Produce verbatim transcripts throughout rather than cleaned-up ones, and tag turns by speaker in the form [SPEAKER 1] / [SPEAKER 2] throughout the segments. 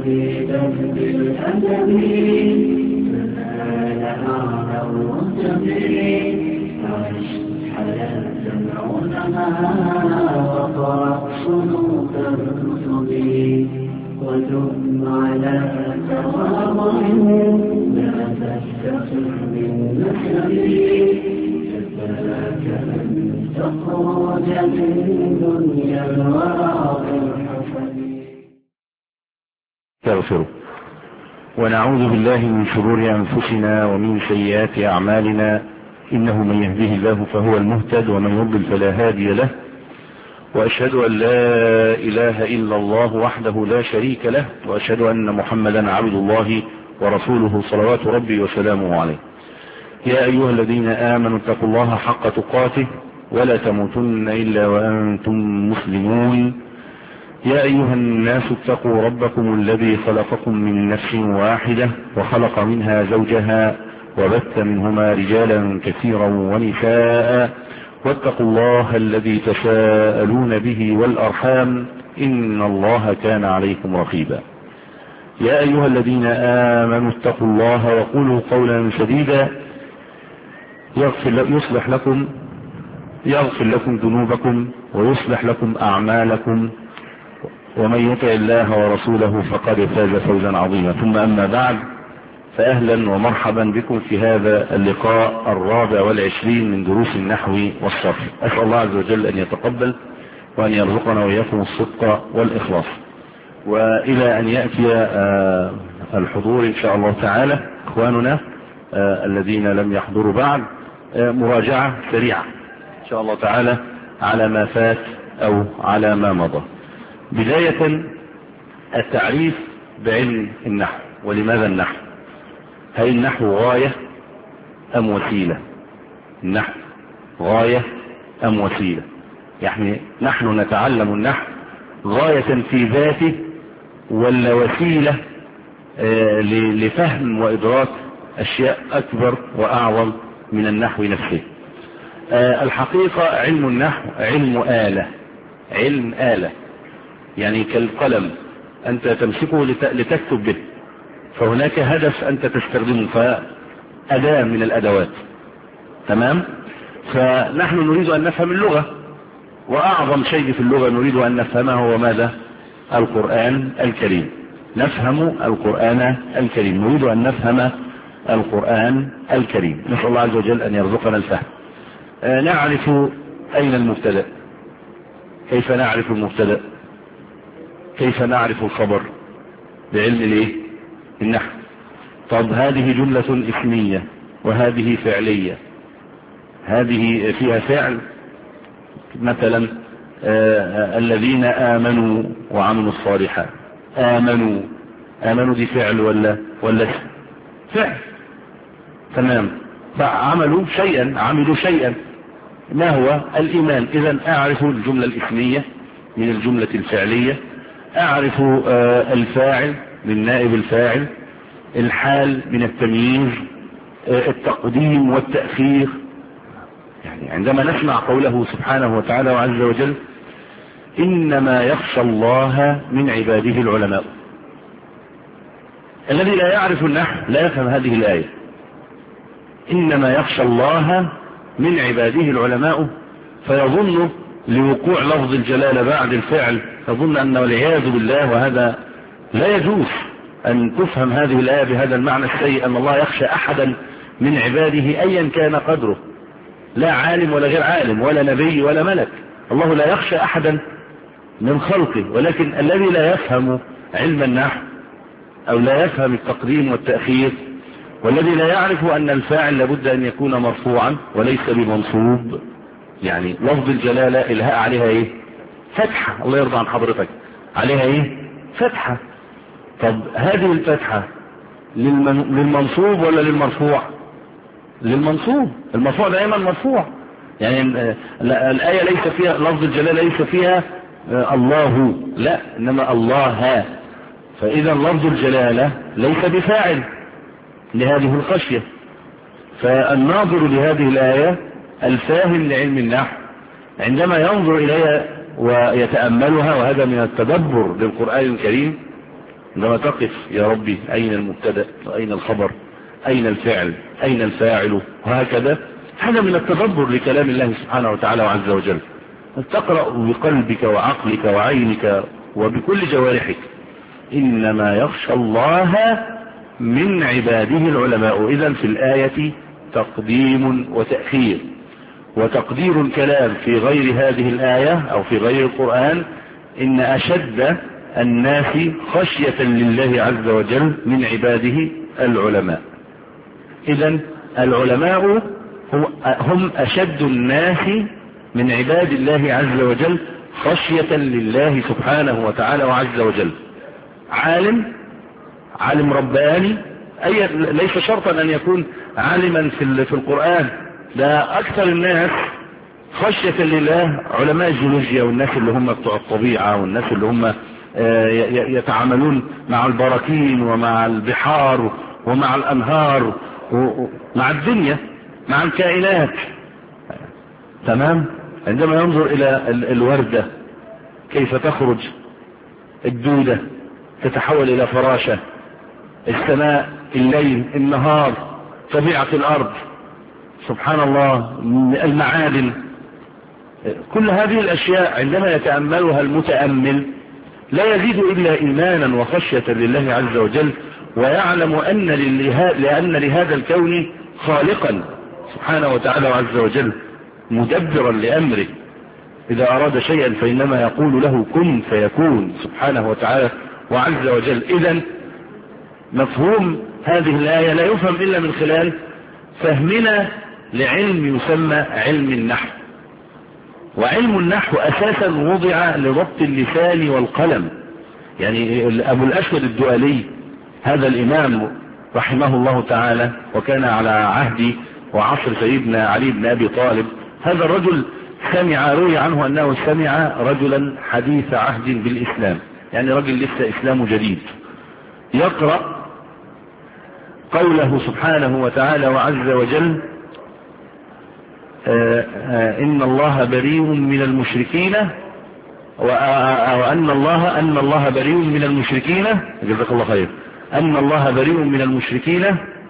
[SPEAKER 1] مزيدا بالأدب فنال أعلى الرتب عش حياة العلماء وقرأ صنوف الكتب وثم على تواضع لا تستخف من نسب كفاك أن تخرج من دنيا الورى بالحسب.
[SPEAKER 2] نستغفره ونعوذ بالله من شرور أنفسنا ومن سيئات أعمالنا، إنه من يهده الله فهو المهتد ومن يضلل فلا هادي له، وأشهد أن لا إله إلا الله وحده لا شريك له، وأشهد أن محمدا عبد الله ورسوله صلوات ربي وسلامه عليه. يا أيها الذين آمنوا اتقوا الله حق تقاته ولا تموتن إلا وأنتم مسلمون. يا أيها الناس اتقوا ربكم الذي خلقكم من نفس واحدة وخلق منها زوجها وبث منهما رجالا كثيرا ونساء، واتقوا الله الذي تساءلون به والأرحام إن الله كان عليكم رقيبا. يا أيها الذين آمنوا اتقوا الله وقولوا قولا سديدا يغفر يصلح لكم يغفر لكم ذنوبكم ويصلح لكم أعمالكم، ومن يطع الله ورسوله فقد فاز فوزا عظيما. ثم أما بعد، فأهلا ومرحبا بكم في هذا اللقاء الرابع والعشرين من دروس النحو والصرف. أسأل الله عز وجل أن يتقبل وأن يرزقنا وإياكم الصدق والإخلاص. وإلى أن يأتي الحضور إن شاء الله تعالى إخواننا الذين لم يحضروا بعد، مراجعة سريعة إن شاء الله تعالى على ما فات أو على ما مضى. بداية التعريف بعلم النحو. ولماذا النحو؟ هل النحو غاية أم وسيلة؟ النحو غاية أم وسيلة؟ يعني نحن نتعلم النحو غاية في ذاته ولا وسيلة لفهم وإدراك أشياء أكبر وأعظم من النحو نفسه؟ الحقيقة علم النحو علم آلة، علم آلة يعني كالقلم أنت تمسكه لتكتب به، فهناك هدف أنت تستخدمه، فأداة من الأدوات. تمام؟ فنحن نريد أن نفهم اللغة، وأعظم شيء في اللغة نريد أن نفهمه هو ماذا؟ القرآن الكريم. نفهم القرآن الكريم، نريد أن نفهم القرآن الكريم. نسأل الله عز وجل أن يرزقنا الفهم. آه نعرف أين المبتدأ؟ كيف نعرف المبتدأ؟ كيف نعرف الخبر؟ بعلم الايه؟ النحو. طب هذه جملة اسمية وهذه فعلية، هذه فيها فعل مثلا آه الذين آمنوا وعملوا الصالحات. آمنوا آمنوا دي فعل ولا ولا فعل؟ تمام. فعملوا شيئا، عملوا شيئا، ما هو الإيمان. إذن أعرف الجملة الاسمية من الجملة الفعلية، أعرف آه الفاعل من نائب الفاعل، الحال من التمييز، آه التقديم والتأخير. يعني عندما نسمع قوله سبحانه وتعالى وعز وجل إنما يخشى الله من عباده العلماء، الذي لا يعرف النحو لا يفهم هذه الآية. إنما يخشى الله من عباده العلماء، فيظن لوقوع لفظ الجلالة بعد الفعل، يظن أنه والعياذ بالله، وهذا لا يجوز أن تفهم هذه الآية بهذا المعنى السيء، أن الله يخشى أحدا من عباده أيا كان قدره، لا عالم ولا غير عالم ولا نبي ولا ملك. الله لا يخشى أحدا من خلقه، ولكن الذي لا يفهم علم النحو أو لا يفهم التقديم والتأخير، والذي لا يعرف أن الفاعل لابد أن يكون مرفوعا وليس بمنصوب. يعني لفظ الجلالة الهاء عليها ايه؟ فتحة. الله يرضى عن حضرتك، عليها ايه؟ فتحة. طب هذه الفتحة للمن... للمنصوب ولا للمرفوع؟ للمنصوب. المرفوع دائما مرفوع. يعني الآية ليس فيها لفظ الجلالة، ليس فيها الله، لا، إنما الله. فإذا لفظ الجلالة ليس بفاعل لهذه الخشية. فالناظر لهذه الآية الفاهم لعلم النحو عندما ينظر إليها ويتأملها، وهذا من التدبر للقرآن الكريم، عندما تقف يا ربي أين المبتدأ وأين الخبر، أين الفعل، أين الفاعل، وهكذا. هذا من التدبر لكلام الله سبحانه وتعالى وعز وجل. تقرأ بقلبك وعقلك وعينك وبكل جوارحك. إنما يخشى الله من عباده العلماء. إذن في الآية تقديم وتأخير، وتقدير الكلام في غير هذه الآية أو في غير القرآن: إن أشد الناس خشية لله عز وجل من عباده العلماء. إذن العلماء هم أشد الناس من عباد الله عز وجل خشية لله سبحانه وتعالى وعز وجل. عالم عالم رباني، أي ليس شرطا أن يكون عالما في في القرآن، ده أكثر الناس خشية لله علماء الجيولوجيا، والناس اللي هم بتوع الطبيعة، والناس اللي هم يتعاملون مع البراكين ومع البحار ومع الأنهار ومع الدنيا، مع الكائنات. تمام. عندما ينظر إلى الوردة كيف تخرج، الدودة تتحول إلى فراشة، السماء، الليل، النهار، طبيعة الأرض، سبحان الله، المعادن، كل هذه الأشياء عندما يتأملها المتأمل لا يزيد إلا إيمانا وخشية لله عز وجل، ويعلم أن لأن لهذا الكون خالقا سبحانه وتعالى وعز وجل، مدبرا لأمره. إذا أراد شيئا فإنما يقول له كن فيكون سبحانه وتعالى وعز وجل. إذن مفهوم هذه الآية لا يفهم إلا من خلال فهمنا لعلم يسمى علم النحو. وعلم النحو أساسا وضع لضبط اللسان والقلم. يعني أبو الأسود الدؤلي هذا الإمام رحمه الله تعالى، وكان على عهد وعصر سيدنا علي بن أبي طالب، هذا الرجل سمع، روي عنه أنه سمع رجلا حديث عهد بالإسلام، يعني رجل لسه إسلام جديد، يقرأ قوله سبحانه وتعالى وعز وجل: آآ آآ إن الله بريء من المشركين، وأن الله أن الله بريء من المشركين، جزاك الله خير، أن الله بريء من المشركين،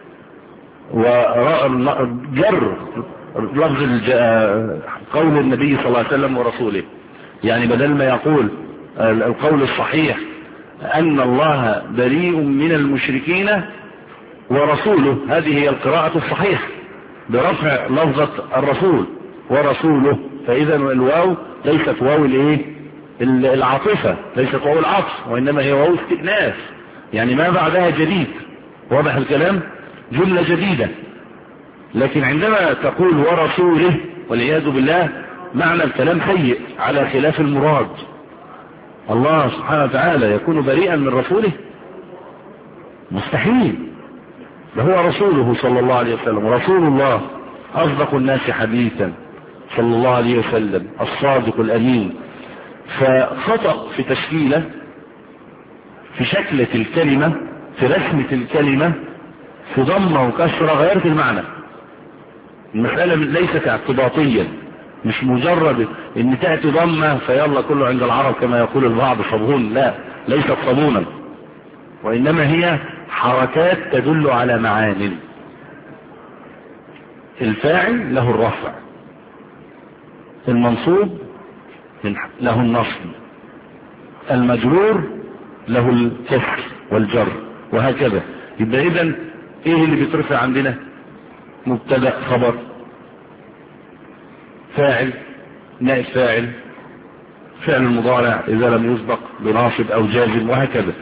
[SPEAKER 2] وجر لفظ قول النبي صلى الله عليه وسلم ورسوله، يعني بدل ما يقول القول الصحيح أن الله بريء من المشركين ورسوله، هذه هي القراءة الصحيحة برفع لفظة الرسول ورسوله. فإذا الواو ليست واو الايه العاطفة، ليست واو العطف، وإنما هي واو استئناف، يعني ما بعدها جديد. واضح الكلام؟ جملة جديدة. لكن عندما تقول ورسوله والعياذ بالله معنى الكلام سيء على خلاف المراد. الله سبحانه وتعالى يكون بريئا من رسوله؟ مستحيل. ده هو رسوله صلى الله عليه وسلم، رسول الله أصدق الناس حديثا صلى الله عليه وسلم، الصادق الأمين. فخطأ في تشكيله، في شكلة الكلمة، في رسمة الكلمة، في ضمة وكسرة غيرت المعنى. المسألة ليست اعتباطيا، مش مجرد ان تأتي ضمة فيلا كله عند العرب كما يقول البعض صابون، لا، ليست صابونا، وإنما هي حركات تدل على معان. الفاعل له الرفع، المنصوب له النصب، المجرور له الكسر والجر، وهكذا. يبقى إذن ايه اللي بيترفع عندنا؟ مبتدأ، خبر، فاعل، نائب فاعل، فعل المضارع إذا لم يسبق بناصب أو جازم، وهكذا.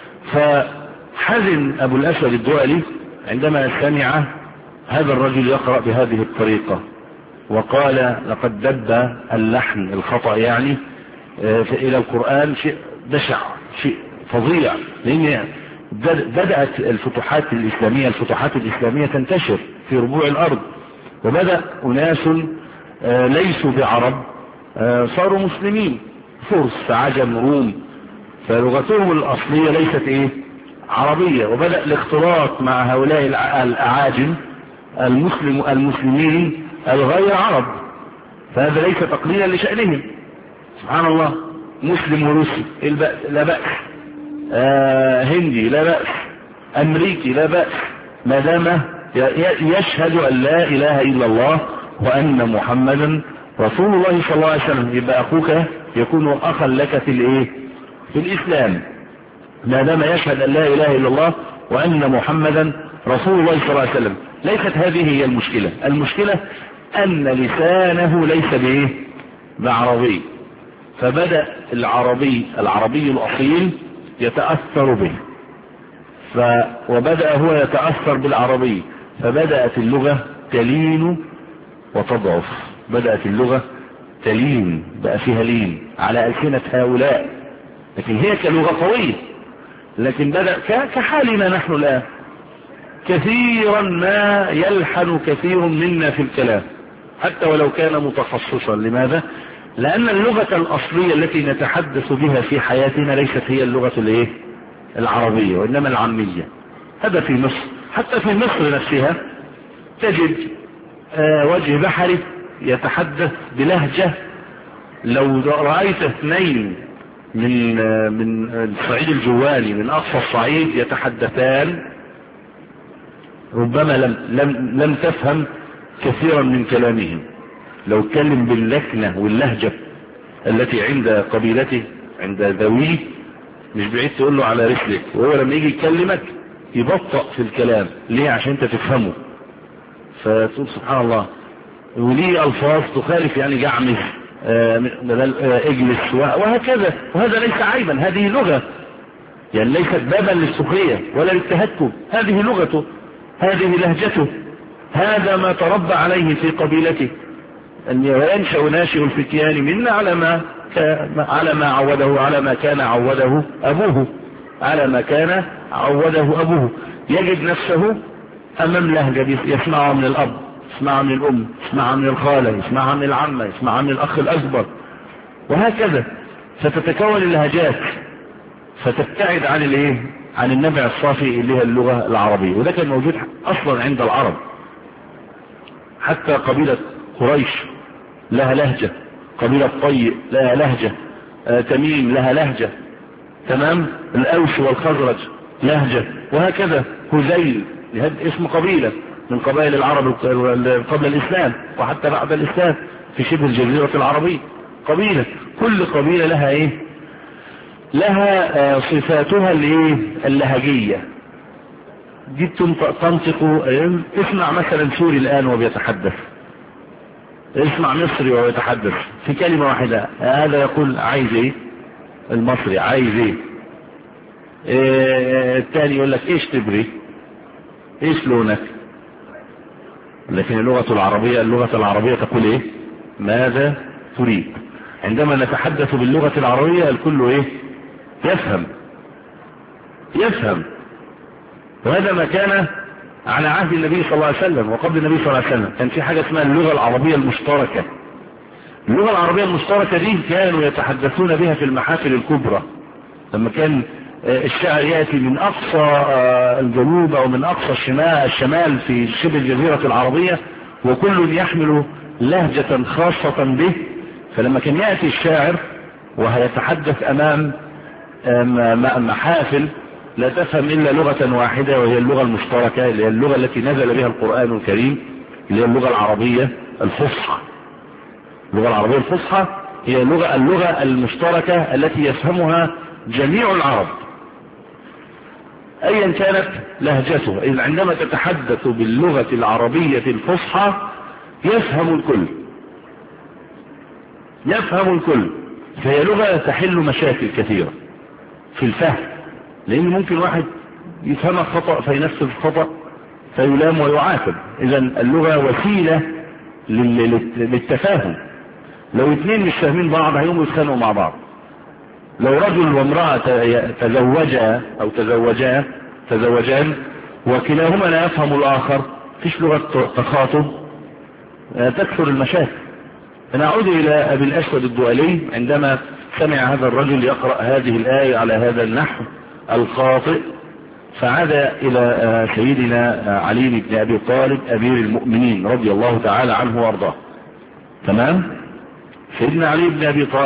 [SPEAKER 2] فحزن أبو الأسود الدؤلي عندما سمع هذا الرجل يقرأ بهذه الطريقة، وقال لقد دب اللحن الخطأ يعني إلى القرآن شيء بشع، شيء فظيع، لأن بدأت الفتوحات الإسلامية الفتوحات الإسلامية تنتشر في ربوع الأرض، وبدأ أناس ليسوا بعرب صاروا مسلمين، فرس، عجم، روم، فلغتهم الأصلية ليست إيه؟ عربية. وبدأ الاختلاط مع هؤلاء الأعاجم المسلم المسلمين الغير عرب، فهذا ليس تقليلا لشأنهم. سبحان الله، مسلم وروسي لا بأس، آه هندي لا بأس، أمريكي لا بأس، ما دام يشهد أن لا إله إلا الله وأن محمدا رسول الله صلى الله عليه وسلم، يبقى أخوك يكون أخا لك في الإيه؟ في الإسلام، ما دام يشهد أن لا إله إلا الله وأن محمدا رسول الله صلى الله عليه وسلم. ليست هذه هي المشكلة، المشكلة أن لسانه ليس بإيه؟ بعربي، فبدأ العربي العربي الأصيل يتأثر به، ف وبدأ هو يتأثر بالعربي، فبدأت اللغة تلين وتضعف، بدأت اللغة تلين، بقى فيها لين على ألسنة هؤلاء، لكن هي كلغة قوية، لكن بدأ كحالنا نحن الآن كثيرا ما يلحن كثير منا في الكلام حتى ولو كان متخصصا. لماذا؟ لأن اللغة الأصلية التي نتحدث بها في حياتنا ليست هي اللغة الايه؟ العربية، وإنما العامية. هذا في مصر، حتى في مصر نفسها تجد آه وجه بحري يتحدث بلهجة، لو رأيت اثنين من آه من الصعيد الجواني من أقصى الصعيد يتحدثان ربما لم, لم, لم تفهم كثيرا من كلامهم. لو اتكلم باللكنة واللهجة التي عند قبيلته عند ذويه مش بعيد تقول له على رسلك، وهو لما يجي يكلمك يبطأ في الكلام. ليه؟ عشان انت تفهمه. فتقول سبحان الله، وليه الفاظ تخالف يعني جعمه آه آه اجلس وهكذا، وهذا ليس عيبا، هذه لغة، يعني ليست بابا للسخرية ولا للتهكم، هذه لغته، هذه لهجته، هذا ما تربى عليه في قبيلته، أن ينشأ ناشئ الفتيان منا على ما على ما عوده على ما كان عوده أبوه على ما كان عوده أبوه. يجد نفسه أمام لهجة يسمعها من الأب، يسمعها من الأم، يسمعها من الخالة، يسمعها من العمة، يسمعها من الأخ الأكبر، وهكذا. فتتكون اللهجات فتبتعد عن الايه؟ عن النبع الصافي اللي هي اللغة العربية. وده كان موجود أصلا عند العرب، حتى قبيلة قريش لها لهجة، قبيلة طيء لها لهجة، آه تميم لها لهجة، تمام، الأوس والخزرج لهجة، وهكذا. هذيل اسم قبيلة من قبائل العرب قبل الإسلام وحتى بعد الإسلام في شبه الجزيرة العربية قبيلة، كل قبيلة لها ايه؟ لها آه صفاتها الايه؟ اللهجية دي تنطق. اسمع مثلا سوري الآن وبيتحدث، اسمع مصري وهو يتحدث في كلمة واحدة، هذا يقول عايز ايه؟ المصري عايز ايه؟ اه الثاني يقول لك ايش تبري؟ ايش لونك؟ لكن اللغة العربية اللغة العربية تقول ايه؟ ماذا تريد؟ عندما نتحدث باللغة العربية الكل ايه؟ يفهم يفهم وهذا ما كان على عهد النبي صلى الله عليه وسلم وقبل النبي صلى الله عليه وسلم. كان في حاجة اسمها اللغة العربية المشتركة. اللغة العربية المشتركة دي كانوا يتحدثون بها في المحافل الكبرى، لما كان الشاعر يأتي من أقصى الجنوب أو من أقصى الشمال الشمال في شبه الجزيرة العربية، وكل يحمل لهجة خاصة به. فلما كان يأتي الشاعر وهيتحدث أمام محافل لا تفهم إلا لغة واحدة، وهي اللغة المشتركة اللي هي اللغة التي نزل بها القرآن الكريم، اللي هي اللغة العربية الفصحى. اللغة العربية الفصحى هي اللغة اللغة المشتركة التي يفهمها جميع العرب أيا كانت لهجته. إذ عندما تتحدث باللغة العربية الفصحى يفهم الكل يفهم الكل فهي لغة تحل مشاكل كثيرة في الفهم، لأن ممكن واحد يفهم خطأ فينفذ خطأ فيلام ويعاقب. إذا اللغة وسيلة للتفاهم. لو اثنين مش فاهمين بعض هيقوموا يتخانقوا مع بعض. لو رجل وامرأة تزوجا أو تزوجا تزوجان وكلاهما لا يفهم الآخر، فيش لغة تخاطب، تكثر المشاكل. نعود إلى أبي الأسود الدؤلي عندما سمع هذا الرجل يقرأ هذه الآية على هذا النحو الخاطئ، فعاد إلى سيدنا علي بن أبي طالب أمير المؤمنين رضي الله تعالى عنه وارضاه. تمام. سيدنا علي بن أبي طالب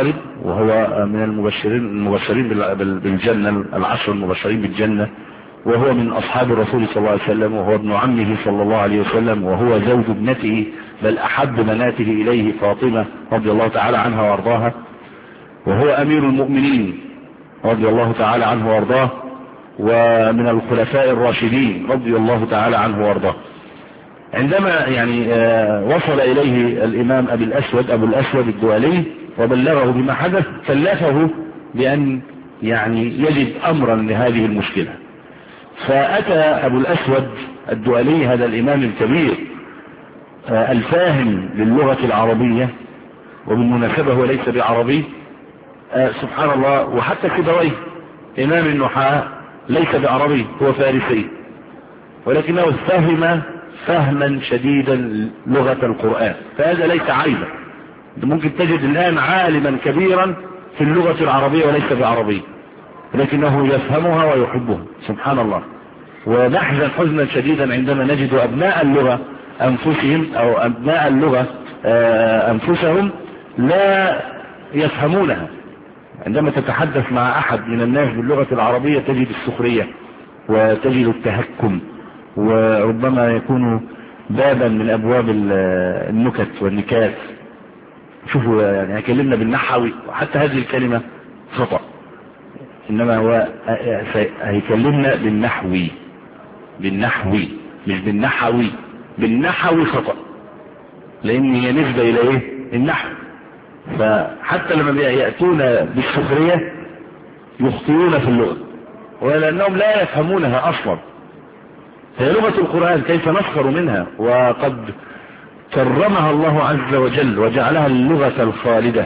[SPEAKER 2] وهو من المبشرين المبشرين بالجنة، العشر المبشرين بالجنة، وهو من أصحاب الرسول صلى الله عليه وسلم، وهو ابن عمه صلى الله عليه وسلم، وهو زوج ابنته بل أحب بناته إليه فاطمة رضي الله تعالى عنها وارضاها، وهو أمير المؤمنين رضي الله تعالى عنه وارضاه، ومن الخلفاء الراشدين رضي الله تعالى عنه وارضاه. عندما يعني وصل إليه الإمام أبي الأسود أبو الأسود الدؤلي وبلغه بما حدث، كلفه بأن يعني يجد أمرا لهذه المشكلة. فأتى أبو الأسود الدؤلي هذا الإمام الكبير الفاهم للغة العربية، وبالمناسبة هو ليس بعربي سبحان الله، وحتى سيبويه إمام النحاة ليس بعربي، هو فارسي، ولكنه فهم فهما شديدا لغة القرآن، فهذا ليس عيبا. ممكن تجد الآن عالما كبيرا في اللغة العربية وليس بعربي، لكنه يفهمها ويحبها سبحان الله. ونحزن حزنا شديدا عندما نجد أبناء اللغة أنفسهم أو أبناء اللغة أنفسهم لا يفهمونها. عندما تتحدث مع أحد من الناس باللغة العربية تجد السخرية وتجد التهكم، وربما يكون بابا من أبواب النكت والنكات. شوفوا يعني هيكلمنا بالنحوي، وحتى هذه الكلمة خطأ، إنما هو هيكلمنا بالنحوي بالنحوي مش بالنحوي. بالنحوي خطأ، لأن هي نسبة إلى إيه؟ النحو. فحتى لما يأتون بالسخرية يخطئون في اللغة، ولأنهم لا يفهمونها أصلا. هي لغة القرآن كيف نسخر منها، وقد كرمها الله عز وجل وجعلها اللغة الخالدة،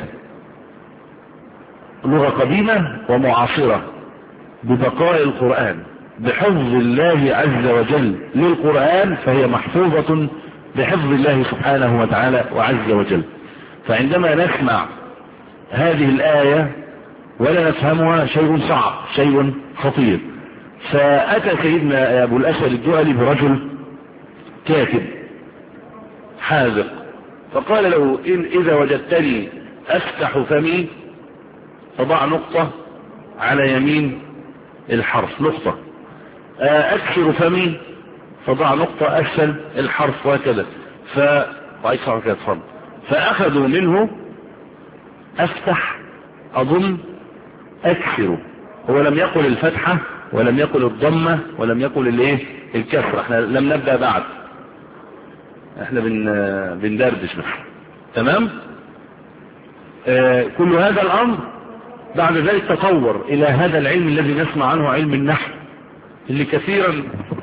[SPEAKER 2] لغة قديمة ومعاصرة ببقاء القرآن، بحفظ الله عز وجل للقرآن، فهي محفوظة بحفظ الله سبحانه وتعالى وعز وجل. فعندما نسمع هذه الآية ولا نفهمها شيء صعب، شيء خطير. فأتى سيدنا أبو الأسود الدؤلي برجل كاتب حاذق، فقال له إن إذا وجدتني أفتح فمي فضع نقطة على يمين الحرف، نقطة أكسر فمي فضع نقطة أسفل الحرف، وهكذا. فأخذوا منه أفتح أضم أكسر، هو لم يقل الفتحة ولم يقل الضمة ولم يقل الايه الكسر. احنا لم نبدأ بعد، احنا بن بندردش بس. تمام. آه كل هذا الامر بعد ذلك تطور الى هذا العلم الذي نسمع عنه، علم النحو، اللي كثيرا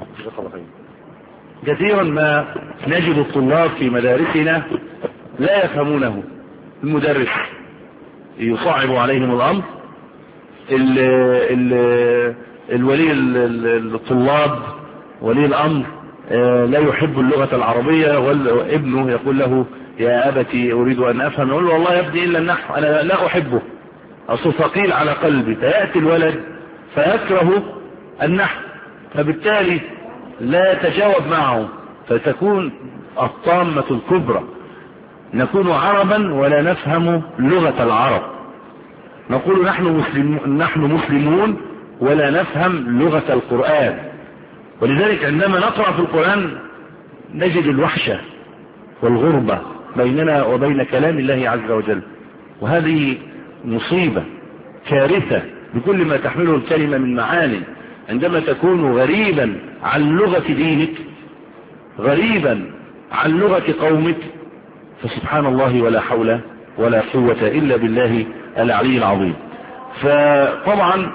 [SPEAKER 2] كثيرا ما نجد الطلاب في مدارسنا لا يفهمونه. المدرس يصعب عليهم الامر، ال ال الولي الطلاب ولي الامر لا يحب اللغة العربية، وابنه يقول له يا أبتي أريد أن أفهم، يقول له والله يا ابني إلا النحو أنا لا أحبه، أصل ثقيل على قلبي. فيأتي الولد فيكره النحو، فبالتالي لا يتجاوب معه، فتكون الطامة الكبرى. نكون عربا ولا نفهم لغة العرب، نقول نحن مسلمون, نحن مسلمون ولا نفهم لغة القرآن. ولذلك عندما نقرأ في القرآن نجد الوحشة والغربة بيننا وبين كلام الله عز وجل، وهذه مصيبة كارثة بكل ما تحمله الكلمة من معاني. عندما تكون غريبا عن لغة دينك، غريبا عن لغة قومك، فسبحان الله ولا حول ولا قوة إلا بالله العلي العظيم. فطبعا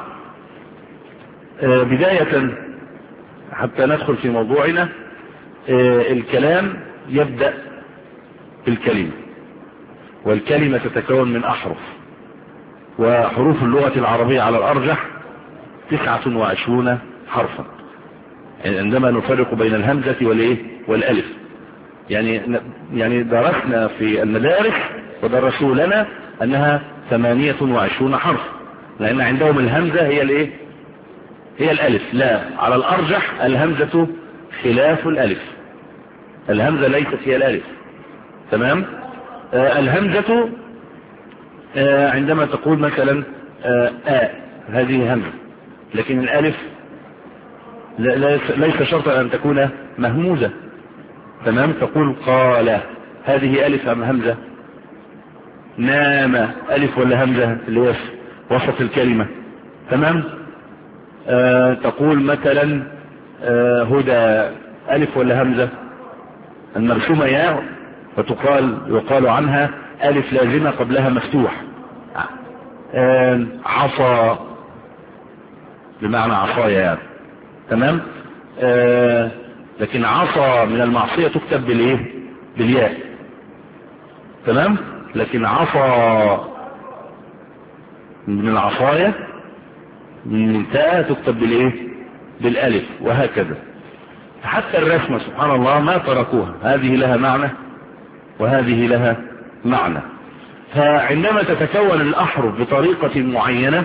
[SPEAKER 2] بداية حتى ندخل في موضوعنا، الكلام يبدأ بالكلمة، والكلمة تتكون من أحرف، وحروف اللغة العربية على الأرجح تسعة وعشرون حرفا، عندما نفرق بين الهمزة والإيه والألف. يعني يعني درسنا في المدارس ودرسوا لنا أنها ثمانية وعشرون حرف، لأن عندهم الهمزة هي الإيه هي الألف. لا، على الأرجح الهمزة خلاف الألف، الهمزة ليست هي الألف. تمام. آه الهمزة آه عندما تقول مثلا آه آ هذه همزة، لكن الألف ليس شرطا أن تكون مهموزة. تمام. تقول قال هذه ألف أم همزة؟ نام ألف ولا همزة اللي هي وسط الكلمة. تمام. آه تقول مثلا آه هدى ألف ولا همزة؟ المرسومة ياء، وتقال يقال عنها ألف لازمة قبلها مفتوح. آه عصا بمعنى عصايا يعني. تمام. آه لكن عصا من المعصية تكتب بالايه؟ بالياء. تمام. لكن عصا من العصايا من تاء تكتب بالايه؟ بالالف، وهكذا. حتى الرسمة سبحان الله ما تركوها، هذه لها معنى وهذه لها معنى. فعندما تتكون الأحرف بطريقة معينة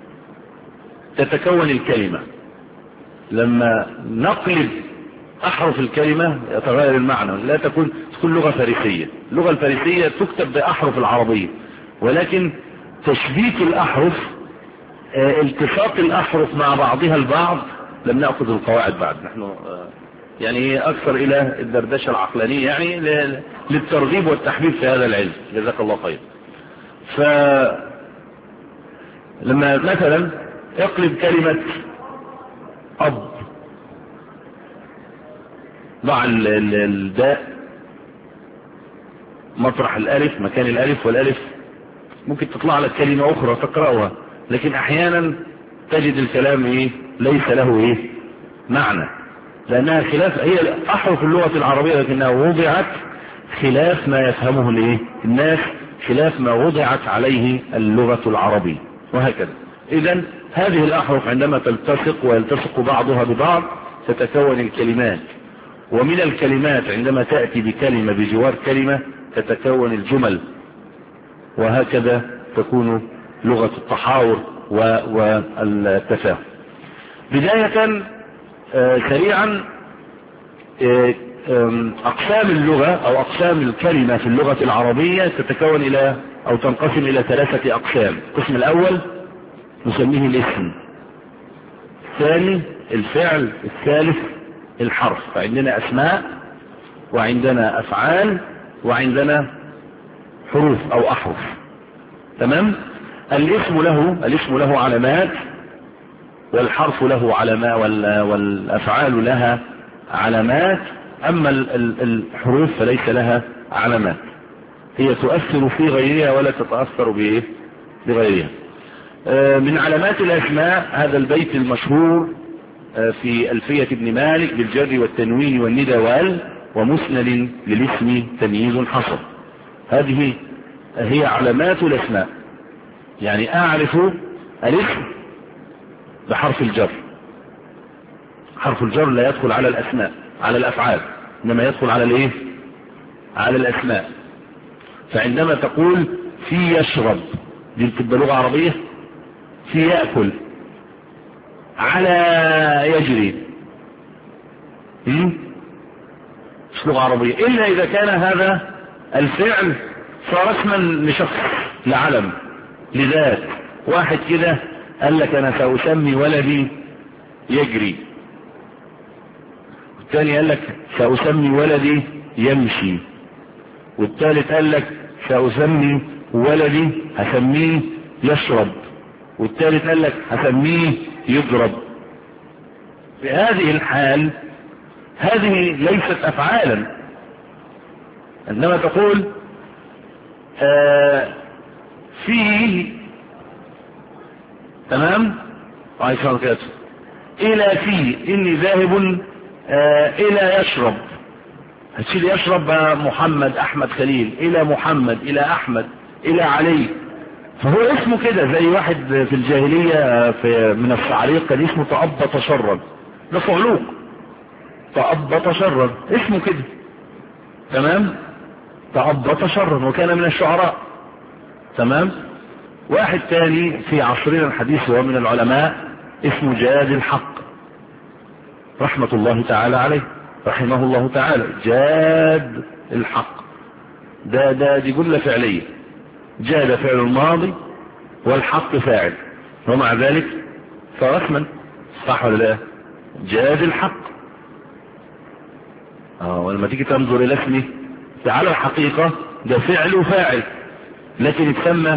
[SPEAKER 2] تتكون الكلمة. لما نقلب أحرف الكلمة يتغير المعنى. لا تكون تكون لغة فارسية. اللغة الفارسية تكتب بأحرف العربية، ولكن تشبيك الأحرف، التصاق الأحرف مع بعضها البعض، لم نأخذ القواعد بعد. نحن يعني أكثر إلى الدردشة العقلانية، يعني للترغيب والتحبيب في هذا العلم. جزاك الله خير. فلما مثلا اقلب كلمة أب، ضع الداء مطرح الألف مكان الألف، والألف ممكن تطلع لك كلمة أخرى تقرأها، لكن أحيانا تجد الكلام إيه؟ ليس له إيه؟ معنى، لأنها خلاف، هي أحرف اللغة العربية لكنها وضعت خلاف ما يفهمه الإيه؟ الناس، خلاف ما وضعت عليه اللغة العربية، وهكذا. إذن هذه الأحرف عندما تلتصق ويلتصق بعضها ببعض تتكون الكلمات، ومن الكلمات عندما تأتي بكلمة بجوار كلمة تتكون الجمل، وهكذا تكون لغة التحاور والتفاهم. بداية آه سريعا آه أقسام اللغة أو أقسام الكلمة في اللغة العربية تتكون إلى أو تنقسم إلى ثلاثة أقسام. القسم الأول نسميه الاسم، الثاني الفعل، الثالث الحرف. فعندنا أسماء وعندنا أفعال وعندنا حروف أو أحرف. تمام. الاسم له الاسم له علامات، والحرف له علامات، والأفعال لها علامات. أما الحروف فليس لها علامات، هي تؤثر في غيرها ولا تتأثر بغيرها. من علامات الأسماء هذا البيت المشهور في ألفية ابن مالك: بالجر والتنوين والندى وال ومسند للاسم تمييز حصر. هذه هي علامات الأسماء. يعني أعرف الاسم بحرف الجر. حرف الجر لا يدخل على الأسماء على الأفعال، إنما يدخل على الإيه؟ على الأسماء. فعندما تقول في يشرب، دي بتبقى لغة عربية. في يأكل، على يجري، مش لغة عربية، إلا إذا كان هذا الفعل صار اسما لشخص، لعلم، لذات. واحد كده قال لك أنا سأسمي ولدي يجري، والثاني قال لك سأسمي ولدي يمشي، والثالث قال لك سأسمي ولدي هسميه يشرب، والثالث قال لك هسميه يضرب. في هذه الحال هذه ليست أفعالا، عندما تقول آه فيه، تمام، وعيشان كده إلى فيه إني ذاهب آه إلى يشرب، هتشيل يشرب محمد أحمد خليل، إلى محمد، إلى أحمد، إلى علي. فهو اسمه كده، زي واحد في الجاهلية في من الصعاليق كان اسمه تأبط شرا، ده صعلوق، تأبط شرا اسمه كده. تمام. تأبط شرا، وكان من الشعراء. تمام. واحد تاني في عصرنا الحديث وهو من العلماء اسمه جاد الحق رحمة الله تعالى عليه، رحمه الله تعالى. جاد الحق ده ده دي جملة فعلية، جاد فعل الماضي والحق فاعل، ومع ذلك صار اسما، صح ولا لا؟ جاد الحق. اه ولما تيجي تنظر الى اسمه على الحقيقة ده فعل وفاعل، لكن يتسمى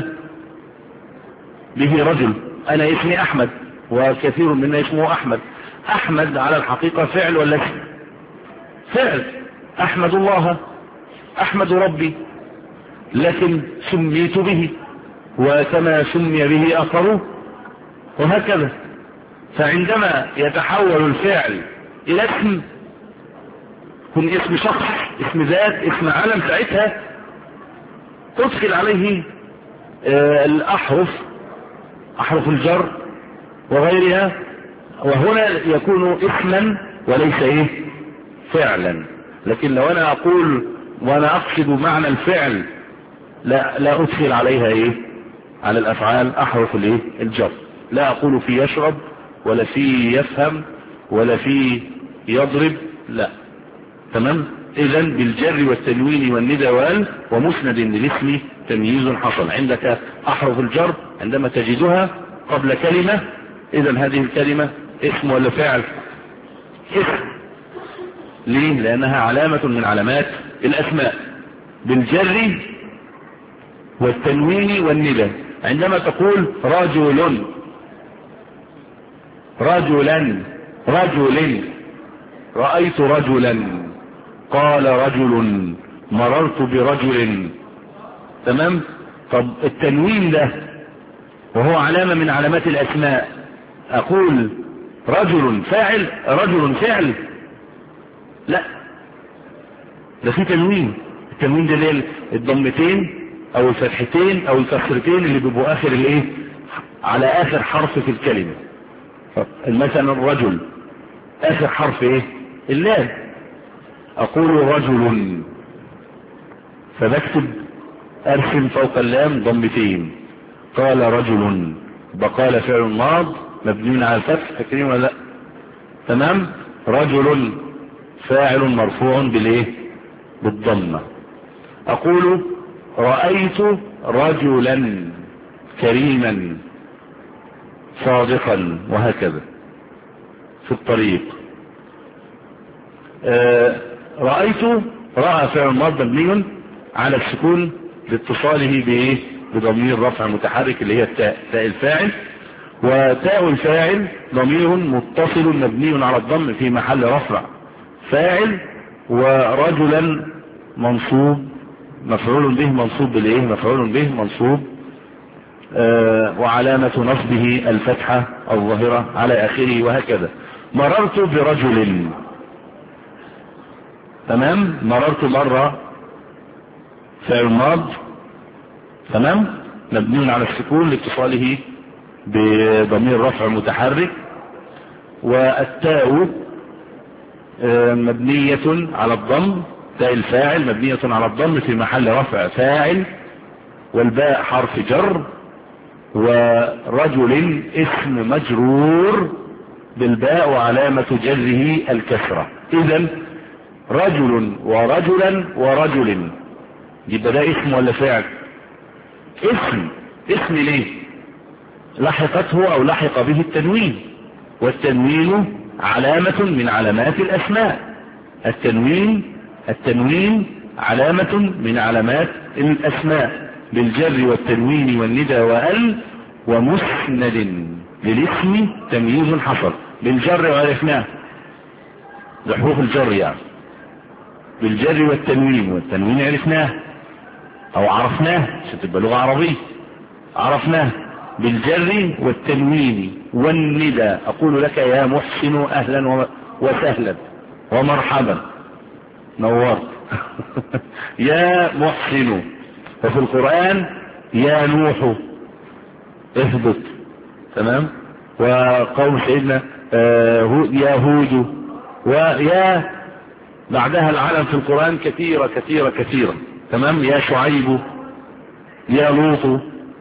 [SPEAKER 2] به رجل. انا اسمي احمد وكثير منا اسمه احمد. احمد على الحقيقة فعل ولا اسم؟ فعل. احمد الله، احمد ربي، لكن سميت به وكما سمي به اخرون وهكذا. فعندما يتحول الفعل الى اسم، يكون اسم شخص، اسم ذات، اسم علم، ساعتها تدخل عليه آه الاحرف، احرف الجر وغيرها، وهنا يكون اسما وليس ايه فعلا. لكن لو انا اقول وانا اقصد معنى الفعل لا لا ادخل عليها ايه على الافعال احرف الايه الجر. لا اقول في يشرب ولا في يفهم ولا في يضرب، لا. تمام. اذن بالجر والتنوين والندى وال ومسند للاسم تمييز حصل. عندك احرف الجر عندما تجدها قبل كلمة، اذن هذه الكلمة اسم ولا فعل؟ اسم. ليه؟ لانها علامة من علامات الاسماء. بالجر والتنوين والندى. عندما تقول رجل، رجلا، رجل، رأيت رجلا، قال رجل، مررت برجل. تمام. طب التنوين ده وهو علامة من علامات الاسماء، اقول رجل فاعل، رجل فعل؟ لا، ده في تنوين. التنوين ده اللي الضمتين او الفتحتين او الكسرتين اللي بيبقوا اخر الايه على اخر حرف في الكلمة. مثلا الرجل اخر حرف ايه؟ اللام. اقول رجل، فبكتب ارسم فوق اللام ضمتين. قال رجل، بقال فعل ماض مبني على الفتح، فاكرين ولا لا؟ تمام. رجل فاعل مرفوع بالايه بالضمه. اقول رأيت رجلا كريما صادقا، وهكذا في الطريق. آه رأيت، رأى فعل ماض مبني على السكون لاتصاله بايه بضمير رفع متحرك اللي هي التاء، تاء الفاعل. وتاء الفاعل ضمير متصل مبني على الضم في محل رفع فاعل. ورجلا منصوب مفعول به منصوب بالايه مفعول به منصوب آه وعلامة نصبه الفتحة الظاهرة على اخره، وهكذا. مررت برجل. تمام. مررت مرة فعل ماض، تمام، مبني على السكون لاتصاله بضمير رفع متحرك. والتاء مبنية على الضم، تاء الفاعل مبنية على الضم في محل رفع فاعل. والباء حرف جر. ورجل اسم مجرور بالباء وعلامة جره الكسرة. اذا رجل ورجلا ورجل، يبقى ده اسم ولا فعل؟ اسم. اسم ليه؟ لحقته او لحق به التنوين، والتنوين علامة من علامات الاسماء. التنوين التنوين علامة من علامات الاسماء بالجر والتنوين والندى وال ومسند للاسم تمييز حصل. بالجر وعرفناه بحروف الجر يعني، بالجر والتنوين، والتنوين عرفناه او عرفناه عشان تبقى لغة عربية، عرفناه. بالجر والتنوين والندى اقول لك يا محسن اهلا وسهلا ومرحبا، نورت. يا محسن. وفي القرآن يا نوح اهبط. تمام. وقوم سيدنا آه يا هود، ويا بعدها العلم في القرآن كثيرة كثيرة كثيرة. تمام. يا شعيب، يا لوط،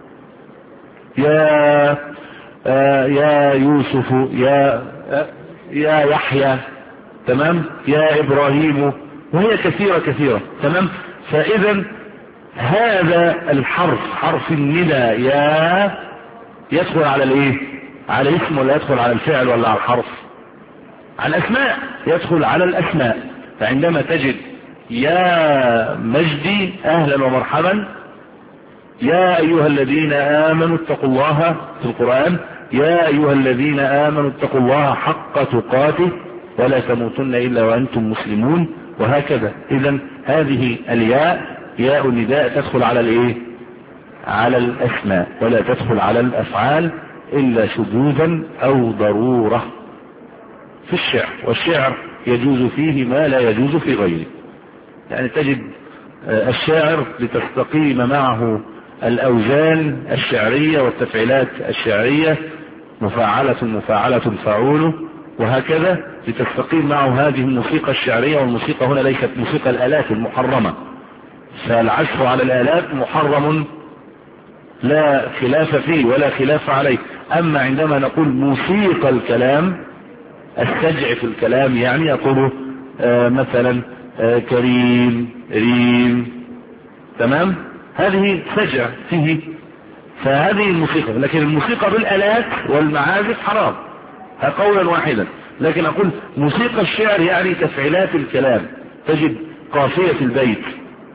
[SPEAKER 2] يا آه يا يوسف، يا آه يا يحيى. تمام. يا ابراهيم، وهي كثيرة كثيرة. تمام. فاذا هذا الحرف حرف الندى يا يدخل على الايه؟ على اسم ولا يدخل على الفعل ولا على الحرف؟ على الاسماء، يدخل على الاسماء. فعندما تجد يا مجدي اهلا ومرحبا، يا ايها الذين امنوا اتقوا الله في القرآن، يا ايها الذين امنوا اتقوا الله حق تقاته ولا تموتن الا وانتم مسلمون، وهكذا. اذا هذه الياء ياء النداء تدخل على الايه؟ على الاسماء، ولا تدخل على الافعال الا شذوذا او ضرورة في الشعر. والشعر يجوز فيه ما لا يجوز في غيره. يعني تجد الشاعر لتستقيم معه الاوزان الشعرية والتفعيلات الشعرية، مفاعلة مفاعلة فاعول، وهكذا لتستقيم معه هذه الموسيقى الشعرية. والموسيقى هنا ليست موسيقى الآلات المحرمة، فالعزف على الآلات محرم لا خلاف فيه ولا خلاف عليه. أما عندما نقول موسيقى الكلام، السجع في الكلام، يعني يقول آه مثلا آه كريم ريم، تمام، هذه سجع فيه، فهذه الموسيقى. لكن الموسيقى بالآلات والمعازف حرام قولا واحدا. لكن أقول موسيقى الشعر يعني تفعيلات الكلام. تجد قافية البيت،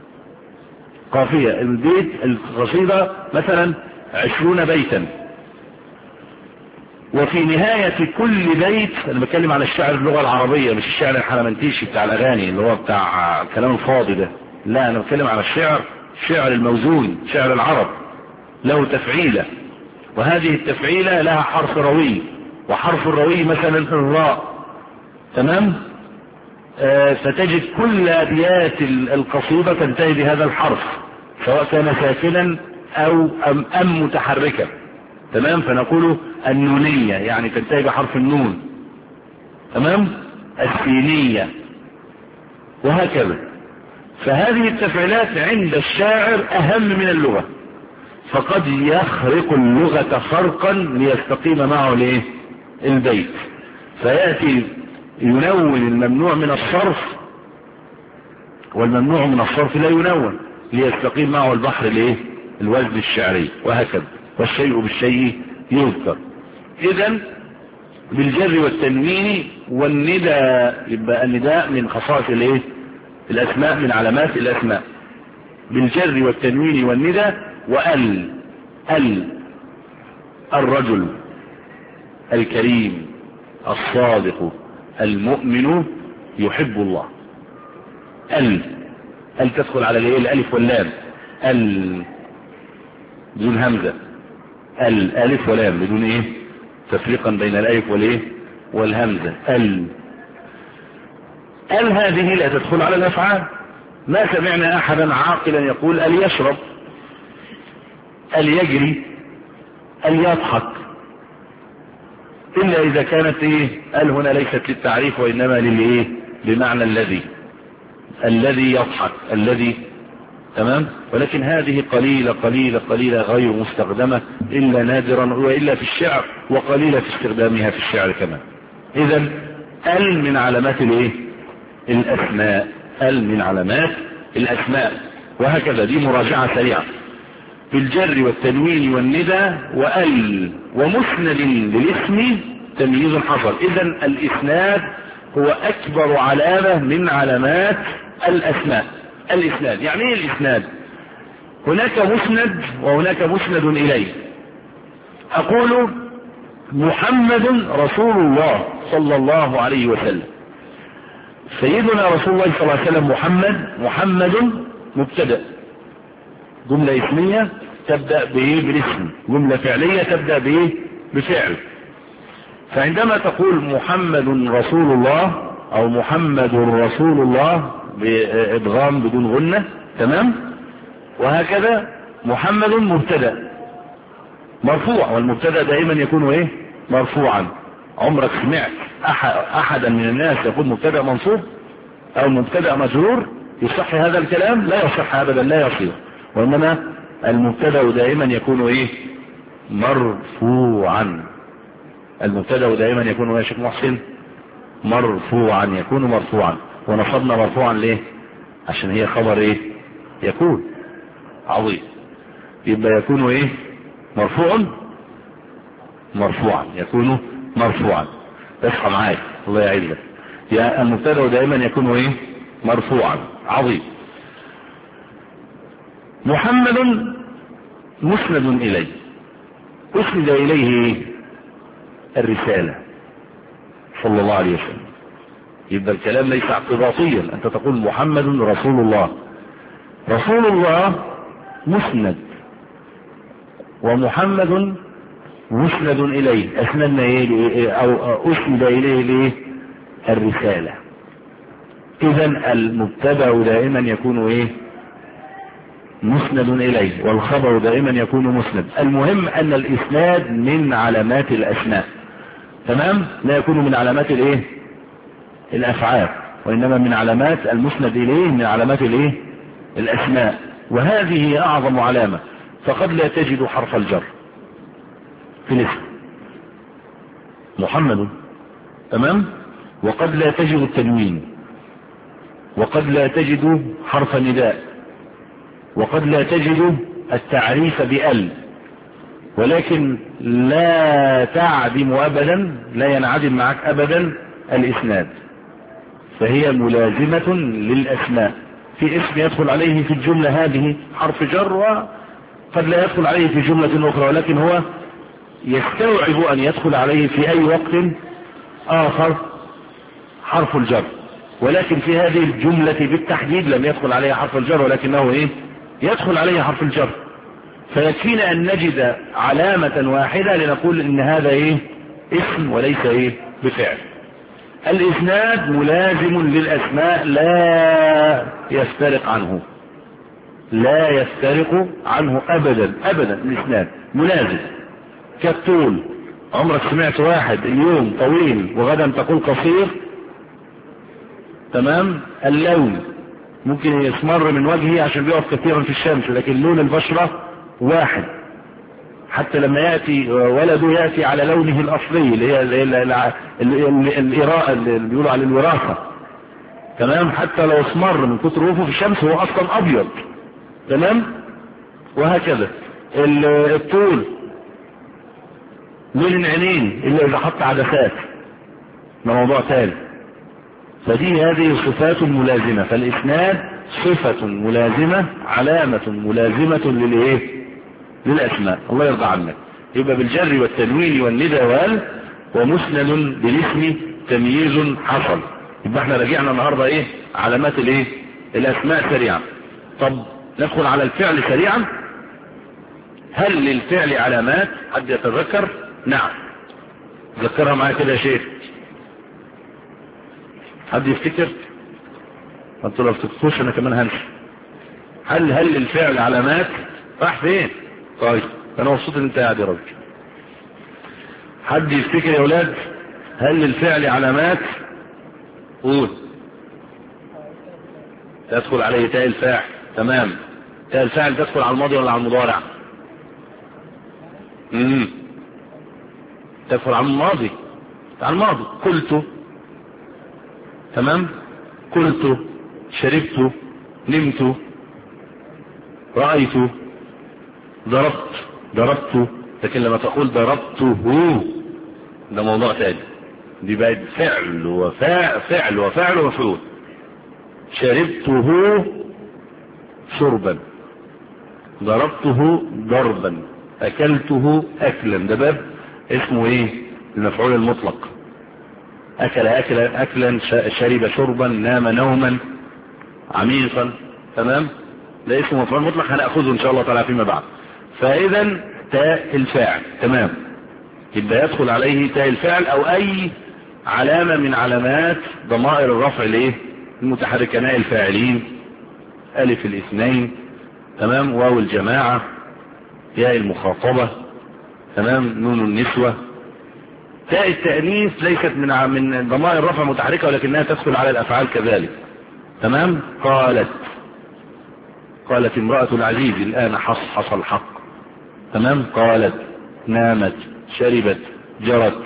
[SPEAKER 2] قافية البيت القصيدة مثلا عشرون بيتا، وفي نهاية كل بيت، أنا بتكلم على الشعر اللغة العربية مش الشعر الحلمنتيشي بتاع الأغاني اللي هو بتاع كلام الفاضي ده، لا، أنا بتكلم على الشعر الشعر الموزون، شعر العرب، له تفعيلة، وهذه التفعيلة لها حرف روي، وحرف الروي مثلا الراء، تمام. آه فتجد كل أبيات القصيدة تنتهي بهذا الحرف، سواء كان ساكنا أو أم, أم متحركا، تمام. فنقول النونية يعني تنتهي بحرف النون، تمام، السينية، وهكذا. فهذه التفعيلات عند الشاعر أهم من اللغة، فقد يخرق اللغة خرقا ليستقيم معه الايه؟ البيت. فيأتي ينون الممنوع من الصرف، والممنوع من الصرف لا ينون ليستقيم معه البحر الايه؟ الوزن الشعري، وهكذا. والشيء بالشيء يذكر. اذا بالجر والتنوين والنداء، يبقى النداء من خصائص الايه؟ الاسماء، من علامات الاسماء. بالجر والتنوين والنداء. وال ال الرجل الكريم الصادق المؤمن يحب الله. ال ال تدخل على الايه؟ الالف واللام. ال بدون همزة، ال الف ولام بدون ايه؟ تفريقا بين الالف والايه؟ والهمزة. ال ال هذه لا تدخل على الافعال. ما سمعنا احدا عاقلا يقول ال يشرب، ال يجري، ال يضحك، الا اذا كانت ايه؟ ال هنا ليست للتعريف وانما للايه؟ بمعنى الذي، الذي يضحك، الذي، تمام. ولكن هذه قليلة قليلة قليلة غير مستخدمة الا نادرا، والا في الشعر، وقليلة في استخدامها في الشعر كمان. اذا ال من علامات الايه؟ الاسماء. ال من علامات الاسماء، وهكذا. دي مراجعة سريعة. بالجر والتنوين والندى. وال ومسند للاسم تمييز حصل. اذا الاسناد هو اكبر علامة من علامات الاسماء. الاسناد يعني ايه الاسناد؟ هناك مسند وهناك مسند اليه. اقول محمد رسول الله صلى الله عليه وسلم. سيدنا رسول الله صلى الله عليه وسلم محمد، محمد مبتدأ، جملة اسمية تبدأ بايه؟ بالاسم. جملة فعلية تبدأ بايه؟ بفعل. فعندما تقول محمد رسول الله او محمد رسول الله بادغام بدون غنة، تمام، وهكذا. محمد مبتدأ مرفوع، والمبتدأ دائما يكون ايه؟ مرفوعا. عمرك سمعت احدا من الناس يقول مبتدأ منصوب او مبتدأ مجرور؟ يصح هذا الكلام؟ لا يصح ابدا، لا يصير. وانما المبتدأ دائما يكون ايه؟ مرفوعا. المبتدأ دائما يكون يا شيخ محسن مرفوعا، يكون مرفوعا. ونصبنا مرفوعا ليه؟ عشان هي خبر ايه؟ يكون. عظيم. يبقى يكون ايه؟ مرفوع مرفوعا يكون مرفوعا. اصحى معايا الله يعزك. يا المبتدا دائما يكون ايه؟ مرفوعا. عظيم. محمد مسند اليه، اسند اليه الرسالة صلى الله عليه وسلم. يبقى الكلام ليس اعتباطيا، انت تقول محمد رسول الله، رسول الله مسند ومحمد مسند اليه، اسندنا ايه او اسند اليه ليه؟ الرسالة. اذا المبتدا دائما يكون ايه؟ مسند اليه، والخبر دائما يكون مسند. المهم ان الاسناد من علامات الاسماء، تمام؟ لا يكون من علامات الايه؟ الافعال، وانما من علامات المسند اليه، من علامات الايه؟ الاسماء. وهذه اعظم علامة. فقد لا تجد حرف الجر في الاسم محمد، تمام؟ وقد لا تجد التنوين، وقد لا تجد حرف النداء، وقد لا تجد التعريف بأل، ولكن لا تعدم ابدا، لا ينعدم معك ابدا الاسناد، فهي ملازمة للاسماء. في اسم يدخل عليه في الجملة هذه حرف جر، وقد لا يدخل عليه في جملة اخرى، ولكن هو يستوعب ان يدخل عليه في اي وقت اخر حرف الجر. ولكن في هذه الجملة بالتحديد لم يدخل عليها حرف الجر، ولكنه ايه؟ يدخل عليه حرف الجر. فيكفينا ان نجد علامة واحدة لنقول ان هذا ايه؟ اسم وليس ايه؟ بفعل. الاسناد ملازم للاسماء، لا يفترق عنه، لا يفترق عنه ابدا ابدا. الاسناد ملازم. كالطول، عمرك سمعت واحد اليوم طويل وغدا تقول قصير؟ تمام؟ اللون ممكن يسمر من وجهه عشان بيقف كثيرا في الشمس، لكن لون البشرة واحد. حتى لما يأتي ولده يأتي على لونه الأصلي اللي هي الإراءة اللي بيقولوا على الوراثة، تمام؟ حتى لو اسمر من كتر وقوفه في الشمس هو أصلا أبيض، تمام؟ وهكذا الطول، لون العينين إلا إذا حط عدسات، ده موضوع ثاني. فدي هذه صفات ملازمة. فالإسناد صفة ملازمة، علامة ملازمة للإيه؟ للأسماء. الله يرضى عنك. يبقى بالجر والتنوين والندى وال، ومسند بالاسم تمييز حصل. يبقى احنا رجعنا النهاردة ايه؟ علامات الايه؟ الأسماء سريعا. طب ندخل على الفعل سريعا. هل للفعل علامات؟ حد يتذكر؟ نعم، ذكرها معايا كده يا شيخ. حد يفتكر؟ انتوا لو تفتكروش انا كمان هنسى. هل هل للفعل علامات؟ راح فين؟ طيب انا مبسوط ان انت قاعد يا راجل. حد يفتكر يا اولاد؟ هل للفعل علامات؟ قول. تدخل عليه تاء الفاعل، تمام. تاء الفاعل تدخل على الماضي ولا على المضارع؟ امم تدخل على الماضي، على الماضي. قلت، تمام؟ قلت، شربت، نمت، رأيت، ضربت، ضربت. لكن لما تقول ضربته ده موضوع تاني، دي بقت فعل وفاعل، فعل وفعل ومفعول. شربته شربا، ضربته ضربا، اكلته اكلا. ده باب اسمه ايه؟ المفعول المطلق. اكل اكلا اكلا، شرب شربا، نام نوما عميقا، تمام؟ ده اسمه مفعول مطلق، هنأخذه ان شاء الله تعالى فيما بعد. فاذا تاء الفاعل، تمام، يبقى يدخل عليه تاء الفاعل او اي علامة من علامات ضمائر الرفع الايه؟ المتحركة. ناء الفاعلين، الف الاثنين، تمام، واو الجماعة، ياء المخاطبة، تمام، نون النسوة. تاء التأنيث ليست من من ضمائر الرفع المتحركة، ولكنها تدخل على الافعال كذلك، تمام. قالت، قالت امرأة العزيز الآن حصحص الحق، تمام. قالت، نامت، شربت، جرت.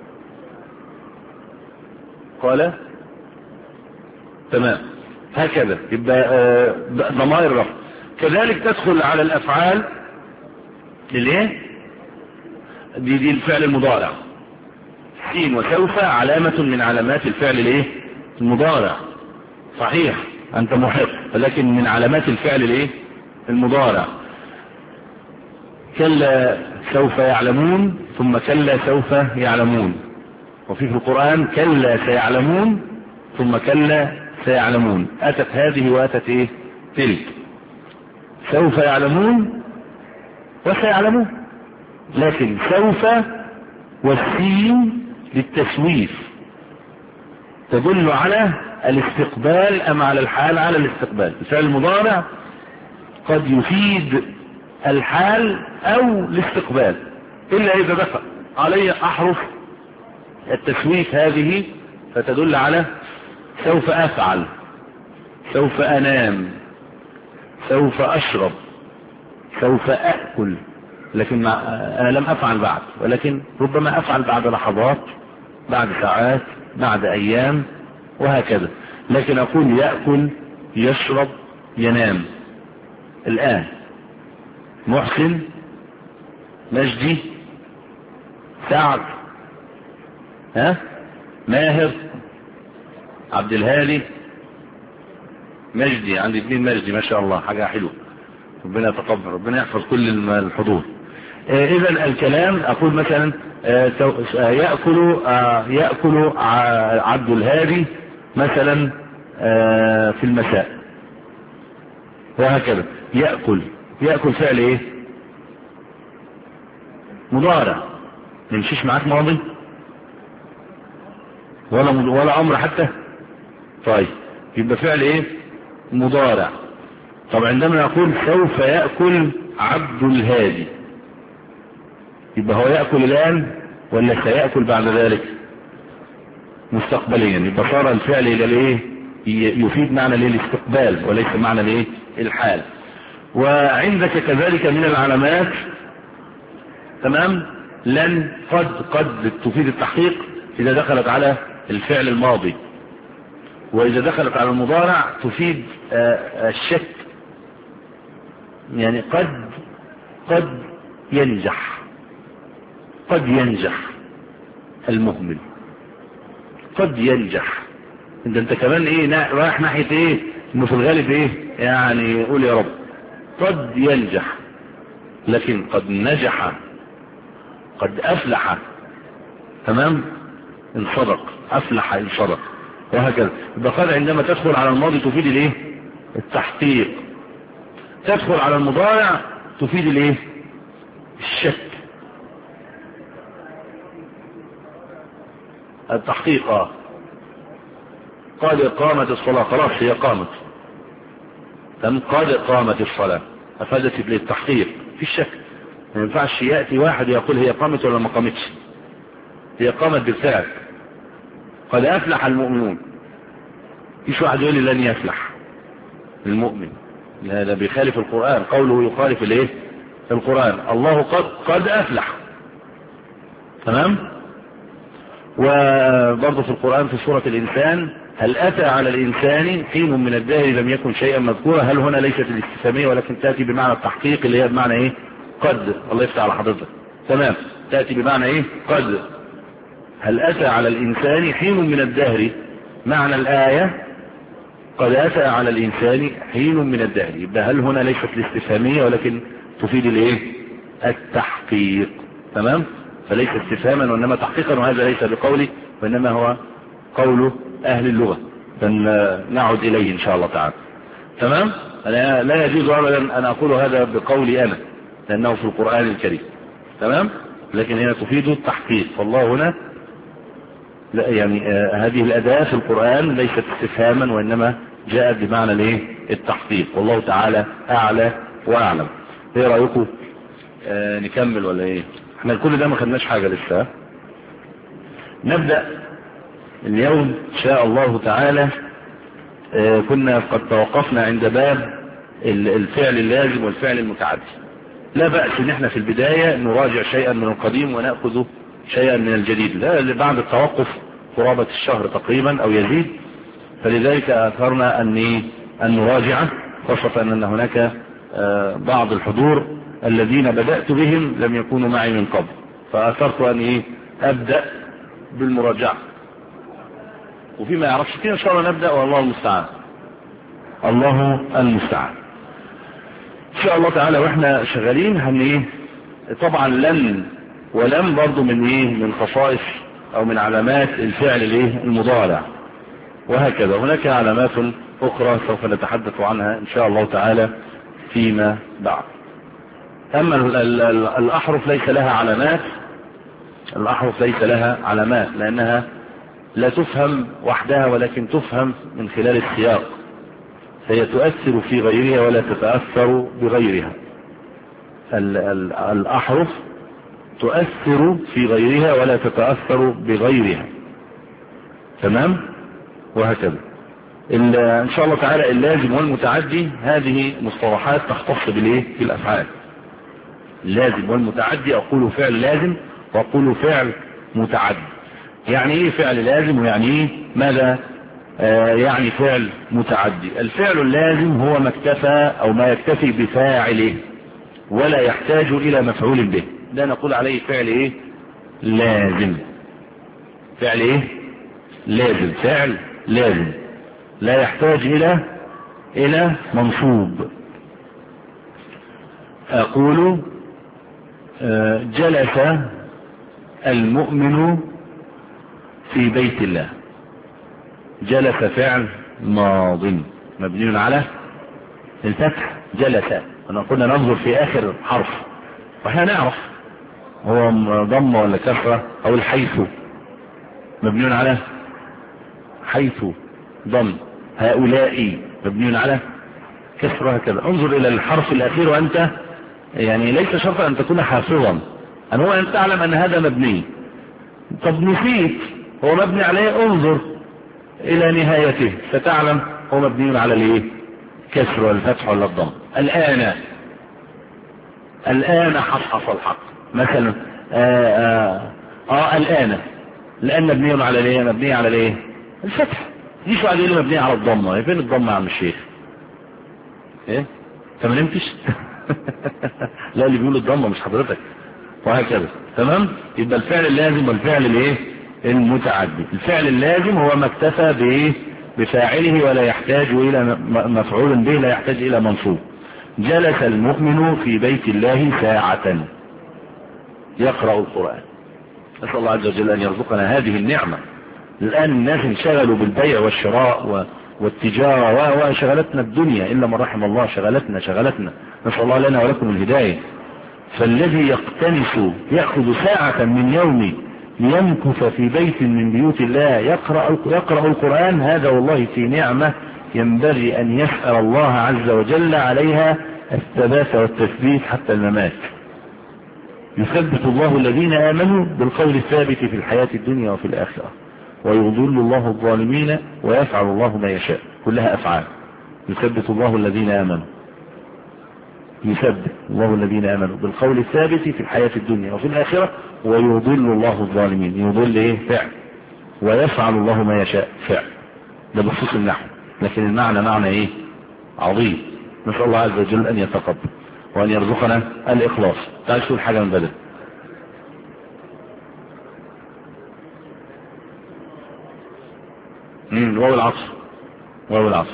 [SPEAKER 2] قال، تمام. هكذا يبقى ضمائر الرفع. كذلك تدخل على الافعال للايه دي دي الفعل المضارع. سين وسوف علامة من علامات الفعل الايه المضارع. صحيح انت محق، ولكن من علامات الفعل الايه المضارع. كلا سوف يعلمون، ثم كلا سوف يعلمون. وفي في القرآن كلا سيعلمون ثم كلا سيعلمون. اتت هذه واتت ايه تلك. سوف يعلمون وسيعلمون، لكن سوف والسين للتسويف تدل على الاستقبال ام على الحال؟ على الاستقبال. الفعل المضارع قد يفيد الحال او الاستقبال، الا اذا دخل علي احرف التسويف هذه فتدل على سوف افعل، سوف انام، سوف اشرب، سوف اكل. لكن مع انا لم افعل بعد، ولكن ربما افعل بعد لحظات، بعد ساعات، بعد ايام، وهكذا. لكن اقول يأكل، يشرب، ينام الان. محسن، مجدي، سعد، ها ماهر، عبد الهادي، مجدي. عندي اثنين مجدي ما شاء الله، حاجة حلوة. ربنا يتقبل، ربنا يحفظ كل الحضور. آه اذا الكلام اقول مثلا آه يأكل آه يأكل عبد الهادي مثلا آه في المساء، وهكذا. يأكل، يأكل فعل ايه مضارع، نمشيش معاك ماضي ولا ولا امر حتى. طيب يبقى فعل ايه مضارع. طب عندما نقول سوف يأكل عبد الهادي، يبقى هو يأكل الآن ولا سيأكل بعد ذلك؟ مستقبليا. يبقى صار الفعل الى الايه يفيد معنى الاستقبال وليس معنى الايه الحال. وعندك كذلك من العلامات تمام لن قد قد تفيد التحقيق اذا دخلت على الفعل الماضي، واذا دخلت على المضارع تفيد الشك. يعني قد قد ينجح، قد ينجح المهمل، قد ينجح. انت انت كمان ايه رايح ناحية ايه انه في الغالب ايه يعني قول يا رب. قد ينجح، لكن قد نجح، قد افلح. تمام ان صدق، افلح ان صدق، وهكذا. يبقى قد عندما تدخل على الماضي تفيد الايه التحقيق، تدخل على المضارع تفيد الايه الشك، التحقيق. اه قد قامت الصلاة، خلاص هي قامت. تم قد قامت الصلاة افادت للتحقيق في الشك. ما ينفعش يأتي واحد يقول هي قامت ولا ما قامتش، هي قامت بالفعل. قد افلح المؤمنون، فيش واحد يقول لي لن يفلح المؤمن، هذا بيخالف القرآن، قوله يخالف الايه القرآن. الله قد قد افلح. تمام. وبرضه في القرآن في سورة الإنسان هل أتى على الإنسان حين من الدهر لم يكن شيئا مذكورا. هل هنا ليست الاستفهامية ولكن تأتي بمعنى التحقيق اللي هي بمعنى ايه قد. الله يفتح على حضرتك. تمام. تأتي بمعنى ايه قد. هل أتى على الإنسان حين من الدهر، معنى الآية قد أتى على الإنسان حين من الدهر. يبقى هل هنا ليست الاستفهامية ولكن تفيد الايه التحقيق. تمام. فليس استفهاما وانما تحقيقا، وهذا ليس بقولي وانما هو قول اهل اللغة، فنعود اليه ان شاء الله تعالى. تمام. أنا لا يجوز ابدا ان اقول هذا بقولي انا لانه في القرآن الكريم. تمام. لكن هنا تفيد التحقيق، فالله هنا لا يعني آه هذه الاداة في القرآن ليست استفهاما وانما جاءت بمعنى الايه التحقيق، والله تعالى اعلى واعلم. ايه رأيكم آه نكمل ولا ايه؟ احنا كل ده ما خدناش حاجة لسه. نبدأ اليوم ان شاء الله تعالى. اه كنا قد توقفنا عند باب الفعل اللازم والفعل المتعدي. لا بأس ان احنا في البداية نراجع شيئا من القديم ونأخذ شيئا من الجديد، لا بعد التوقف قرابة الشهر تقريبا او يزيد، فلذلك اثرنا ان ان نراجع، خاصة ان هناك بعض الحضور الذين بدأت بهم لم يكونوا معي من قبل، فأثرت أن إيه أبدأ بالمراجعة، وفيما يعرفش كده إن شاء الله نبدأ، والله المستعان. الله المستعان إن شاء الله تعالى. وإحنا شغالين هن إيه طبعا لن ولم برضو من إيه من خصائص أو من علامات الفعل الإيه المضارع، وهكذا هناك علامات أخرى سوف نتحدث عنها إن شاء الله تعالى فيما بعد. أما الأحرف ليس لها علامات، الأحرف ليس لها علامات لأنها لا تفهم وحدها ولكن تفهم من خلال السياق، هي تؤثر في غيرها ولا تتأثر بغيرها. الأحرف تؤثر في غيرها ولا تتأثر بغيرها، تمام؟ وهكذا ان شاء الله تعالى. اللازم والمتعدي هذه مصطلحات تختص بالايه بالافعال. اللازم والمتعدي اقول فعل لازم واقول فعل متعدي. يعني ايه فعل لازم ويعني ايه ماذا آه يعني فعل متعدي؟ الفعل اللازم هو ما اكتفى او ما يكتفي بفاعله ولا يحتاج الى مفعول به، ده نقول عليه فعل ايه لازم. فعل ايه لازم، فعل لازم لا يحتاج الى الى منصوب. اقول جلس المؤمن في بيت الله. جلس فعل ماض مبني على الفتح جلس. انا قلنا ننظر في اخر حرف واحنا نعرف هو ضم ولا كسره، او الحيث مبني على حيث ضم، هؤلاء مبني على كسره، هكذا. انظر الى الحرف الاخير وانت يعني ليس شرطا ان تكون حافظا، ان هو ان تعلم ان هذا مبني. طب نسيت هو مبني عليه، انظر الى نهايته فتعلم هو مبني على الايه كسر ولا الفتح ولا الضم. الان الان حصحص الحق مثلا. آآ آآ آآ الان الان مبني على الايه مبني على الايه الفتح. يجي واحد يقول لي مبني على الضمه، فين الضمه يا عم الشيخ؟ ايه انت ما نمتش؟ لا اللي بيقول الضمه مش حضرتك، وهكذا. تمام. يبقى الفعل اللازم والفعل الايه المتعدي. الفعل اللازم هو ما اكتفى بايه بفاعله ولا يحتاج الى مفعول به، لا يحتاج الى منصوب. جلس المؤمن في بيت الله ساعة يقرأ القرآن. نسأل الله عز وجل ان يرزقنا هذه النعمة. الان الناس انشغلوا بالبيع والشراء والتجارة وشغلتنا الدنيا الا من رحم الله، شغلتنا شغلتنا نسأل الله لنا ولكم الهداية. فالذي يقتنس يأخذ ساعة من يومه ليمكث في بيت من بيوت الله يقرأ, يقرأ القرآن، هذا والله في نعمة ينبغي أن يسأل الله عز وجل عليها الثبات والتثبيت حتى الممات. يثبت الله الذين آمنوا بالقول الثابت في الحياة الدنيا وفي الآخرة، ويضل الله الظالمين ويفعل الله ما يشاء. كلها أفعال. يثبت الله الذين آمنوا، يثبت الله الذين آمنوا بالقول الثابت في الحياة الدنيا وفي الآخرة، ويضل الله الظالمين. يضل ايه فعل، ويفعل الله ما يشاء فعل. ده بخصوص النحو، لكن المعنى معنى ايه عظيم. نسأل الله عز وجل ان يتقبل وان يرزقنا الاخلاص. تعال شوف حاجة من بدل. امم واو العصر، واو العصر.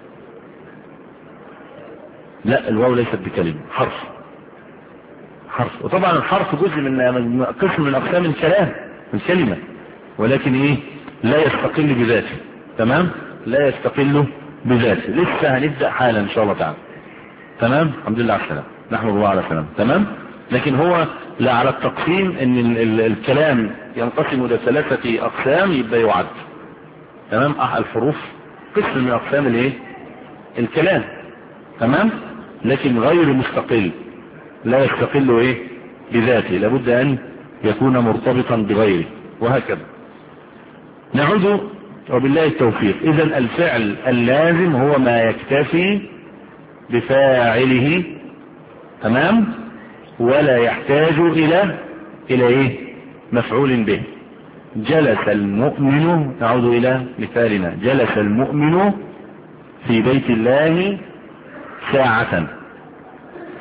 [SPEAKER 2] لا الواو ليست بكلمة، حرف حرف. وطبعا الحرف جزء من قسم من اقسام الكلام الكلمة، ولكن ايه لا يستقل بذاته. تمام، لا يستقل بذاته. لسه هنبدأ حالا ان شاء الله تعالى. تمام، الحمد لله على السلامة، نحمد الله على السلامة. تمام. لكن هو لا على التقسيم ان ال ال الكلام ينقسم الى ثلاثة اقسام يبقى يعد. تمام. الحروف قسم من اقسام الايه الكلام. تمام. لكن غير مستقل، لا يستقل ايه بذاته، لابد ان يكون مرتبطا بغيره، وهكذا. نعود وبالله التوفيق. اذا الفعل اللازم هو ما يكتفي بفاعله، تمام، ولا يحتاج الى الى ايه مفعول به. جلس المؤمن، نعود الى مثالنا، جلس المؤمن في بيت الله ساعة.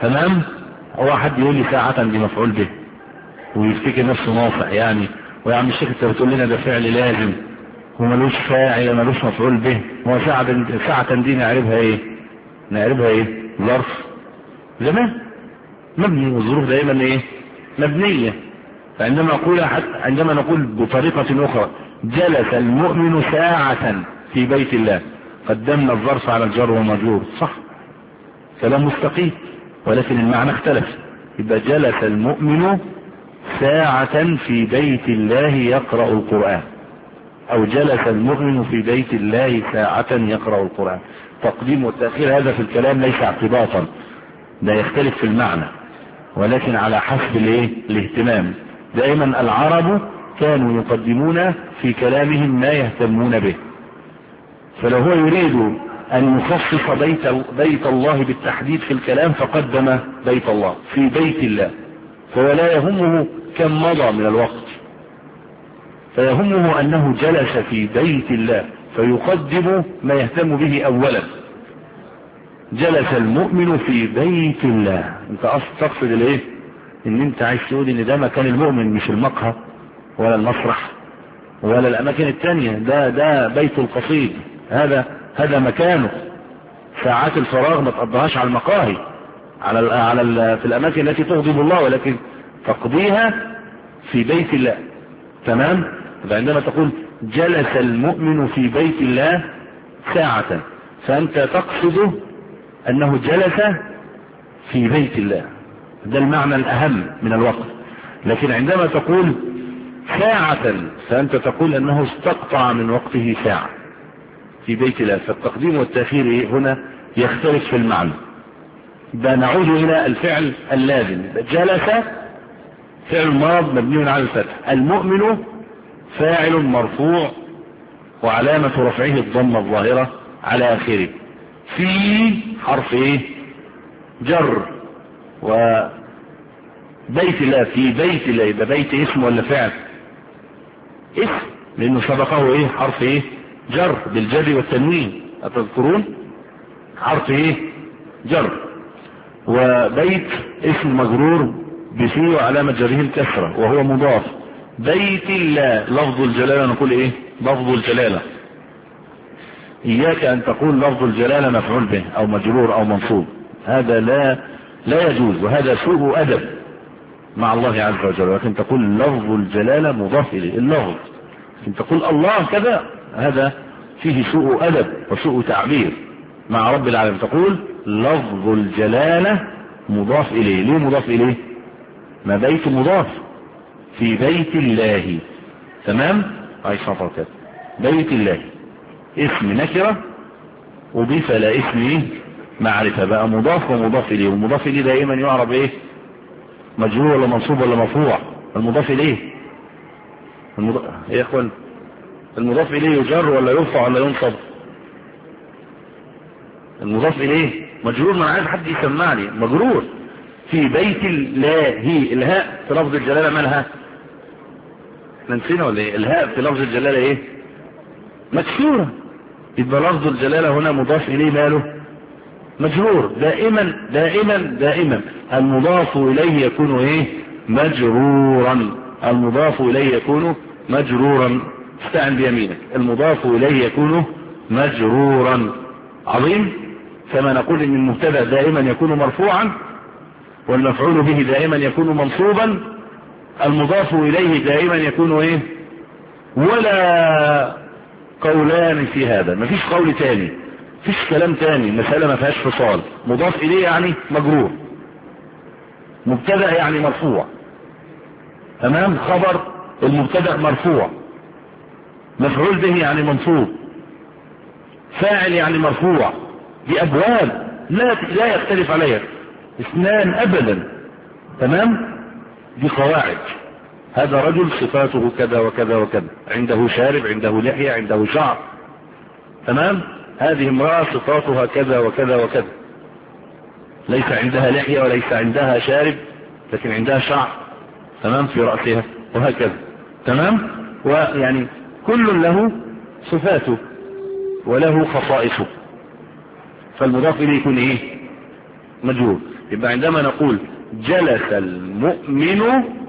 [SPEAKER 2] تمام. هو حد يقول لي ساعة دي مفعول به ويفتكر نفسه ناصح يعني، ويا عم الشيخ انت بتقول لنا ده فعل لازم وملوش فاعل ملوش مفعول به، هو ساعة ساعة دي نعرفها ايه؟ نعرفها ايه؟ ظرف زمان مبني، والظروف دائما ايه؟ مبنية. فعندما نقول عندما نقول بطريقة اخرى جلس المؤمن ساعة في بيت الله، قدمنا الظرف على الجر والمجرور، صح؟ كلام مستقيم، ولكن المعنى اختلف. يبقى جلس المؤمن ساعة في بيت الله يقرأ القرآن، او جلس المؤمن في بيت الله ساعة يقرأ القرآن. تقديم والتأخير هذا في الكلام ليس اعتباطا، ده يختلف في المعنى ولكن على حسب الايه؟ الاهتمام. دائما العرب كانوا يقدمون في كلامهم ما يهتمون به، فلو هو يريد ان يخصص بيت, بيت الله بالتحديد في الكلام فقدم بيت الله في بيت الله، فهو لا يهمه كم مضى من الوقت، فيهمه انه جلس في بيت الله فيقدم ما يهتم به اولا. جلس المؤمن في بيت الله، انت اصلا تقصد الايه؟ ان انت عايز تقول ان ده مكان المؤمن، مش المقهى ولا المسرح ولا الاماكن التانية، ده ده بيت القصيد، هذا هذا مكانه. ساعات الفراغ ما تقضيهاش على المقاهي على ال على ال في الاماكن التي تغضب الله، ولكن تقضيها في بيت الله. تمام. عندما تقول جلس المؤمن في بيت الله ساعة، فانت تقصد انه جلس في بيت الله، ده المعنى الاهم من الوقت. لكن عندما تقول ساعة فانت تقول انه استقطع من وقته ساعة في بيت الله، فالتقديم والتأخير هنا يختلف في المعنى. نعود الى الفعل اللازم. جلس فعل ماض مبني على الفتح، المؤمن فاعل مرفوع وعلامة رفعه الضمة الظاهرة على اخره، في حرف ايه؟ جر. وبيت الله في بيت الله، يبقى بيت اسم ولا فعل؟ اسم، لانه سبقه ايه؟ حرف ايه؟ جر بالجر والتنوين، أتذكرون؟ حرف ايه؟ جر. وبيت اسم مجرور بفي وعلامة جره الكسرة وهو مضاف. بيت الله لفظ الجلالة، نقول ايه؟ لفظ الجلالة. اياك ان تقول لفظ الجلالة مفعول به او مجرور او منصوب، هذا لا لا يجوز، وهذا سوء ادب مع الله عز وجل. ولكن تقول لفظ الجلالة مضاف اليه اللفظ، لكن تقول الله كذا، هذا فيه سوء ادب وسوء تعبير مع رب العالمين. تقول لفظ الجلالة مضاف اليه. ليه مضاف اليه؟ ما بيت مضاف في بيت الله. تمام. عايش فقط بيت الله اسم نكرة وضيف لا اسم ايه؟ معرفة، بقى مضاف ومضاف اليه. والمضاف اليه دائما يعرب ايه؟ مجرور ولا منصوب ولا مرفوع؟ المضاف اليه المضاف ايه يا اخوان؟ المضاف اليه يجر ولا يرفع ولا ينصب؟ المضاف اليه مجرور. ما انا عايز حد يسمع لي مجرور في بيت الله. هي الهاء في لفظ الجلالة مالها؟ نسينا ولا ايه؟ الهاء في لفظ الجلالة ايه؟ مكسورة. يبقى لفظ الجلالة هنا مضاف اليه ماله؟ مجرور. دائما دائما دائما المضاف اليه يكون ايه؟ مجرورا. المضاف اليه يكون مجرورا. استعن بيمينك. المضاف اليه يكون مجرورا. عظيم. كما نقول ان المبتدا دائما يكون مرفوعا والمفعول به دائما يكون منصوبا، المضاف اليه دائما يكون ايه؟ ولا قولان في هذا، مفيش قول تاني، مفيش كلام تاني، مسألة ما فيهاش فصال. مضاف اليه يعني مجرور، مبتدا يعني مرفوع. تمام. خبر المبتدا مرفوع، مفعول به يعني منصوب، فاعل يعني مرفوع. دي ابواب لا لا يختلف عليها اثنان ابدا. تمام. دي قواعد. هذا رجل صفاته كذا وكذا وكذا، عنده شارب، عنده لحية، عنده شعر. تمام. هذه امرأة صفاتها كذا وكذا وكذا، ليس عندها لحية وليس عندها شارب، لكن عندها شعر. تمام. في رأسها وهكذا. تمام. ويعني كل له صفاته وله خصائصه، فالمضاف إليه يكون ايه؟ مجرور. يبقى عندما نقول جلس المؤمن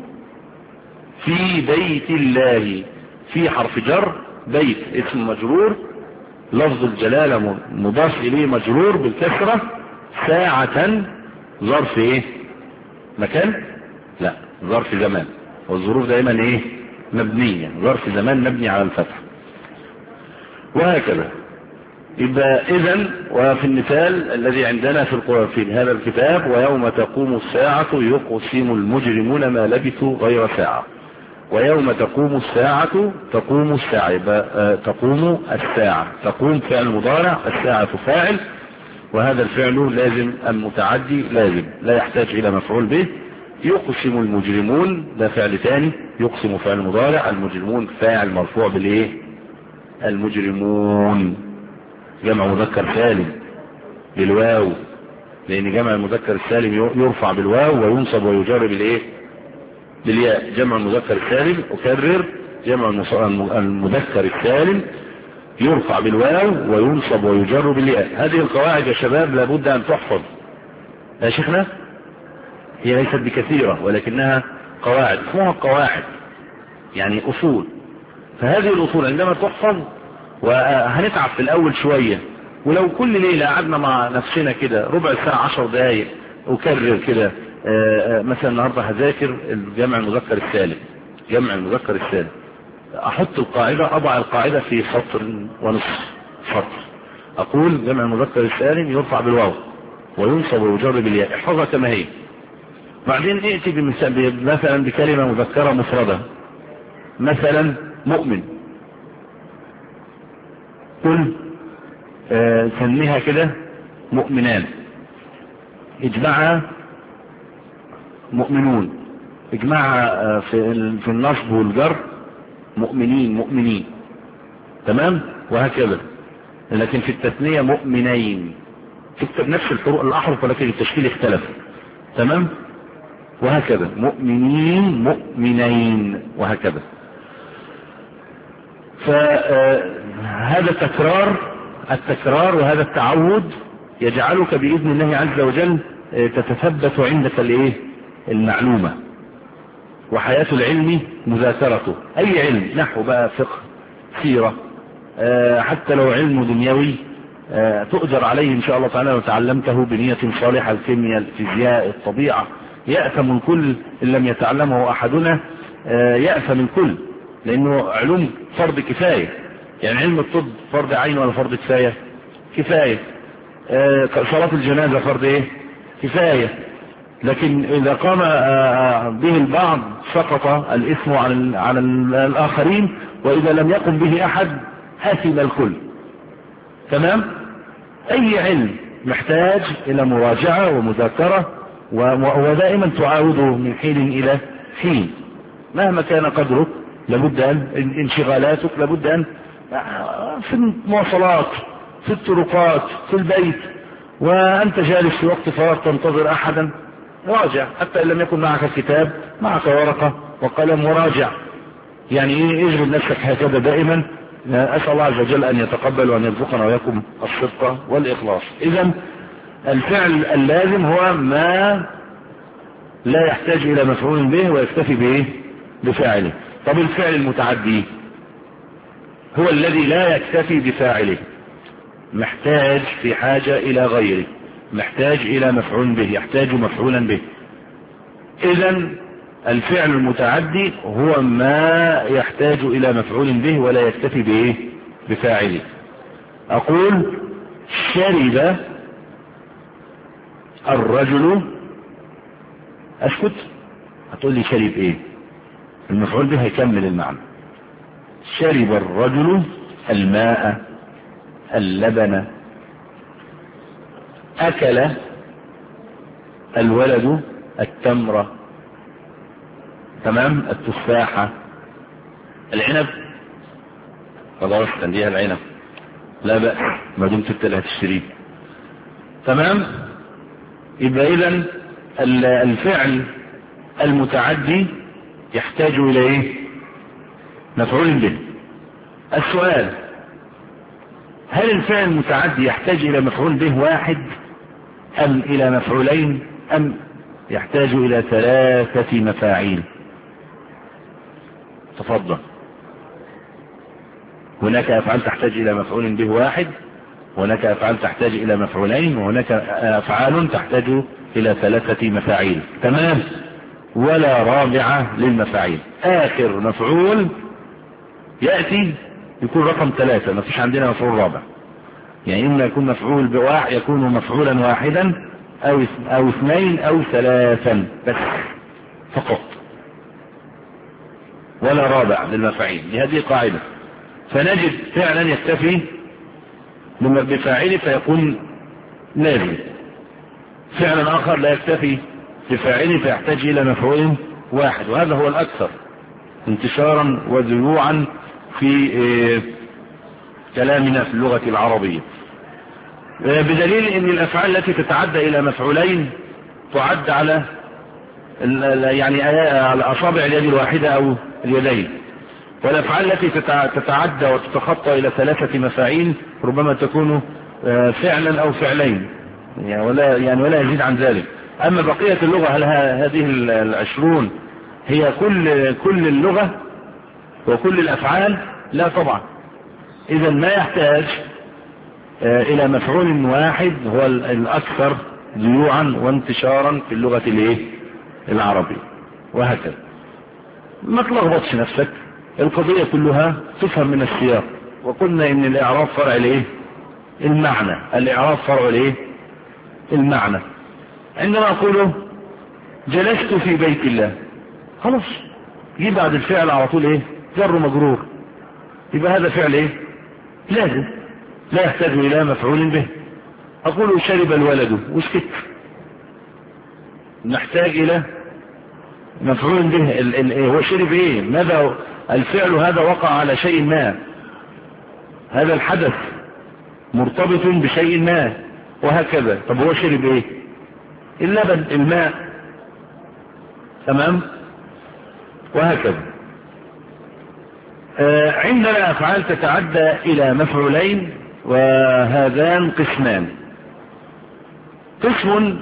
[SPEAKER 2] في بيت الله، في حرف جر، بيت اسم مجرور، لفظ الجلالة مضاف إليه مجرور بالكسرة، ساعة ظرف ايه؟ مكان؟ لا، ظرف زمان، والظروف دائما ايه؟ مبنية. ظرف زمان مبني على الفتح، وهكذا. يبقى اذن وفي المثال الذي عندنا في في هذا الكتاب: ويوم تقوم الساعة يقسم المجرمون ما لبثوا غير ساعة. ويوم تقوم الساعة، تقوم الساعة، يبقى تقوم الساعة، تقوم فعل مضارع، الساعة فاعل، وهذا الفعل لازم، المتعدي لازم، لا يحتاج الى مفعول به. يقسم المجرمون ده فعل ثاني، يقسم فعل مضارع، المجرمون فاعل مرفوع بالايه؟ المجرمون جمع مذكر سالم بالواو، لان جمع المذكر السالم يرفع بالواو وينصب ويجر بالايه؟ بالياء. جمع المذكر السالم، اكرر، جمع المذكر السالم يرفع بالواو وينصب ويجر بالياء. هذه القواعد يا شباب لابد ان تحفظ يا شيخنا، هي ليست بكثيرة ولكنها قواعد، اسمها قواعد يعني اصول. فهذه الاصول عندما تحفظ، وهنتعب في الاول شوية، ولو كل ليلة قعدنا مع نفسنا كده ربع ساعة عشر دقايق اكرر كده، مثلا النهاردة هذاكر الجمع المذكر السالم، جمع المذكر السالم، احط القاعدة، اضع القاعدة في سطر ونصف سطر، اقول جمع المذكر السالم يرفع بالواو وينصب ويجر بالياء، احفظها كما هي. بعدين ائتي مثلا بكلمة مذكرة مفردة، مثلا مؤمن، قل آه سميها كده مؤمنان، اجمعها مؤمنون، اجمعها آه في, في النصب والجر مؤمنين مؤمنين، تمام، وهكذا. لكن في التثنية مؤمنين، تكتب نفس الحروف الاحرف ولكن التشكيل اختلف، تمام، وهكذا. مؤمنين مؤمنين وهكذا. فهذا التكرار التكرار وهذا التعود يجعلك بإذن الله عز وجل تتثبت عندك الايه؟ المعلومة. وحياة العلم مذاكرته، اي علم، نحو بقى، فقه، سيرة، حتى لو علم دنيوي تؤجر عليه ان شاء الله تعالى لو تعلمته بنية صالحة، الكيمياء، الفيزياء، الطبيعة، يأثم من كل ان لم يتعلمه احدنا، يأثم من كل، لانه علوم فرض كفاية. يعني علم الطب فرض عين ولا فرض كفاية؟ كفاية. صلاة الجنازة فرض ايه؟ كفاية. لكن اذا قام به البعض سقط الاثم عن على الاخرين، واذا لم يقم به احد اثم الكل، تمام. اي علم محتاج الى مراجعة ومذاكرة، ودائما تعاوده من حين الى حين، مهما كان قدرك، لابد ان انشغالاتك، لابد ان في المواصلات، في الطرقات، في البيت، وانت جالس في وقت فراغ تنتظر احدا، راجع، حتى ان لم يكن معك الكتاب، معك ورقة وقلم وراجع. يعني ايه؟ اشغل نفسك هكذا دائما. اسأل الله عز وجل ان يتقبل وان يرزقنا وياكم الصدق والاخلاص. اذا الفعل اللازم هو ما لا يحتاج الى مفعول به ويكتفي بايه؟ بفاعله. طب الفعل المتعدي هو الذي لا يكتفي بفاعله، محتاج في حاجة الى غيره، محتاج الى مفعول به، يحتاج مفعولا به. اذا الفعل المتعدي هو ما يحتاج الى مفعول به ولا يكتفي بايه؟ بفاعله. اقول شرب الرجل، اسكت، هتقول لي شرب ايه؟ المفعول به هيكمل المعنى. شرب الرجل الماء، اللبن، اكل الولد التمر، تمام، التفاحة، العنب، خلاص خليها العنب، لا بأس ما دمت انت اللي هتشتريه، تمام. يبقى اذا الفعل المتعدي يحتاج الى ايه؟ مفعول به. السؤال: هل الفعل المتعدي يحتاج الى مفعول به واحد ام الى مفعولين أم يحتاج إلى ثلاثة مفاعيل؟ تفضل. هناك أفعال تحتاج إلى مفعول به واحد، وهناك أفعال تحتاج إلى مفعولين، وهناك أفعال تحتاج إلى ثلاثة مفاعيل. تمام. ولا رابعة للمفاعيل. آخر مفعول يأتي يكون رقم ثلاثة، ما فيش عندنا مفعول رابع. يعني إما يكون مفعول بواحد يكون مفعولا واحدا أو أو اثنين أو ثلاثا بس فقط، ولا رابع للمفاعيل. هذه قاعدة. فنجد فعلا يكتفي بفاعله فيكون لازم، فعلا آخر لا يكتفي بفاعله فيحتاج إلى مفعول واحد، وهذا هو الأكثر انتشارا وذيوعا في كلامنا في اللغة العربية، بدليل ان الافعال التي تتعدى الى مفعولين تعد على يعني على اصابع اليد الواحدة او اليدين، والافعال التي تتعدى وتتخطى الى ثلاثة مفاعيل ربما تكون فعلا او فعلين يعني ولا يعني ولا يزيد عن ذلك. اما بقية اللغة هل هذه العشرون هي كل كل اللغة وكل الافعال؟ لا طبعا. اذا ما يحتاج الى مفعول واحد هو الاكثر ذيوعا وانتشارا في اللغة الايه العربية، وهكذا. ما تلخبطش نفسك، القضية كلها تفهم من السياق. وقلنا ان الاعراب فرع الايه المعنى، الاعراب فرع الايه المعنى. عندما اقوله جلست في بيت الله، خلاص يجي بعد الفعل على طول ايه جر مجرور، يبقى هذا فعل ايه لازم لا يحتاج الى مفعول به. اقول شرب الولد وسكت، نحتاج الى مفعول به. ال ال هو شرب ايه؟ ماذا الفعل هذا؟ وقع على شيء ما، هذا الحدث مرتبط بشيء ما، وهكذا. طب هو شرب ايه؟ اللبن، الماء، تمام، وهكذا. آه عندنا افعال تتعدى الى مفعولين، وهذان قسمان. قسم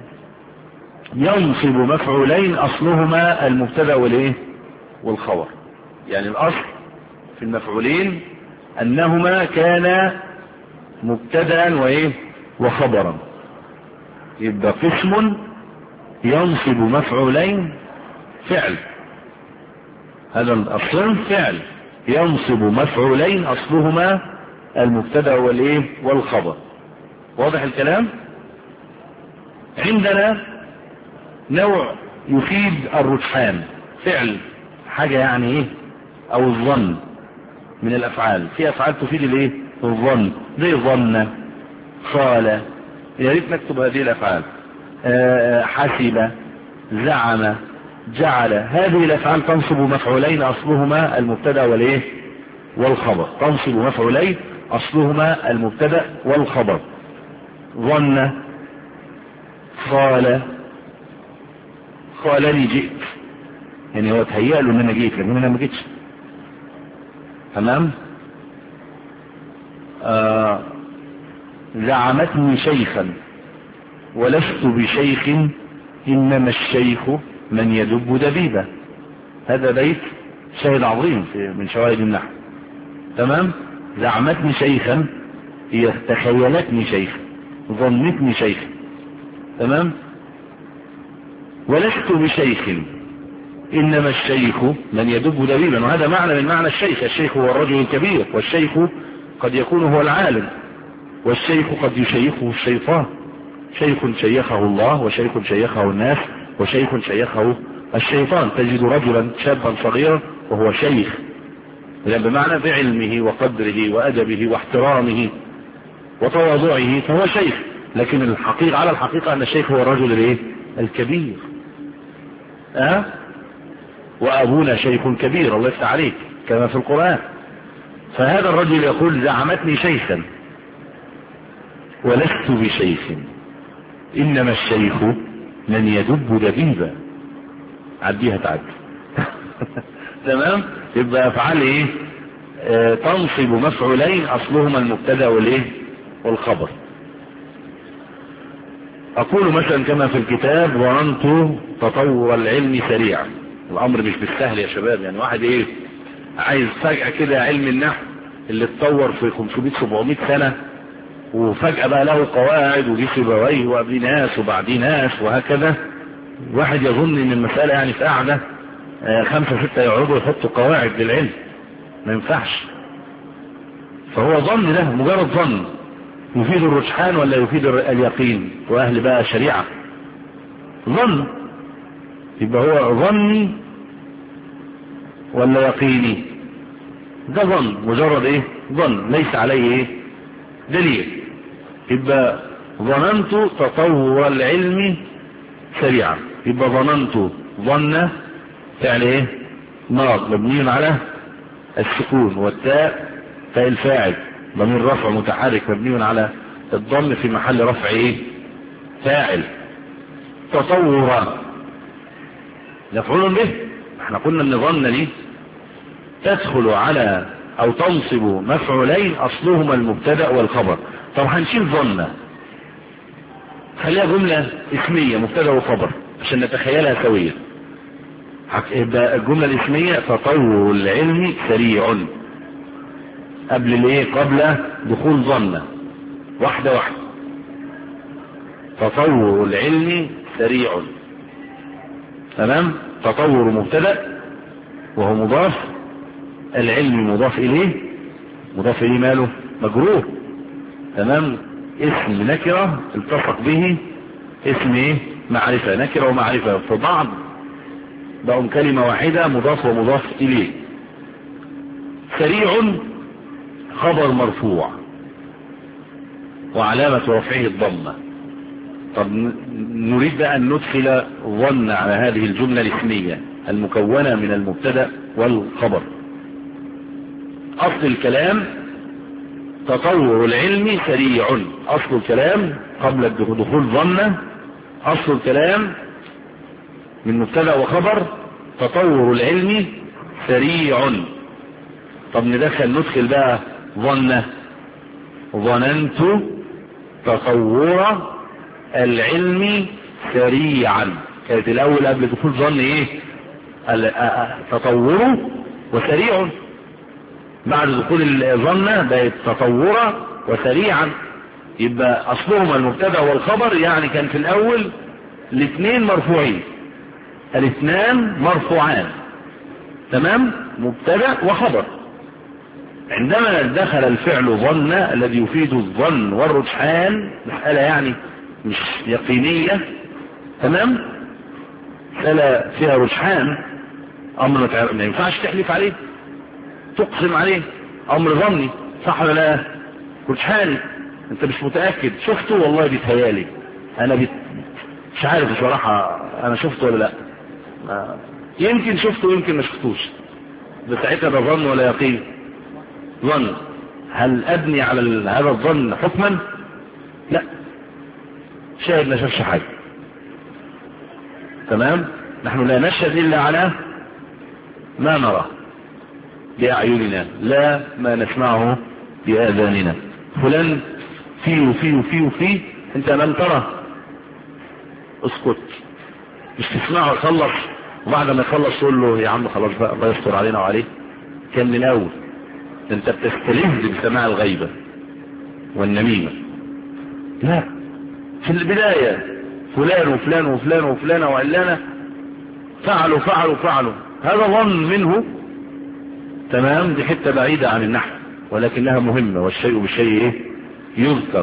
[SPEAKER 2] ينصب مفعولين اصلهما المبتدا والايه والخبر، يعني الاصل في المفعولين انهما كانا مبتدا وايه وخبرا. يبقى قسم ينصب مفعولين فعل، هذا الصنف فعل ينصب مفعولين اصلهما المبتدا والايه والخبر. واضح الكلام؟ عندنا نوع يفيد الرجحان، فعل حاجة يعني ايه او الظن من الافعال. في افعال تفيد الايه الظن، زي ظن، قال. يا ريت نكتب هذه الافعال. أه حسب، زعم، جعل. هذه الافعال تنصب مفعولين اصلهما المبتدا والايه والخبر، تنصب مفعولين اصلهما المبتدا والخبر. ظن، قال، قالني جئت، يعني هو تهيأ له ان انا جيت لكن انا ما جيتش. تمام. آه زعمتني شيخا ولست بشيخ انما الشيخ من يدب دبيبه. هذا بيت شاهد عظيم من شواهد النحو. تمام. زعمتني شيخا هي تخيلتني شيخا، ظنتني شيخا. تمام. ولست بشيخ انما الشيخ من يدب دبيبا، وهذا معنى من معنى الشيخ. الشيخ هو الرجل الكبير، والشيخ قد يكون هو العالم، والشيخ قد يشيخه الشيطان. شيخ شيخه الله، وشيخ شيخه الناس، وشيخ شيخه الشيطان. تجد رجلا شابا صغيرا وهو شيخ، يعني بمعنى بعلمه وقدره وأدبه واحترامه وتواضعه فهو شيخ. لكن الحقيقة على الحقيقة أن الشيخ هو الرجل الايه الكبير. أه؟ وأبونا شيخ كبير، الله يفتح عليك، كما في القرآن. فهذا الرجل يقول زعمتني شيخا ولست بشيخ إنما الشيخ من يدب دبيبا. عديها تعد. تمام. يبقى افعال ايه آه تنصب مفعولين اصلهما المبتدا والايه والخبر. اقول مثلا كما في الكتاب ظننت تطور العلم سريعا. الامر مش بالسهل يا شباب، يعني واحد ايه عايز فجأة كده علم النحو اللي اتطور في خمسمائة سبعمائة سنة وفجأة بقى له قواعد وجي سيبويه وقبل ناس وبعد ناس وهكذا، واحد يظن ان المسألة يعني في قاعدة خمسة ستة يقعدوا يحطوا قواعد للعلم، ما ينفعش. فهو ظن، ده مجرد ظن يفيد الرجحان ولا يفيد اليقين؟ واهل بقى شريعة ظن، يبقى هو ظني ولا يقيني؟ ده ظن، مجرد ايه ظن ليس عليه ايه دليل. يبقى ظننت تطور العلم سريعا، يبقى ظننت ظن فعل ايه ماض مبني على السكون، والتاء تاء الفاعل ضمير رفع متحرك مبني على الضم في محل رفع ايه فاعل. تطور مفعول به. احنا قلنا ان ظن دي تدخل على او تنصب مفعولين اصلهما المبتدا والخبر. طب هنشيل ظن خليها جمله اسميه مبتدا وخبر عشان نتخيلها سويه. يبقى الجمله الاسميه تطور العلم سريع، قبل الايه قبل دخول ظن، واحده واحده. تطور العلم سريع، تمام. تطور مبتدا وهو مضاف، العلم مضاف اليه، مضاف اليه ماله مجرور، تمام. اسم نكره التصق به اسم ايه معرفه، نكره ومعرفه في بعض بقوا كلمه واحده مضاف ومضاف اليه. سريع خبر مرفوع وعلامه رفعه الضمه. طب نريد بقى ان ندخل ظن على هذه الجمله الاسميه المكونه من المبتدا والخبر. اصل الكلام تطور العلم سريع، اصل الكلام قبل دخول ظن، اصل الكلام من مبتدا وخبر تطور العلم سريع. طب ندخل ندخل بقى ظن، ظننت تطور العلم سريعا. كانت الاول قبل دخول ظن ايه تطوره وسريع، بعد دخول الظن بقت تطورا وسريعا. يبقى اصلهما المبتدا والخبر، يعني كان في الاول الاثنين مرفوعين، الاثنان مرفوعان، تمام، مبتدا وخبر. عندما دخل الفعل ظن الذي يفيد الظن والرجحان، مسألة يعني مش يقينية، تمام، مسألة فيها رجحان، امر ما ينفعش تحلف عليه تقسم عليه، امر ظني صح ولا لا؟ رجحاني، انت مش متأكد، شفته والله بيتهيالي انا بيت... مش عارف بصراحة انا شفته ولا لا، ما... يمكن شفته يمكن ما شفتوش، بس ساعتها ده ظن ولا يقين؟ ظن. هل ابني على ال... هذا الظن حكما؟ لا، شاهد ما شافش حاجة، تمام. نحن لا نشهد الا على ما نرى بأعيننا، لا ما نسمعه بآذاننا. فلان فيه وفيه وفيه وفيه، انت لم ترى، اسكت، مش تسمعه يخلص وبعد ما يخلص تقول له يا عم خلاص بقى الله يستر علينا وعليه. كان من الاول انت بتستلذ بسماع الغيبة والنميمة. لا، في البداية فلان وفلان وفلان وفلان وعلانة فعلوا فعلوا فعلوا، هذا ظن منه، تمام. دي حتة بعيدة عن النحو ولكنها مهمة، والشيء بالشيء ايه يذكر.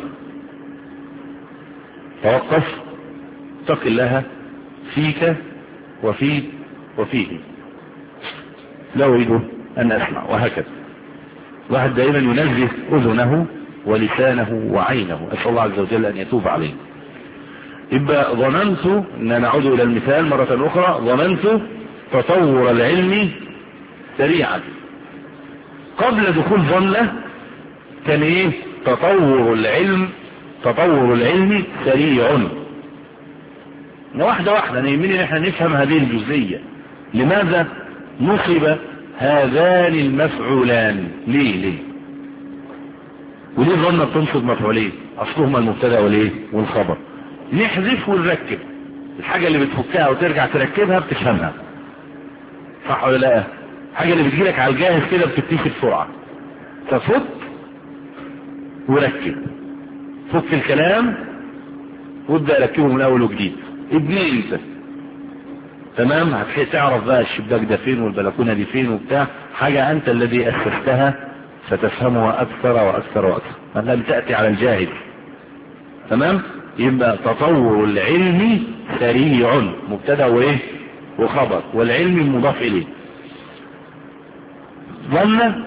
[SPEAKER 2] توقف، اتق الله فيك وفي وفيه، لا أريد أن أسمع، وهكذا. واحد دائما ينزه أذنه ولسانه وعينه، أسأل الله عز وجل أن يتوب عليه. يبقى ظننت، أن نعود إلى المثال مرة أخرى، ظننت تطور العلم سريعا. قبل دخول ظن كان ايه تطور العلم، تطور العلم سريع. واحدة واحدة انا يهمني ان احنا نفهم هذه الجزئية. لماذا نصب هذان المفعولان؟ ليه ليه وليه ظن بتنصب مفعولين اصلهما المبتدا والايه والخبر؟ نحذف ونركب. الحاجة اللي بتفكها وترجع تركبها بتفهمها، صح ولا لا؟ الحاجة اللي بتجيلك على الجاهز كده بتبتدي بسرعة، تفك وركب، فك الكلام وابدأ ركبه من اول وجديد. ابني انت تمام، هتحي تعرف بقى الشباك ده فين والبلكونة دي فين وبتاع، حاجة انت الذي اسستها فتفهمها اكثر واكثر واكثر، انها بتأتي على الجاهز. تمام. يبقى تطور العلم سريع، مبتدا وايه وخبر، والعلم مضاف اليه. ظن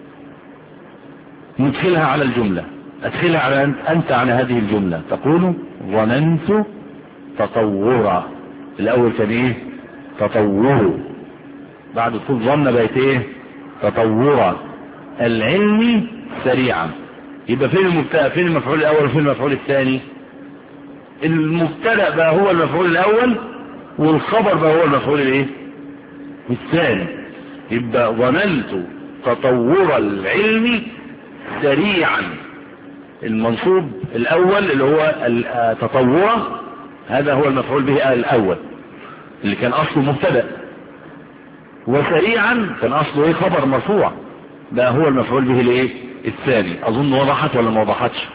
[SPEAKER 2] ندخلها على الجملة، ادخلها على انت عن هذه الجملة، تقول ظننت تطورا. الاول كان ايه؟ تطور، بعد تقول ظن بقت ايه؟ تطورا العلم سريعا. يبقى فين المبتدا، فين المفعول الاول وفين المفعول الثاني؟ المبتدا بقى هو المفعول الاول والخبر بقى هو المفعول الايه؟ الثاني. يبقى ظننت تطور العلم سريعا، المنصوب الاول اللي هو تطور هذا هو المفعول به الاول اللي كان اصله مبتدا، وسريعا كان اصله ايه؟ خبر مرفوع، بقى هو المفعول به الايه؟ الثاني. اظن وضحت ولا ما وضحتش؟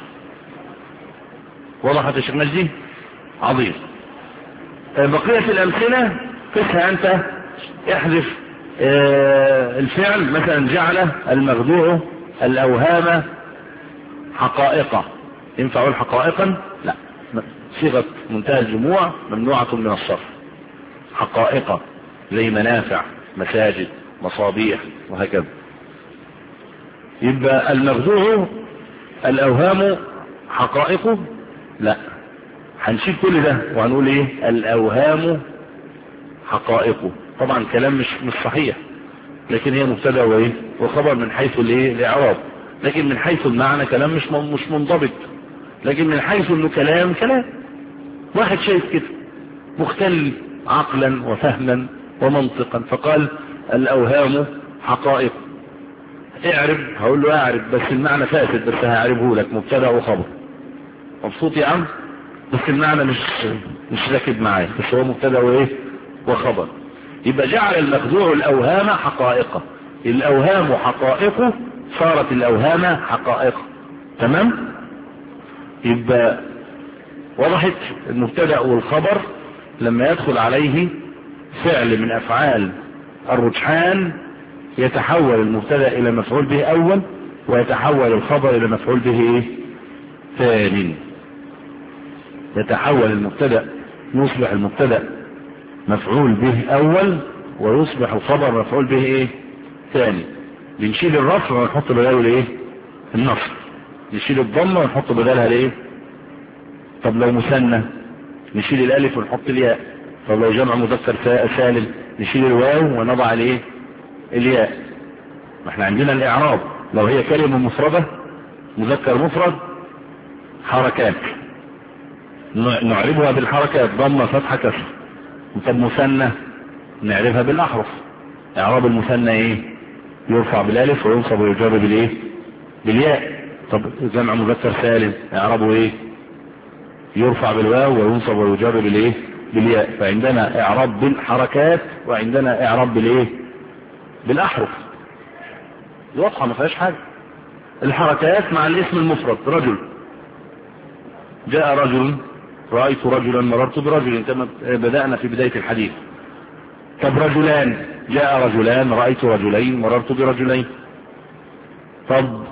[SPEAKER 2] وضحت يا شيخ مجدي؟ عظيم. بقية الامثلة قسها انت، احذف اه الفعل، مثلا جعل المخدوع الاوهام حقائق، ينفع اقول حقائقا؟ لا، صيغة منتهى الجموع ممنوعة من الصرف. حقائق زي منافع، مساجد، مصابيح وهكذا. يبقى المخدوع الاوهام حقائق، لا، هنشيل كل ده وهنقول ايه؟ الاوهام حقائق. طبعا كلام مش مش صحيح، لكن هي مبتدا وايه وخبر من حيث الايه الاعراب، لكن من حيث المعنى كلام مش مش منضبط، لكن من حيث انه كلام كلام. واحد شايف كده مختل عقلا وفهما ومنطقا، فقال الاوهام حقائق. اعرب، هقول له اعرب بس المعنى فاسد، بس هعربه لك مبتدا وخبر. مبسوط يا عم؟ بس المعنى مش مش راكب معايا، بس هو مبتدا وايه وخبر. يبقى جعل المخدوع الاوهام حقائق، الاوهام حقائق، صارت الاوهام حقائق. تمام. يبقى وضحت المبتدا والخبر لما يدخل عليه فعل من افعال الرجحان يتحول المبتدا الى مفعول به اول، ويتحول الخبر الى مفعول به ايه؟ ثاني. يتحول المبتدا، يصبح المبتدا مفعول به اول، ويصبح الخبر مفعول به ايه؟ ثاني. بنشيل الرفع ونحط بداله الايه؟ النصب. نشيل الضمه ونحط بدالها الايه؟ طب لو مثنى نشيل الالف ونحط الياء. طب لو جمع مذكر سالم نشيل الواو ونضع الايه؟ الياء. ما احنا عندنا الاعراب لو هي كلمه مفرده مذكر مفرد حركات نعربها بالحركات، ضمه فتحه كسر. طب مثنى نعرفها بالاحرف. اعراب المثنى ايه؟ يرفع بالالف وينصب ويجر بالايه؟ بالياء. طب جمع مذكر سالم اعرابه ايه؟ يرفع بالواو وينصب ويجر بالايه؟ بالياء. فعندنا اعراب بالحركات وعندنا اعراب بالايه؟ بالاحرف. واضحه ما فيهاش حاجه. الحركات مع الاسم المفرد، رجل، جاء رجل، رأيت رجلا، مررت برجل، كما بدأنا في بداية الحديث. طب رجلان، جاء رجلان، رأيت رجلين، مررت برجلين. طب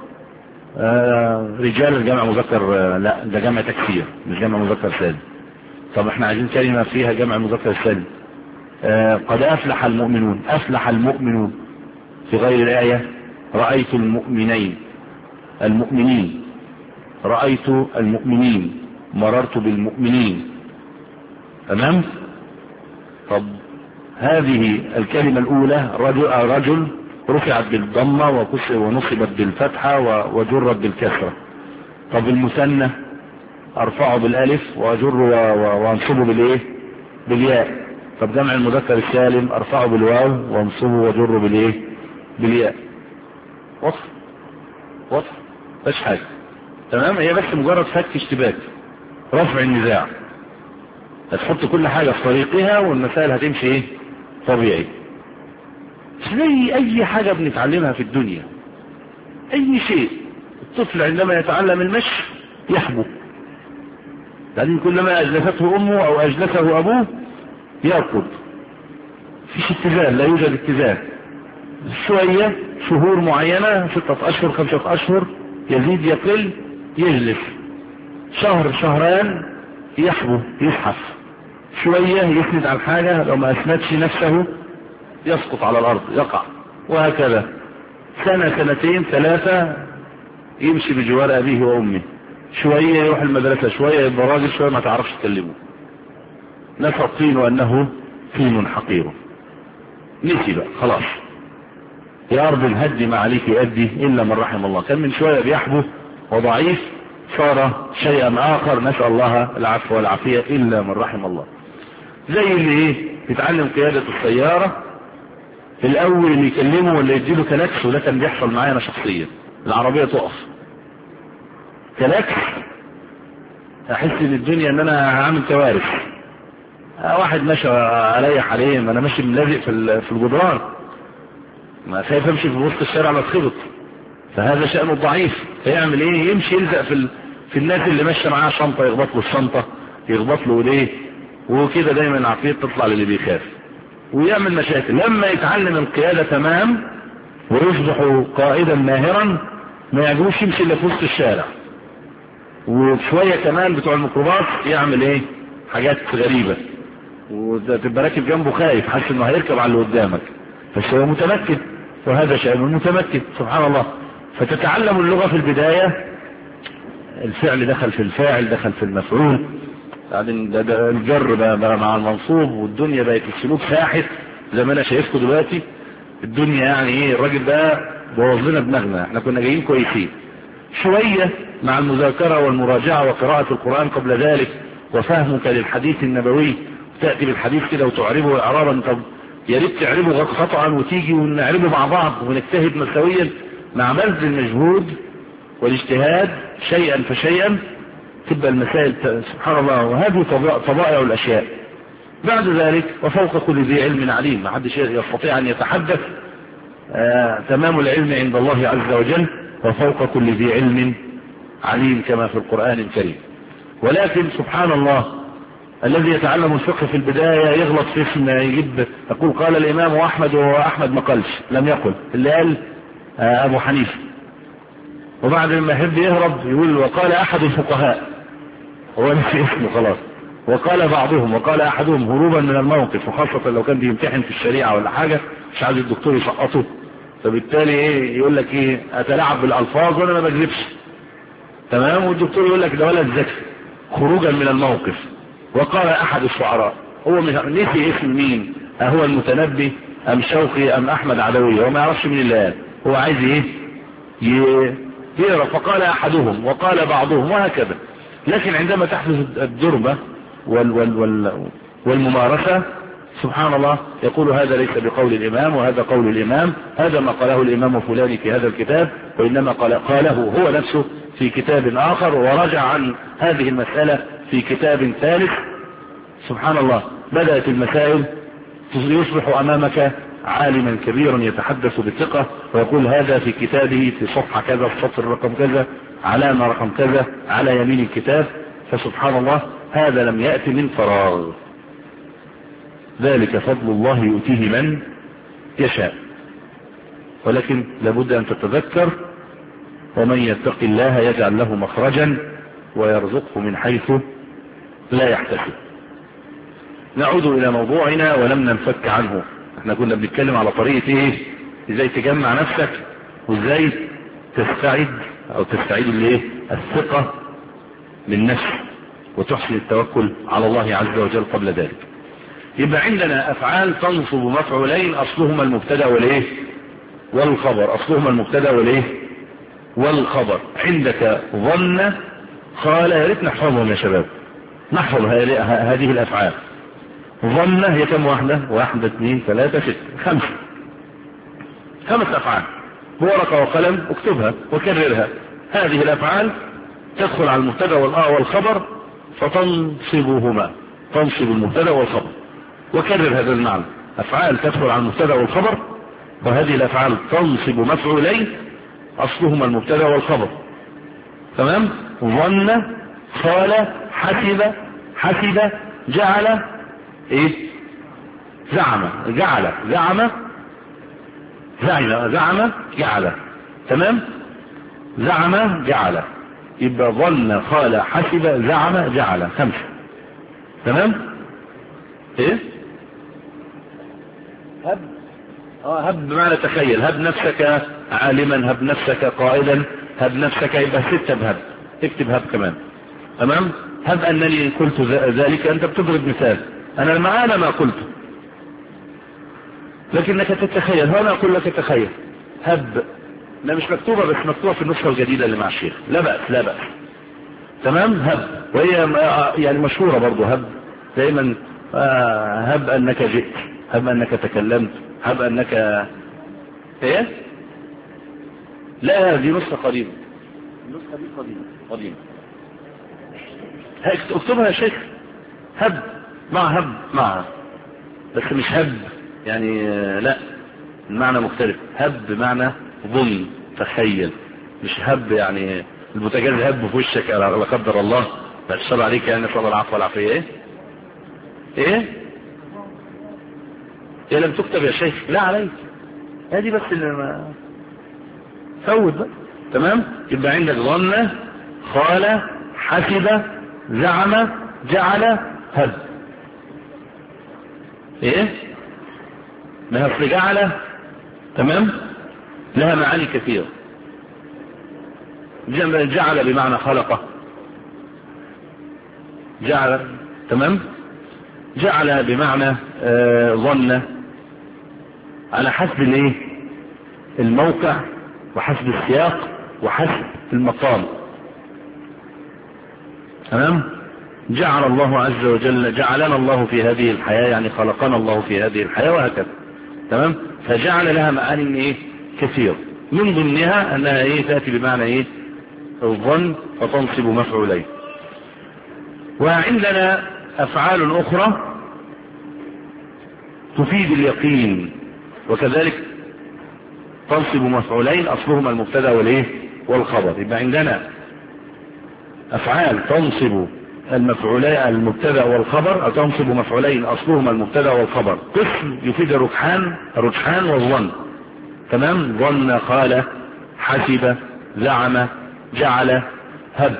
[SPEAKER 2] آه رجال جمع مذكر، آه لا ده جمع تكسير مش جمع مذكر سالم. طب احنا عايزين كلمة فيها جمع مذكر سالم. آه قد أفلح المؤمنون، أفلح المؤمنون في غير الآية. رأيت المؤمنين، المؤمنين، رأيت المؤمنين، مررت بالمؤمنين. تمام. طب هذه الكلمة الأولى رجل, رجل رفعت بالضمة ونصبت بالفتحة وجرت بالكسرة. طب المثنى أرفعه بالألف وأجر وأنصبه بالإيه؟ بالياء. طب جمع المذكر السالم أرفعه بالواو وأنصبه وأجر بالإيه؟ بالياء. وصف وصف مفيش حاجة. تمام. هي بس مجرد فك اشتباك، رفع النزاع. هتحط كل حاجة في طريقها والمسائل هتمشي ايه طبيعي. زي اي حاجة بنتعلمها في الدنيا، اي شيء. الطفل عندما يتعلم المشي يحبو، لأن كلما أجلسته أمه أو أجلسه أبوه يركض، فيش اتزان، لا يوجد اتزان. شوية شهور معينة، ستة أشهر خمسة أشهر، يزيد يقل يجلس، شهر شهران يحبو يزحف، شوية يسند على حاجة، لو ما أسندش نفسه يسقط على الأرض يقع، وهكذا. سنة سنتين ثلاثة يمشي بجوار أبيه وأمه، شوية يروح المدرسة، شوية يبقى راجل، شوية ما تعرفش تكلمه. نفى الطين وأنه طين حقير. نسي بقى خلاص. يا أرض الهدي ما عليك يؤدي إلا من رحم الله. كان من شوية بيحبه وضعيف، صار شيئا آخر، نسأل الله العفو والعافية إلا من رحم الله. زي اللي ايه يتعلم قيادة السيارة، الأول اللي يكلمه ولا يديله كلاكس، وده كان بيحصل معايا أنا شخصيا. العربية تقف كلاكس، أحس إن الدنيا إن أنا هعمل كوارث. واحد ماشي عليا حاليا، ما أنا ماشي ملازق في في الجدران، ما خايف أمشي في وسط الشارع ما اتخبط. فهذا شأنه الضعيف، فيعمل إيه؟ يمشي يلزق في ال... في الناس اللي ماشية معاه شنطة، يخبط له الشنطة، يخبط له ايديه، وكده دايما العقيد تطلع للي بيخاف ويعمل مشاكل. لما يتعلم القيادة تمام ويصبح قائدا ماهرا، ما يعجبوش يمشي الا في وسط الشارع. وشوية كمان بتوع الميكروباص يعمل ايه؟ حاجات غريبة، وتبقى راكب جنبه خايف، حاسس انه هيركب على اللي قدامك، بس هو متمكن، وهذا شأنه المتمكن سبحان الله. فتتعلم اللغة في البداية، الفعل دخل في الفاعل، دخل في المفعول، بعدين ده ده الجر بقى مع المنصوب، والدنيا بقت السلوك ساحت زي ما انا شايفكم دلوقتي. الدنيا يعني ايه، الراجل ده بوظ لنا دماغنا، احنا كنا جايين كويسين. شوية مع المذاكرة والمراجعة وقراءة القرآن قبل ذلك وفهمك للحديث النبوي، تأتي بالحديث كده وتعربه اعرابا، طب يا ريت تعربه خطأ وتيجي ونعربه مع بعض ونجتهد مساويا مع بذل المجهود والاجتهاد شيئا فشيئا، تبقى المسائل سبحان الله. وهذه طبائع الاشياء. بعد ذلك وفوق كل ذي علم عليم، ما حدش يستطيع ان يتحدث آه تمام العلم عند الله عز وجل، وفوق كل ذي علم عليم كما في القرآن الكريم. ولكن سبحان الله الذي يتعلم الفقه في البداية يغلط في اسم، يجيب يقول قال الامام احمد، وهو احمد ما قالش، لم يقل، اللي قال آه ابو حنيفه. وبعد ما يحب يهرب يقول وقال احد الفقهاء، هو نسي اسمه خلاص. وقال بعضهم، وقال احدهم، هروبا من الموقف، وخاصة لو كان بيمتحن في الشريعة ولا حاجة مش عايز الدكتور يسقطه، فبالتالي ايه يقول لك ايه اتلاعب بالالفاظ وانا ما بكذبش تمام، والدكتور يقول لك ده ولد ذكي، خروجا من الموقف. وقال احد الشعراء، هو نسي اسم مين، اهو المتنبي ام شوقي ام احمد عدوية، هو ما يعرفش مين اللي قال، هو عايز ايه يقرأ. فقال احدهم وقال بعضهم وهكذا. لكن عندما تحدث الدربة وال وال وال والممارسة سبحان الله يقول هذا ليس بقول الامام وهذا قول الامام، هذا ما قاله الامام فلاني في هذا الكتاب، وانما قال قاله هو نفسه في كتاب اخر، ورجع عن هذه المسألة في كتاب ثالث. سبحان الله بدأت المسائل يصبح امامك عالما كبيرا يتحدث بالثقة، ويقول هذا في كتابه في صفحة كذا، في سطر رقم كذا، علامة رقم كذا، على يمين الكتاب. فسبحان الله هذا لم يأتي من فراغ، ذلك فضل الله يؤتيه من يشاء. ولكن لابد أن تتذكر ومن يتق الله يجعل له مخرجا ويرزقه من حيث لا يحتسب. نعود إلى موضوعنا ولم ننفك عنه. احنا كنا بنتكلم على طريقة ايه، ازاي تجمع نفسك وازاي تستعد او تستعيد الايه الثقة بالنفس وتحسن التوكل على الله عز وجل قبل ذلك. يبقى عندنا افعال تنصب مفعولين، اصلهما المبتدا والايه والخبر، اصلهما المبتدا والايه والخبر. عندك ظن، قال، يا ريت نحفظهم يا شباب، نحفظ هذه الافعال. ظن هي كم واحدة؟ واحدة اثنين ثلاثة ستة خمسة، خمس افعال بورقة وقلم اكتبها وكررها. هذه الافعال تدخل على المبتدا والخبر فتنصبهما. تنصب المبتدا والخبر. وكرر هذا المعنى، افعال تدخل على المبتدا والخبر، وهذه الافعال تنصب مفعولين اصلهما المبتدا والخبر. تمام؟ ظن، قال، حسب، حسب، جعل، ايه؟ زعم، جعل، زعم، زعم، زعم، جعل. تمام؟ زعم، جعل. يبقى ظن، قال، حسب، زعم، جعل. خمسة. تمام؟ ايه؟ هب. اه هب بمعنى تخيل. هب نفسك عالما، هب نفسك قائدا، هب نفسك. يبقى ستة بهب. اكتب هب كمان. تمام؟ هب انني قلت ذلك. انت بتضرب مثال، انا المعانى ما قلته لكنك تتخيل. هنا اقول لك تخيل. هب لا مش مكتوبة، بس مكتوبة في النسخة الجديدة اللي مع الشيخ. لا بأس، لا بأس. تمام؟ هب. وهي يعني مشهورة برضو هب دائما. هب انك جئت، هب انك تكلمت، هب انك ايه. لا دي نسخة قديمة، النسخة دي قديمة قديمة. اكتبها يا شيخ. هب مع هب معها، بس مش هب يعني، لا المعنى مختلف. هب بمعنى ظن، تخيل. مش هب يعني البوتاجاز هب في وشك لا قدر الله، بشر عليك يعني، نسأل الله العفو والعافية. ايه ايه هي لم تكتب يا شيخ، لا عليك، هذه بس اللي ما فوت بقى. تمام؟ يبقى عندك ظن، قال، حسب، زعم، جعل، هب. ايه ما هي اصل جعل. تمام؟ لها معاني كثيرة. جعل بمعنى خلقه، جعل. تمام؟ جعل بمعنى آه ظن، على حسب الايه الموقع وحسب السياق وحسب المقام. تمام؟ جعل الله عز وجل، جعلنا الله في هذه الحياة يعني خلقنا الله في هذه الحياة، وهكذا. تمام؟ فجعل لها معاني ايه كثير، من ضمنها انها ايه تأتي بمعنى ايه الظن فتنصب مفعولين. وعندنا افعال اخرى تفيد اليقين، وكذلك تنصب مفعولين اصلهما المبتدا والايه والخبر. يبقى عندنا افعال تنصب المفعولين المبتدا والخبر، او تنصب مفعولين اصلهما المبتدا والخبر. قسم يفيد الرجحان، الرجحان والظن. تمام؟ ظن، قال، حسب، زعم، جعل، هب.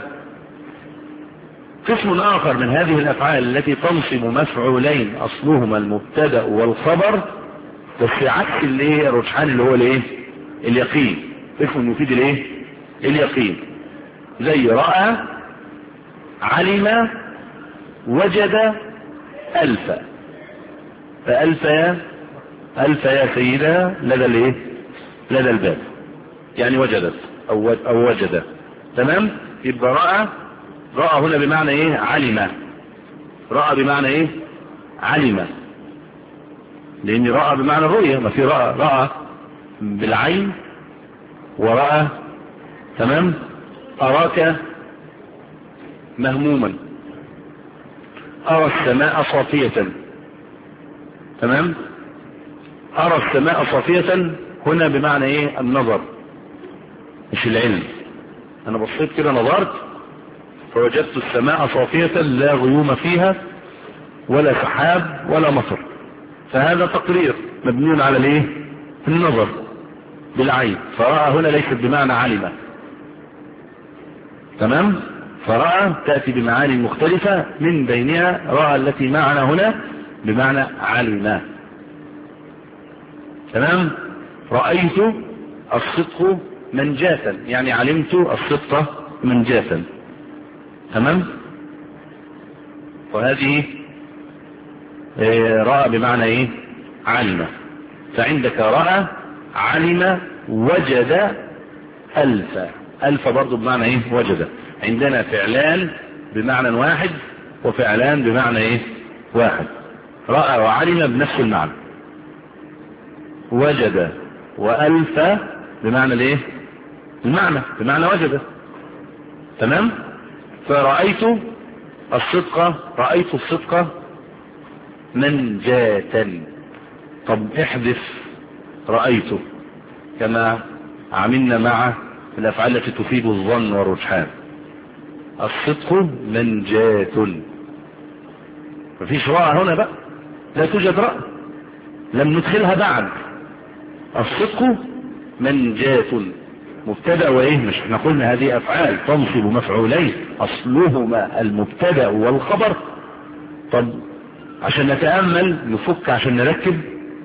[SPEAKER 2] قسم اخر من هذه الافعال التي تنصب مفعولين اصلهما المبتدا والخبر، بس عكس الايه الرجحان اللي هو الايه اليقين. قسم يفيد الايه اليقين، زي راى، علم، وجد، الف. فالف يا الف يا سيدة لدى الايه لدى الباب، يعني وجدت او او وجد. تمام؟ يبقى راى، راى هنا بمعنى ايه علم. راى بمعنى ايه علم، لان راى بمعنى الرؤية. ما في راى راى بالعين وراى. تمام؟ اراك مهموما، ارى السماء صافية. تمام؟ ارى السماء صافية هنا بمعنى ايه النظر مش العلم. انا بصيت كده نظرت فوجدت السماء صافية لا غيوم فيها ولا سحاب ولا مطر، فهذا تقرير مبني على الايه النظر بالعين. فرأى هنا ليست بمعنى علم. تمام؟ فرأى تأتي بمعاني مختلفة، من بينها رأى التي معنا هنا بمعنى علم. تمام؟ رأيت الصدق منجاة، يعني علمت الصدق منجاة. تمام؟ وهذه رأى بمعنى ايه علم. فعندك رأى، علم، وجد، ألف. ألف برضو بمعنى ايه وجد. عندنا فعلان بمعنى واحد وفعلان بمعنى ايه واحد. رأى وعلم بنفس المعنى. وجد وألف بمعنى الايه المعنى بمعنى وجد. تمام؟ فرأيت الصدق، رأيت الصدق منجاة. طب احذف رأيته كما عملنا مع الأفعال التي تفيد الظن والرجحان. الصدق منجاة، مفيش راء هنا بقى، لا توجد راء، لم ندخلها بعد. الصدق منجاة مبتدأ وايه، مش احنا قلنا هذه افعال تنصب مفعولين اصلهما المبتدأ والخبر. طب عشان نتأمل نفك عشان نركب.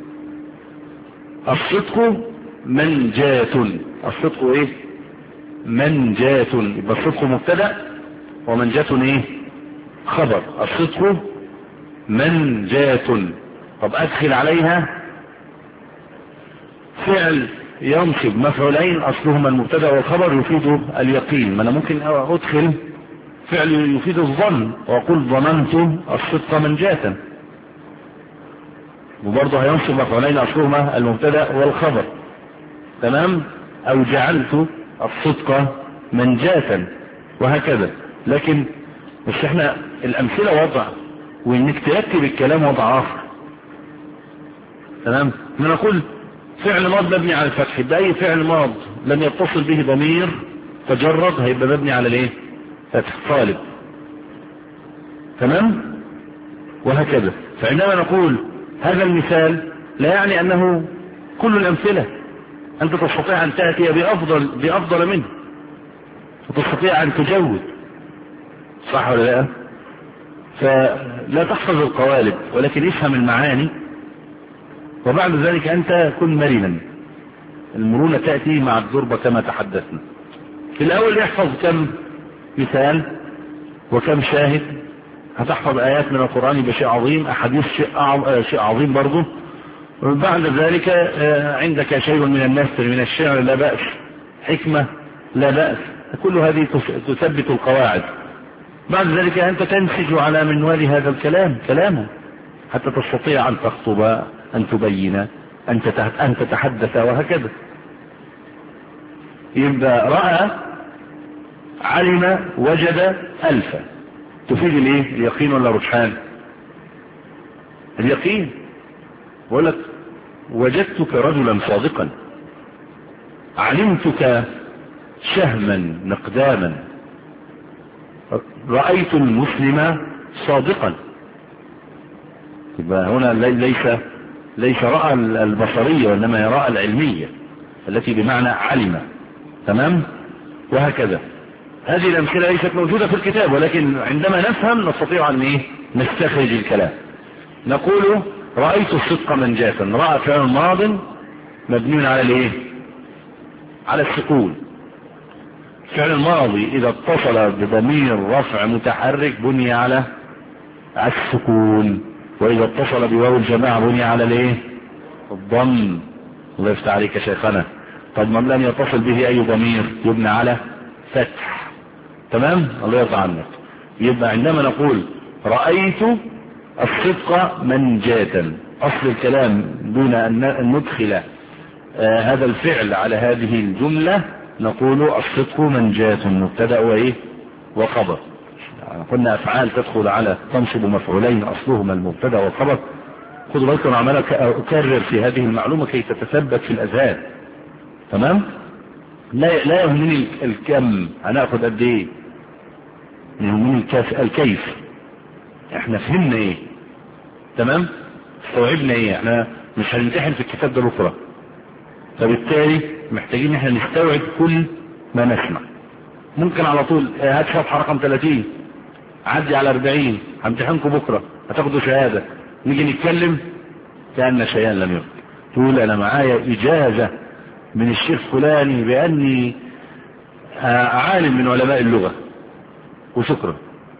[SPEAKER 2] الصدق منجاة، الصدق ايه منجاة، يبقى الصدق مبتدأ ومنجاة ايه خبر. الصدق منجاة. طب ادخل عليها فعل ينصب مفعولين اصلهما المبتدأ والخبر يفيد اليقين. ما انا ممكن ادخل فعل يفيد الظن واقول ظننت الصدق منجاة، وبرضه هينصب مفعولين اصلهما المبتدأ والخبر. تمام. او جعلت الصدق منجاة وهكذا. لكن مش احنا الامثلة وضع وانك ترتب الكلام وضع اخر. تمام. من نقول فعل ماض مبني على الفتح، بأي فعل ماض لم يتصل به ضمير تجرد هيبقى مبني على الايه فتح طالب. تمام. وهكذا. فعندما نقول هذا المثال لا يعني انه كل الامثلة، انت تستطيع ان تأتي بافضل بافضل منه وتستطيع ان تجود، صح ولا لا؟ فلا تحفظ القوالب ولكن افهم المعاني، وبعد ذلك انت كن مرنا. المرونة تأتي مع الضربة كما تحدثنا. في الاول احفظ كم مثال وكم شاهد، هتحفظ ايات من القرآن بشيء عظيم، احاديث شيء عظيم برضه. وبعد ذلك عندك شيء من النثر من الشعر لا بأس، حكمة لا بأس، كل هذه تثبت القواعد. بعد ذلك انت تنسج على منوال هذا الكلام كلامه حتى تستطيع ان تخطب، ان تبين، ان تتحدث وهكذا. يبقى رأى علم وجد ألف تفيد الايه اليقين ولا رجحان؟ اليقين. بقول لك وجدتك رجلا صادقا، علمتك شهما مقداما، رأيت المسلم صادقا. يبقى هنا ليس ليس رأى البصرية وإنما رأى العلمية التي بمعنى علم. تمام. وهكذا. هذه الأمثلة ليست موجودة في الكتاب، ولكن عندما نفهم نستطيع أن إيه نستخرج الكلام. نقول رأيت الصدق منجاة، رأى فعل ماض مبني على الايه على السكون. فعل الماضي اذا اتصل بضمير رفع متحرك بني على السكون، واذا اتصل بواو الجماعة بني على الايه الضم. الله يفتح عليك يا شيخنا. طب من لم يتصل به اي ضمير يبنى على فتح. تمام. الله يرضى عنك. يبقى عندما نقول رأيت الصدق منجاة، اصل الكلام دون ان ندخل آه هذا الفعل على هذه الجملة نقول الصدق منجاة مبتدأ وايه وخبر. قلنا افعال تدخل على تنصب مفعولين اصلهما المبتدأ والخبر. خذوا بالكم انا عمال اكرر في هذه المعلومة كي تتثبت في الاذهان. تمام. لا لا يهمني الكم هناخد قد ايه، يهمني الكيف. احنا فهمنا ايه. تمام. استوعبنا ايه. احنا مش هنمتحن في الكتاب ده بكره، فبالتالي محتاجين احنا نستوعب كل ما نسمع. ممكن على طول هات صفحه رقم ثلاثين عدي على أربعين همتحنكم بكره هتاخدوا شهاده، نيجي نتكلم كأن شيئا لم يكن. تقول انا معايا اجازه من الشيخ فلاني باني عالم من علماء اللغه وشكرا.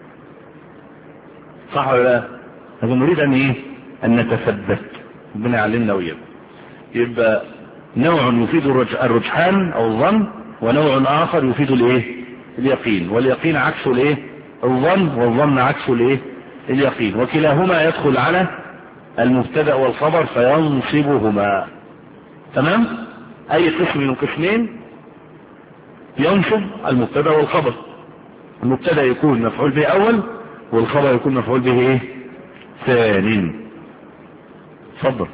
[SPEAKER 2] صح ولا لا؟ لكن نريد ان ايه ان نتثبت. ربنا يعلمنا وياكم. يبقى نوع يفيد الرجحان او الظن، ونوع اخر يفيد الايه اليقين. واليقين عكسه الايه الظن، والظن عكسه الايه اليقين. وكلاهما يدخل على المبتدأ والخبر فينصبهما. تمام. اي قسم من القسمين ينصب المبتدأ والخبر. المبتدأ يكون مفعول به اول، والخبر يكون مفعول به ايه؟ ثان. اتفضل.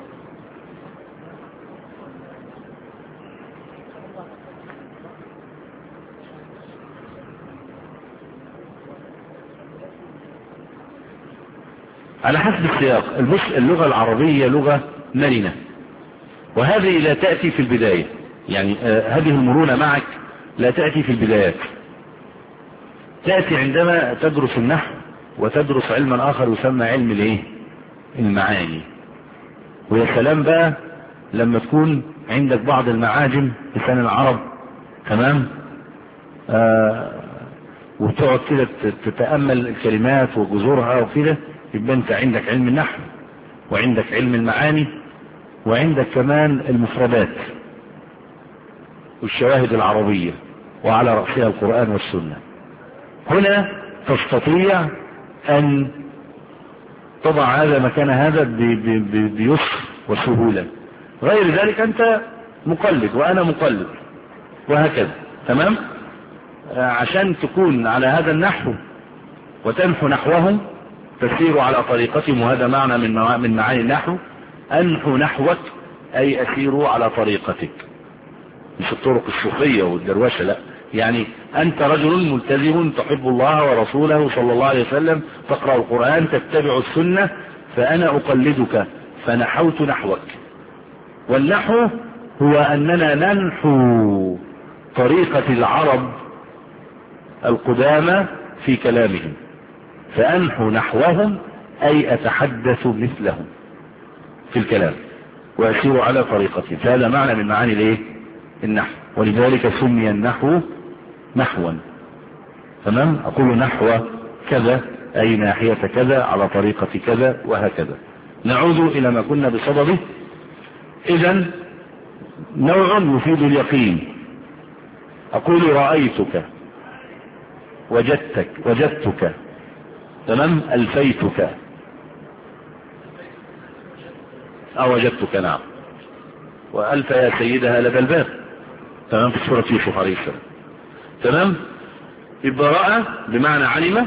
[SPEAKER 2] على حسب السياق. البص، اللغة العربية لغة مرنة، وهذه لا تأتي في البداية، يعني آه هذه المرونة معك لا تأتي في البدايات، تأتي عندما تدرس النحو وتدرس علما آخر يسمى علم الايه؟ المعاني. ويا سلام بقى لما تكون عندك بعض المعاجم لسان العرب، تمام، آه وتقعد كده تتأمل الكلمات وجذورها وكده، يبقى انت عندك علم النحو وعندك علم المعاني وعندك كمان المفردات والشواهد العربية، وعلى رأسها القرآن والسنة. هنا تستطيع أن تضع هذا مكان هذا بيسر وسهولة. غير ذلك أنت مقلد وأنا مقلد وهكذا، تمام. عشان تكون على هذا النحو وتنحو نحوهم تسير على طريقتهم، وهذا معنى من من معاني النحو. أنحو نحوك أي أسير على طريقتك، مش الطرق الصوفية والدروشة، لا، يعني أنت رجل ملتزم تحب الله ورسوله صلى الله عليه وسلم، تقرأ القرآن، تتبع السنة، فأنا أقلدك فنحوت نحوك. والنحو هو أننا ننحو طريقة العرب القدامى في كلامهم، فأنحو نحوهم أي أتحدث مثلهم في الكلام وأسير على طريقتهم. فهذا معنى من معاني الايه؟ النحو. ولذلك سمي النحو نحوا، تمام. أقول نحو كذا أي ناحية كذا على طريقة كذا وهكذا. نعود إلى ما كنا بصدده. إذن نوع يفيد اليقين. أقول رأيتك، وجدتك وجدتك تمام، ألفيتك أو وجدتك، نعم. وألف يا سيدها لدى الباب، تمام، في سورة يوسف عليه السلام، تمام. يبقى رأى بمعنى علم،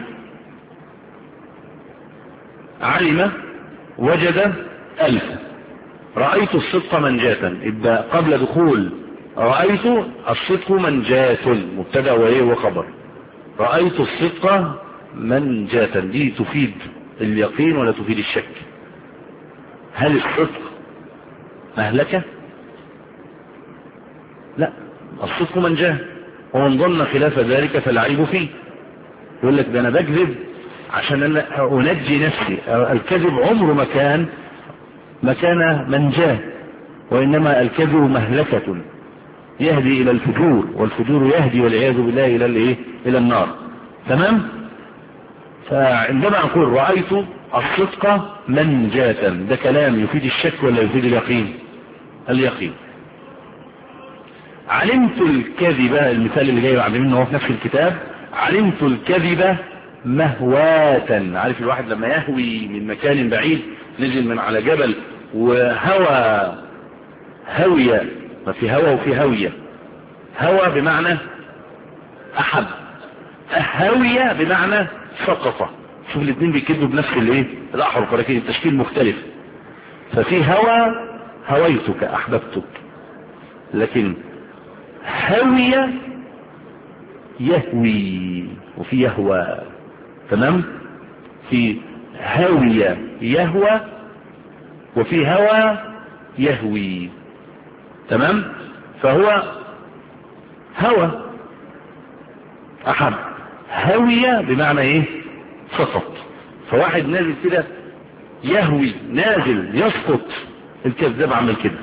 [SPEAKER 2] علم وجد ألف. رأيت الصدق منجاة، يبقى قبل دخول رأيت الصدق منجاة مبتدأ وإيه وخبر. رأيت الصدق منجاة دي تفيد اليقين ولا تفيد الشك؟ هل الصدق مهلكة؟ لا، الصدق منجاة، ومن ظن خلاف ذلك فالعيب فيه. يقول لك ده انا بكذب عشان انا انجي نفسي. الكذب عمره ما كان مكان منجاة، وانما الكذب مهلكة يهدي الى الفجور، والفجور يهدي والعياذ بالله الى الايه؟ الى النار، تمام. فعندما اقول رأيت الصدق منجاة، ده كلام يفيد الشك ولا يفيد اليقين؟ اليقين. علمت الكذب، المثال اللي جاي بعد منه هو في نفس الكتاب، علمت الكذب مهواة. عارف الواحد لما يهوي من مكان بعيد، نزل من على جبل وهوى هوية، ما في هوى وفي هوية. هوى بمعنى أحب، هوية بمعنى سقط. شوف الاثنين بيكذبوا بنفس الايه؟ الأحرف، ولكن التشكيل مختلف. ففي هوى هويتك أحببتك، لكن هوية يهوي وفي يهوى، تمام. في هوية يهوى وفي هوى يهوي، تمام. فهو هوى أحب، هوية بمعنى ايه؟ سقط. فواحد نازل كده يهوي، نازل يسقط، الكذاب عمل كده،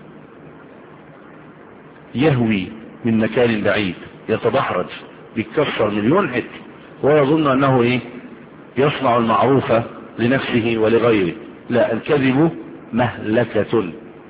[SPEAKER 2] يهوي من مكان بعيد، يتدحرج، بيتكسر مليون حته، ويظن انه ايه؟ يصنع المعروف لنفسه ولغيره. لا، الكذب مهلكة،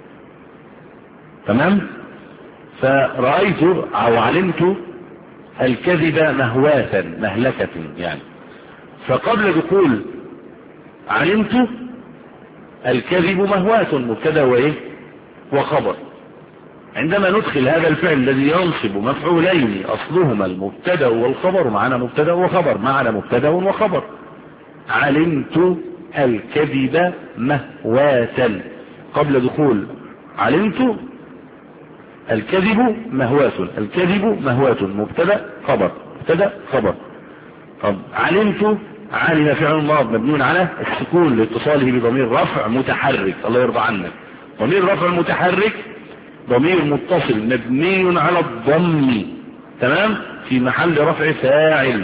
[SPEAKER 2] تمام. فرأيت او علمت الكذب مهواة، مهلكة يعني. فقبل دخول علمت الكذب مهواة مبتدا وايه؟ وخبر. عندما ندخل هذا الفعل الذي ينصب مفعولين اصلهما المبتدا والخبر، معنا مبتدا وخبر، معنا مبتدا وخبر، علمت الكذب مهواة، قبل دخول علمت الكذب مهواة. الكذب مهواة مبتدا خبر، مبتدا خبر. طب علمت علم فعل ماض مبنون على السكون لاتصاله بضمير رفع متحرك، الله يرضى عنك. ضمير رفع متحرك ضمير متصل مبني على الضم، تمام، في محل رفع فاعل.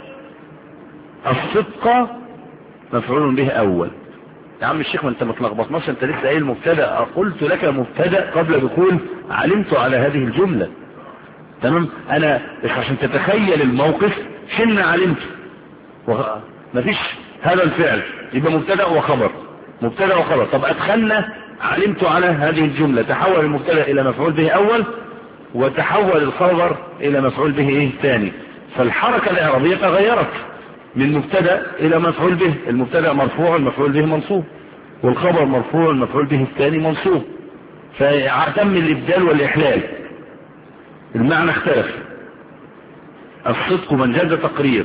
[SPEAKER 2] الصدق مفعول به اول. يا عم الشيخ ما انت متلخبط، مثلا انت لسه قايل مبتدا، قلت لك مبتدا قبل دخول علمت على هذه الجمله، تمام. انا بس عشان تتخيل الموقف، شلنا علمت مفيش هذا الفعل، يبقى مبتدا وخبر، مبتدا وخبر. طب ادخلنا علمت على هذه الجمله، تحول المبتدا الى مفعول به اول، وتحول الخبر الى مفعول به ايه ثاني. فالحركه الاعرابيه تغيرت من مبتدا الى مفعول به. المبتدا مرفوع المفعول به منصوب، والخبر مرفوع المفعول به الثاني منصوب، فاعتم الابدال والاحلال، المعنى اختلف. الصدق من جد تقرير،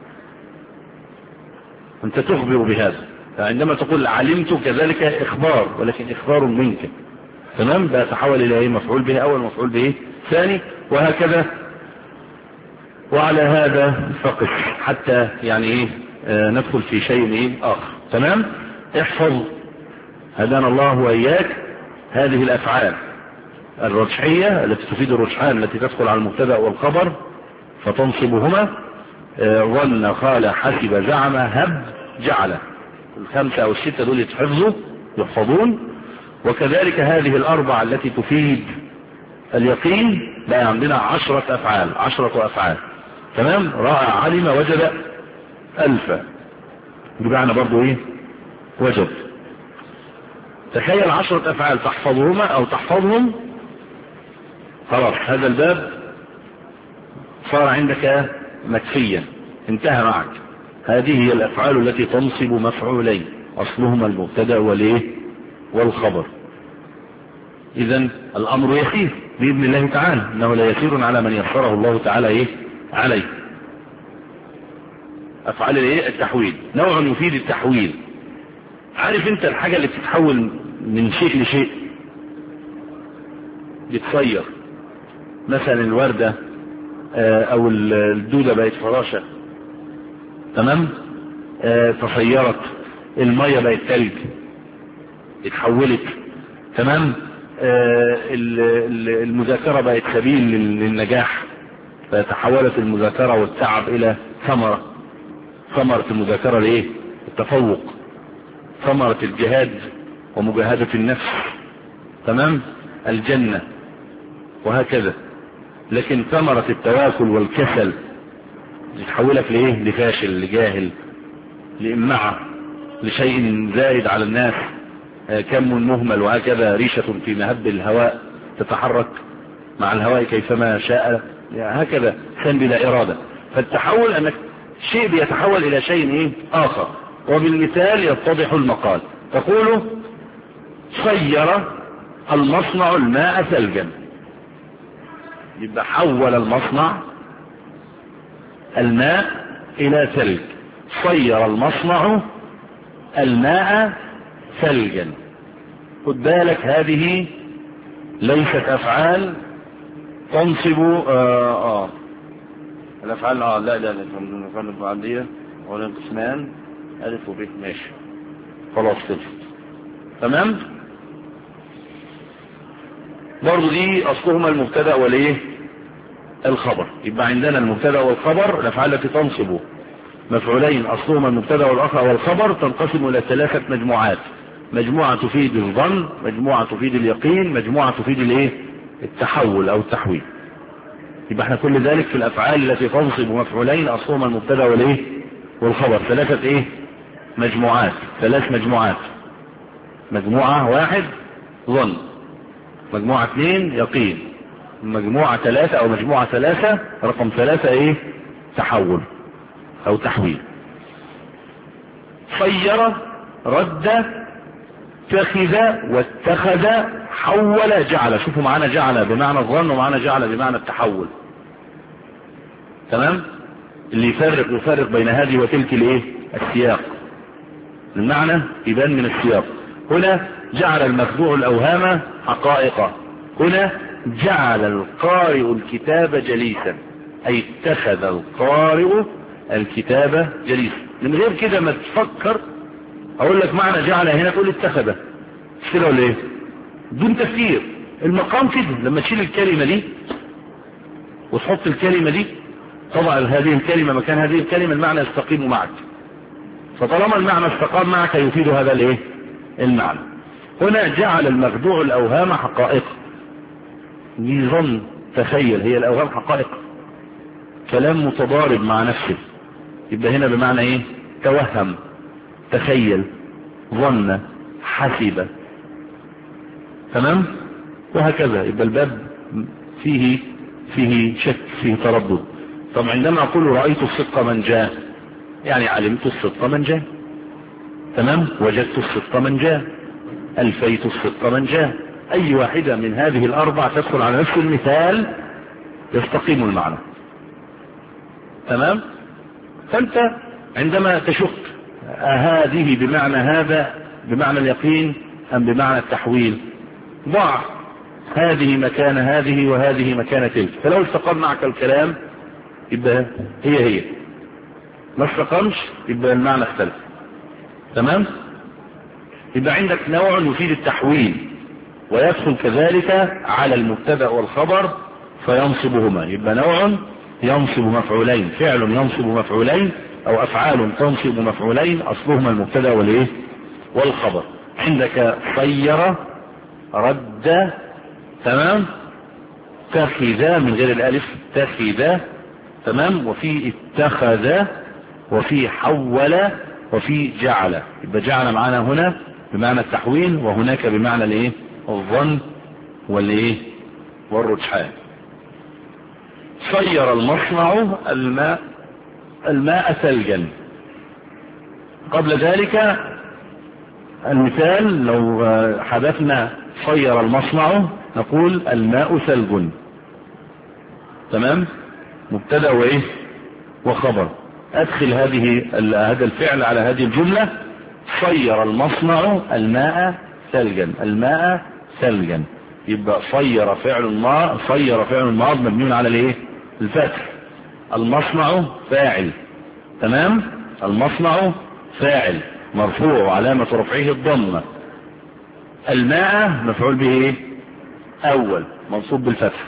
[SPEAKER 2] انت تخبر بهذا، فعندما تقول علمت كذلك اخبار، ولكن اخبار منك، تمام. ده تحول الى ايه؟ مفعول به اول مفعول به ثاني، وهكذا. وعلى هذا فقط حتى يعني ايه آه ندخل في شيء ايه اخر، تمام. احفظ هدانا الله واياك هذه الافعال الرجحية التي تفيد الرجحان، التي تدخل على المبتدا والخبر فتنصبهما. آه ظن، قال، حسب، زعم، هب، جعل، الخمسة او الستة دول يتحفظوا يحفظون. وكذلك هذه الاربعة التي تفيد اليقين بقى عندنا عشرة افعال، عشرة افعال، تمام. رأى، علم، وجد، الف، بمعنى برضو ايه؟ وجد. تخيل عشرة افعال تحفظهما او تحفظهم، خلاص هذا الباب صار عندك مكفيا، انتهى معك. هذه هي الافعال التي تنصب مفعولين اصلهما المبتدا والايه والخبر. اذا الامر يسير باذن الله تعالى، انه لا يسير على من يسره الله تعالى ايه عليه. افعال الايه التحويل نوع يفيد التحويل. عارف انت الحاجة اللي بتتحول من شيء لشيء، بتصير مثلا الوردة او الدودة بقت فراشة، تمام، تصيرت. المية بقت ثلج، اتحولت، تمام. المذاكرة بقت سبيل للنجاح، فتحولت المذاكرة والتعب الى ثمرة. ثمرة المذاكرة لايه؟ التفوق. ثمرة الجهاد ومجاهدة النفس، تمام، الجنة، وهكذا. لكن ثمرة التواكل والكسل تحولك لايه؟ لفاشل، لجاهل، لإمعة، لشيء زائد على الناس، كم مهمل، وهكذا. ريشة في مهب الهواء تتحرك مع الهواء كيفما شاء، هكذا، كان بلا إرادة. فالتحول أنك شيء بيتحول إلى شيء إيه؟ آخر. وبالمثال يتضح المقال. تقول صير المصنع الماء ثلجا، يبقى حول المصنع الماء إلى ثلج. صير المصنع الماء ثلجا. خد بالك، هذه ليست أفعال تنصب آه آه الأفعال آه لا لا لا الأفعال المعدية ولا القسمان ألف وب، ماشي، خلاص كده، تمام. برضو دي أصلهما المبتدأ والإيه الخبر. يبقى عندنا المبتدأ والخبر، الأفعال التي تنصب مفعولين أصلهما المبتدأ والخبر تنقسم إلى ثلاثة مجموعات. مجموعة تفيد الظن، مجموعة تفيد اليقين، مجموعة تفيد الإيه التحول أو التحويل. يبقى احنا كل ذلك في الأفعال التي تنصب مفعولين أصلهما المبتدأ والإيه والخبر ثلاثة إيه مجموعات، ثلاث مجموعات. مجموعة واحد ظن، مجموعة اثنين يقين، مجموعة ثلاثة او مجموعة ثلاثة رقم ثلاثة ايه تحول او تحويل. صير، رد، اتخذ، واتخذ، حول، جعل. شوفوا معانا جعل بمعنى الظن ومعانا جعل بمعنى التحول، تمام. اللي يفرق يفرق بين هذه وتلك الايه السياق. المعنى يبان من السياق. هنا جعل المخدوع الأوهام حقائق، هنا جعل القارئ الكتاب جليسا، أي اتخذ القارئ الكتاب جليسا. من غير كده ما تفكر أقول لك معنى جعل هنا تقول اتخذ كده ولا ايه؟ دون تفكير. المقام كده لما تشيل الكلمة دي وتحط الكلمة دي، طبعا هذه الكلمة مكان هذه الكلمة المعنى يستقيم معك، فطالما المعنى استقام معك يفيد هذا الايه؟ المعنى. هنا جعل المخدوع الأوهام حقائق، يظن تخيل، هي الأوهام حقائق، كلام متضارب مع نفسه، يبقى هنا بمعنى ايه؟ توهم، تخيل، ظن، حسب، تمام؟ وهكذا. يبقى الباب فيه فيه شك، فيه تردد. طب عندما اقول رأيت الصدق من جاء، يعني علمت الصدق من جاء، تمام؟ وجدت الصدق من جاء، الفيت الصدق من جاء. اي واحدة من هذه الاربع تدخل على نفس المثال يستقيم المعنى، تمام؟ فانت عندما تشك هذه بمعنى هذا بمعنى اليقين ام بمعنى التحويل، ضع هذه مكان هذه وهذه مكان تلك، فلو استقام معك الكلام يبقى هي هي، ما استقامش يبقى المعنى اختلف، تمام؟ يبقى عندك نوع يفيد التحويل ويدخل كذلك على المبتدا والخبر فينصبهما. يبقى نوع ينصب مفعولين، فعل ينصب مفعولين او افعال تنصب مفعولين، اصلهما المبتدا والايه؟ والخبر. عندك صير، رد، تمام؟ تخذ من غير الالف، تخذ، تمام؟ وفي اتخذ، وفي حول، وفي جعل. يبقى جعل معنا هنا بمعنى التحويل، وهناك بمعنى الايه؟ الظن والايه؟ والرجحان. صير المصنع الماء الماء ثلجا. قبل ذلك المثال لو حدثنا صير المصنع نقول الماء ثلج، تمام؟ مبتدا وايه؟ وخبر. ادخل هذه هذا الفعل على هذه الجملة، صير المصنع الماء ثلجا، الماء ثلجا. يبقى صير فعل ما صير فعل الماض مبني على الايه؟ الفتح. المصنع فاعل، تمام؟ المصنع فاعل مرفوع وعلامة رفعه الضمة. الماء مفعول به ايه؟ اول منصوب بالفتح.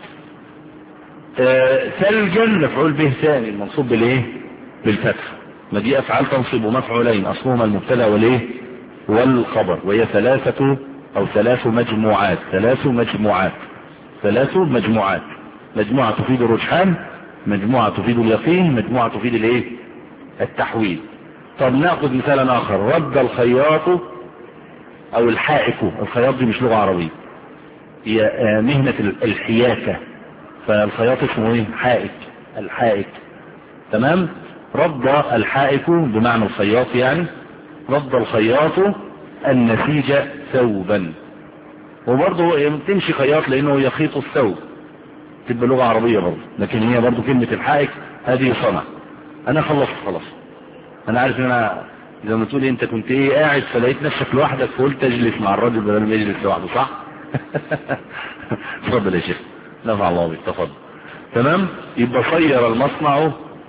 [SPEAKER 2] آه ثلجا مفعول به ثاني منصوب بالايه؟ بالفتح. ما دي افعال تنصب مفعولين، اصلهما المبتدا والايه؟ والخبر، وهي ثلاثة او ثلاث مجموعات، ثلاث مجموعات ثلاث مجموعات مجموعة تفيد الرجحان، مجموعة تفيد اليقين، مجموعة تفيد الايه؟ التحويل. طب ناخذ مثالا اخر، رد الخياط او الحائك. الخياط دي مش لغة عربية، هي مهنة الحياكة، فالخياط اسمه ايه؟ حائك، الحائك، تمام؟ رد الحائك بمعنى الخياط، يعني رد الخياط النسيج ثوبا. وبرضه تمشي خياط لانه يخيط الثوب، تبقى لغة عربية برضه، لكن هي برضه كلمة الحائك هذه صنع. انا خلصت خلاص، انا عارف ان انا زي ما تقول انت كنت ايه قاعد فلقيت نفسك لوحدك فقلت اجلس مع الراجل بدل ما يجلس لوحده، صح؟ اتفضل يا شيخ، نفع الله بك، تفضل. تمام؟ يبقى صير المصنع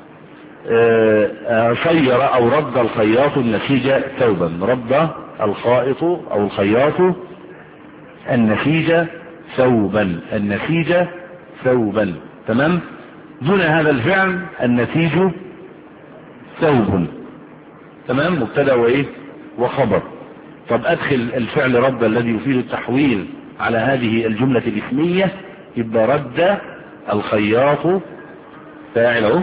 [SPEAKER 2] آه صير او رد الخياط النسيج ثوبا، رد الخائط او الخياط النسيج ثوبا، النسيج ثوبا، تمام؟ دون هذا الفعل النسيج ثوب، تمام؟ مبتدا وايه؟ وخبر. طب ادخل الفعل رد الذي يفيد التحويل على هذه الجملة الاسمية، يبقى رد الخياط فاعله،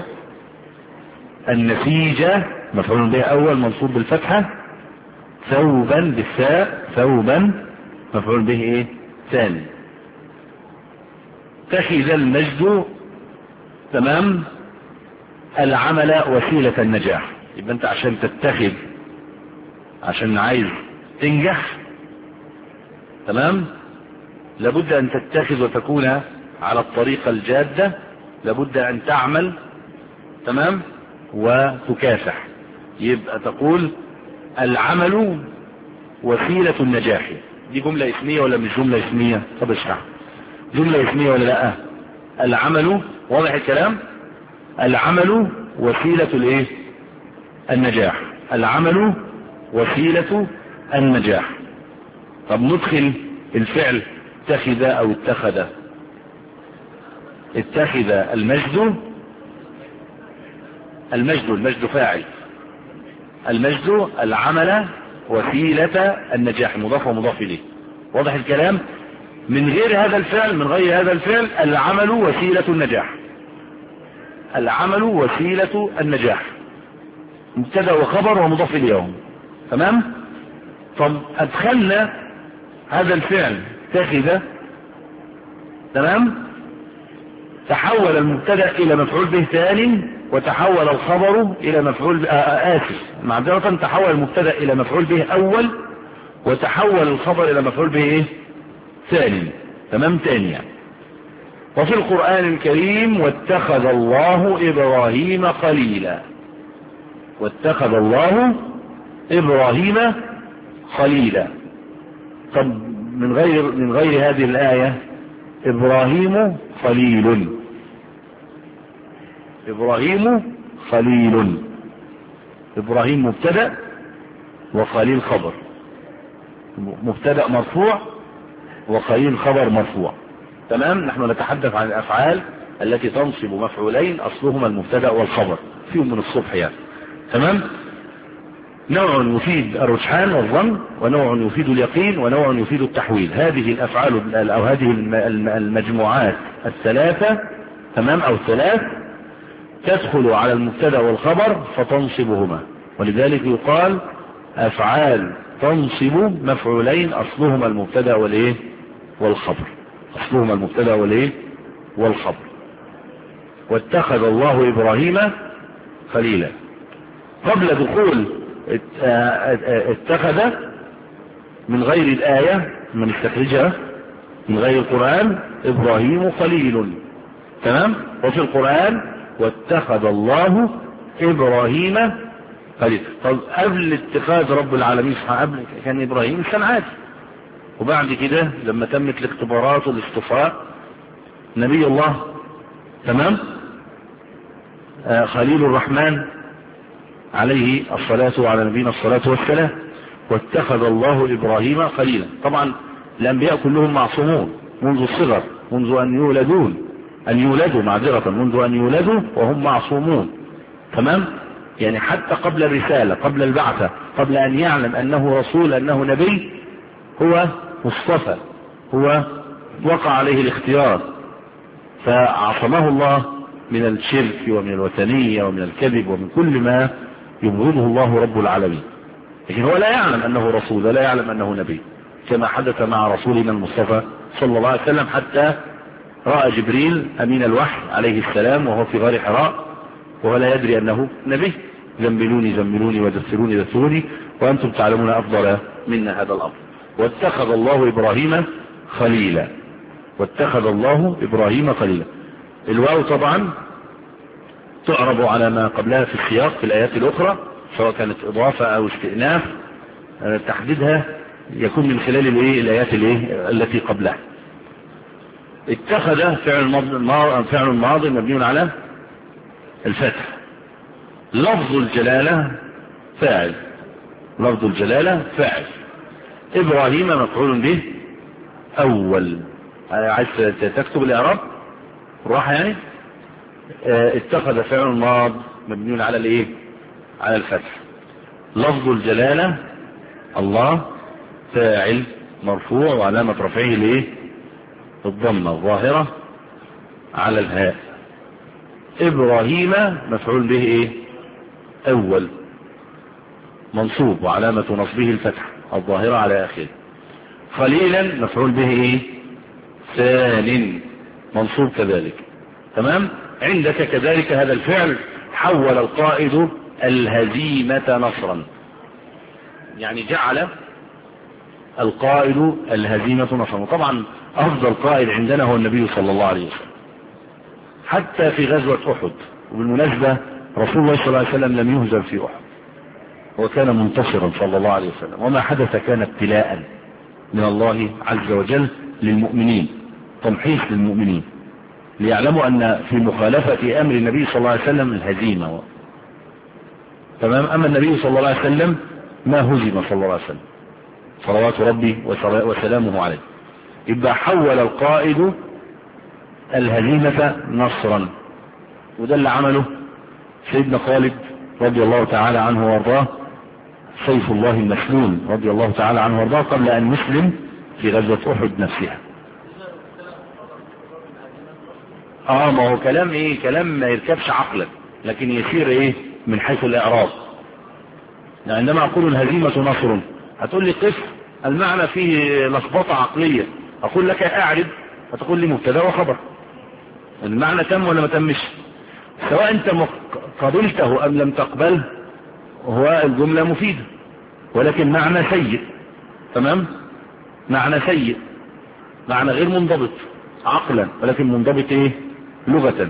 [SPEAKER 2] النسيج مفعول به اول منصوب بالفتحة، ثوبا بالثاء، ثوبا مفعول به ايه؟ ثاني. اتخذ المجد، تمام؟ العمل وسيلة النجاح. يبقى انت عشان تتخذ، عشان عايز تنجح، تمام؟ لابد ان تتخذ وتكون على الطريقة الجادة، لابد ان تعمل، تمام؟ وتكافح. يبقى تقول العمل وسيلة النجاح. دي جملة اسمية ولا مش جملة اسمية؟ طب اشرح. جملة اسمية ولا لا؟ العمل، واضح الكلام؟ العمل وسيلة الايه؟ النجاح. العمل وسيلة النجاح. طب ندخل الفعل اتخذ او اتخذ. اتخذ المجد، المجد المجد فاعل، المجد العمل وسيلة النجاح، مضاف ومضاف إليه. واضح الكلام؟ من غير هذا الفعل، من غير هذا الفعل العمل وسيلة النجاح. العمل وسيلة النجاح، مبتدأ وخبر ومضاف إليهم. تمام؟ طب أدخلنا هذا الفعل اتخذ، تمام؟ تحول المبتدأ إلى مفعول به ثاني، وتحول الخبر إلى مفعول آسف معذرة تحول المبتدأ إلى مفعول به أول، وتحول الخبر إلى مفعول به إيه؟ ثاني. تمام؟ ثانيا. وفي القرآن الكريم واتخذ الله إبراهيم خليلا. واتخذ الله إبراهيم خليلا. طب من غير من غير هذه الآية إبراهيم خليل. إبراهيم خليل. إبراهيم مبتدأ وخليل خبر. مبتدأ مرفوع وخليل خبر مرفوع. تمام؟ نحن نتحدث عن الأفعال التي تنصب مفعولين أصلهما المبتدأ والخبر فيهم من الصبح يعني. تمام؟ نوع يفيد الرجحان والظن، ونوع يفيد اليقين، ونوع يفيد التحويل. هذه الأفعال أو هذه المجموعات الثلاثة، تمام، أو الثلاث، تدخل على المبتدأ والخبر فتنصبهما. ولذلك يقال أفعال تنصب مفعولين أصلهما المبتدأ والإيه؟ والخبر. أصلهما المبتدأ والإيه؟ والخبر. واتخذ الله إبراهيم خليلا. قبل دخول اتخذ من غير الآية من استخرجها من غير القرآن إبراهيم خليل. تمام؟ وفي القرآن واتخذ الله إبراهيم خليل. طب قبل اتخاذ رب العالمين قبل كان إبراهيم إنسان عادي، وبعد كده لما تمت الاختبارات والاصطفاء نبي الله، تمام، آه خليل الرحمن عليه الصلاة وعلى نبينا الصلاة والسلام. واتخذ الله إبراهيم خليلا. طبعا الأنبياء كلهم معصومون منذ الصغر، منذ أن يولدون أن يولدوا معذرة منذ أن يولدوا وهم معصومون. تمام؟ يعني حتى قبل الرسالة، قبل البعثة، قبل أن يعلم أنه رسول، أنه نبي، هو مصطفى، هو وقع عليه الاختيار، فعصمه الله من الشرك ومن الوثنية ومن الكذب ومن كل ما يبغضه الله رب العالمين. لكن هو لا يعلم أنه رسول ولا يعلم أنه نبي، كما حدث مع رسولنا المصطفى صلى الله عليه وسلم، حتى رأى جبريل أمين الوحي عليه السلام وهو في غار حراء وهو لا يدري أنه نبي. زملوني زملوني ودثروني دثروني وأنتم تعلمون أفضل منا هذا الأمر. واتخذ الله إبراهيم خليلا. واتخذ الله إبراهيم خليلا. الواو طبعا تعرب على ما قبلها في السياق في الآيات الأخرى، سواء كانت إضافة أو استئناف، تحديدها يكون من خلال الإيه الآيات الإيه التي قبلها. اتخذ فعل ماضي فعل ماضي مبني على الفتح. لفظ الجلالة فاعل. لفظ الجلالة فاعل. إبراهيم مفعول به أول. عايز تكتب الإعراب راحة يعني. اتخذ فعل ماض مبني على الايه على الفتح. لفظ الجلالة الله فاعل مرفوع وعلامة رفعه الايه الضمة الظاهرة على الهاء. إبراهيم مفعول به ايه أول منصوب وعلامة نصبه الفتح الظاهرة على آخره. خليلا مفعول به ايه ثان منصوب كذلك. تمام؟ عندك كذلك هذا الفعل حول القائد الهزيمة نصرا، يعني جعل القائد الهزيمة نصرا. طبعا أفضل قائد عندنا هو النبي صلى الله عليه وسلم، حتى في غزوة أحد. وبالمناسبة رسول الله صلى الله عليه وسلم لم يهزم في أحد، وكان منتصرا صلى الله عليه وسلم، وما حدث كان ابتلاء من الله عز وجل للمؤمنين، تمحيص للمؤمنين ليعلموا أن في مخالفة أمر النبي صلى الله عليه وسلم الهزيمة. تمام. أما النبي صلى الله عليه وسلم ما هزم صلى الله عليه وسلم صلوات ربي وسلامه عليه. يبقى حول القائد الهزيمة نصرا، وده اللي عمله سيدنا خالد رضي الله تعالى عنه وارضاه، سيف الله المسلول رضي الله تعالى عنه وارضاه، قبل أن يسلم في غزوة أحد نفسها. اه ما هو كلام ايه، كلام ما يركبش عقلك، لكن يسير ايه من حيث الاعراب. عندما اقول الهزيمة نصر هتقول لي قف، المعنى فيه لخبطة عقلية، اقول لك اعرب هتقول لي مبتدا وخبر، المعنى تم ولا ما تمش، سواء انت قبلته ام لم تقبله هو الجملة مفيدة، ولكن معنى سيء. تمام. معنى سيء، معنى غير منضبط عقلا، ولكن منضبط ايه لغة.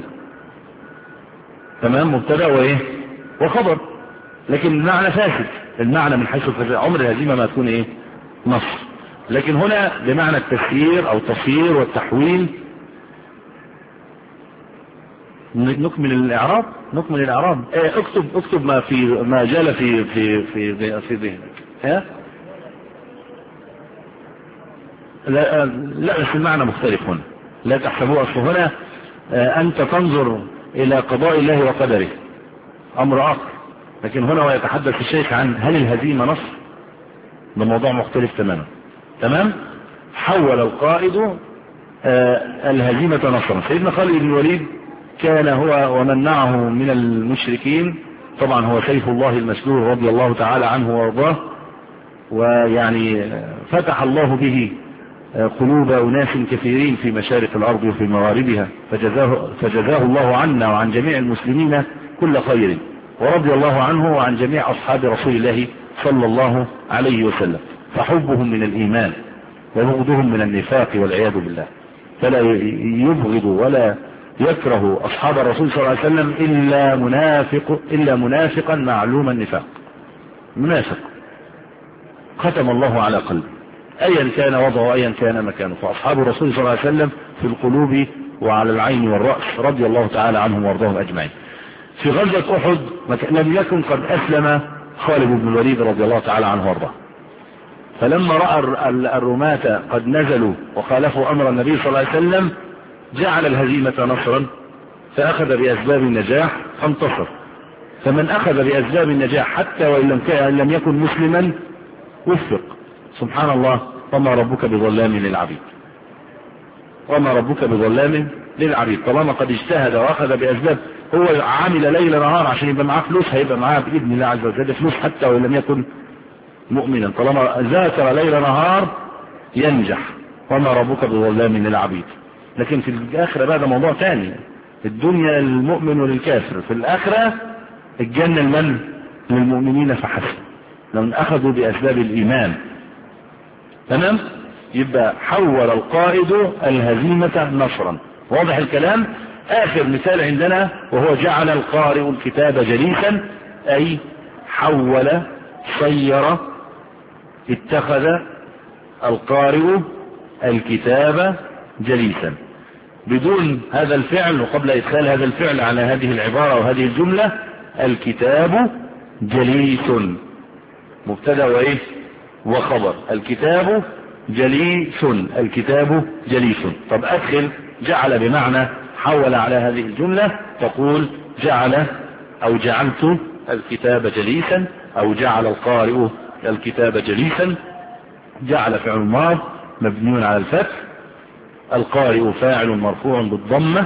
[SPEAKER 2] تمام. مبتدا وايه وخبر، لكن المعنى فاسد، المعنى من حيث عمر الهزيمة ما تكون ايه نصر، لكن هنا بمعنى التسيير او التصيير والتحويل. نكمل الاعراب نكمل الاعراب ايه اكتب اكتب ما في ما جال في في في في ذهنك. ها لا لا بس المعنى مختلف هنا، لا تحسبوه اصل هنا انت تنظر الى قضاء الله وقدره امر اخر، لكن هنا ويتحدث الشيخ عن هل الهزيمة نصر، ده موضوع مختلف تماما. تمام. حول القائد الهزيمة نصرا. سيدنا خالد بن الوليد كان هو ومن معه من المشركين، طبعا هو سيف الله المسلول رضي الله تعالى عنه وارضاه، ويعني فتح الله به قلوب أناس كثيرين في مشارق الأرض وفي مغاربها، فجزاه, فجزاه الله عنا وعن جميع المسلمين كل خير، ورضي الله عنه وعن جميع أصحاب رسول الله صلى الله عليه وسلم. فحبهم من الإيمان وبغضهم من النفاق والعياذ بالله، فلا يبغض ولا يكره أصحاب الرسول صلى الله عليه وسلم إلا منافق إلا منافقا معلوم النفاق، منافق ختم الله على قلبه ايا كان وضعه ايا كان مكانه. فاصحاب الرسول صلى الله عليه وسلم في القلوب وعلى العين والرأس رضي الله تعالى عنهم وارضاهم اجمعين. في غزوة احد لم يكن قد اسلم خالد بن الوليد رضي الله تعالى عنه وارضاه، فلما رأى الرماة قد نزلوا وخالفوا امر النبي صلى الله عليه وسلم جعل الهزيمة نصرا، فاخذ باسباب النجاح فانتصر. فمن اخذ باسباب النجاح حتى وان لم يكن مسلما وفق. سبحان الله. وما ربك بظلام للعبيد، وما ربك بظلام للعبيد. طالما قد اجتهد واخذ باسباب، هو عامل ليل نهار عشان يبقى معاه فلوس، هيبقى معاه باذن الله عز وجل فلوس حتى وان لم يكن مؤمنا، طالما ذاكر ليل نهار ينجح. وما ربك بظلام للعبيد. لكن في الاخره بقى ده موضوع ثاني، الدنيا للمؤمن وللكافر، في الاخره الجنه لمن؟ للمؤمنين فحسب، لمن اخذوا باسباب الايمان. تمام. يبقى حول القائد الهزيمة نصرا. واضح الكلام. اخر مثال عندنا وهو جعل القارئ الكتاب جليسا، اي حول صير اتخذ القارئ الكتاب جليسا بدون هذا الفعل، وقبل ادخال هذا الفعل على هذه العبارة وهذه الجملة الكتاب جليس مبتدا وايه وخبر. الكتاب جليس، الكتاب جليس. طب ادخل جعل بمعنى حول على هذه الجملة، تقول جعل او جعلت الكتاب جليسا، او جعل القارئ الكتاب جليسا. جعل فعل ماض مبني على الفتح، القارئ فاعل مرفوع بالضمة،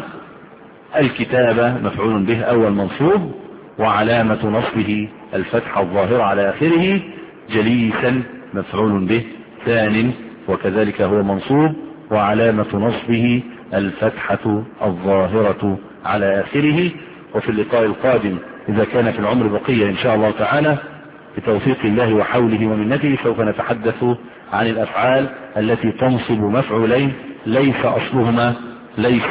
[SPEAKER 2] الكتاب مفعول به اول منصوب، وعلامة نصبه الفتحة الظاهرة على اخره، جليسا مفعول به ثان وكذلك هو منصوب، وعلامة نصبه الفتحة الظاهرة على آخره. وفي اللقاء القادم إذا كان في العمر بقية إن شاء الله تعالى بتوفيق الله وحوله ومنته سوف نتحدث عن الأفعال التي تنصب مفعولين ليس أصلهما ليس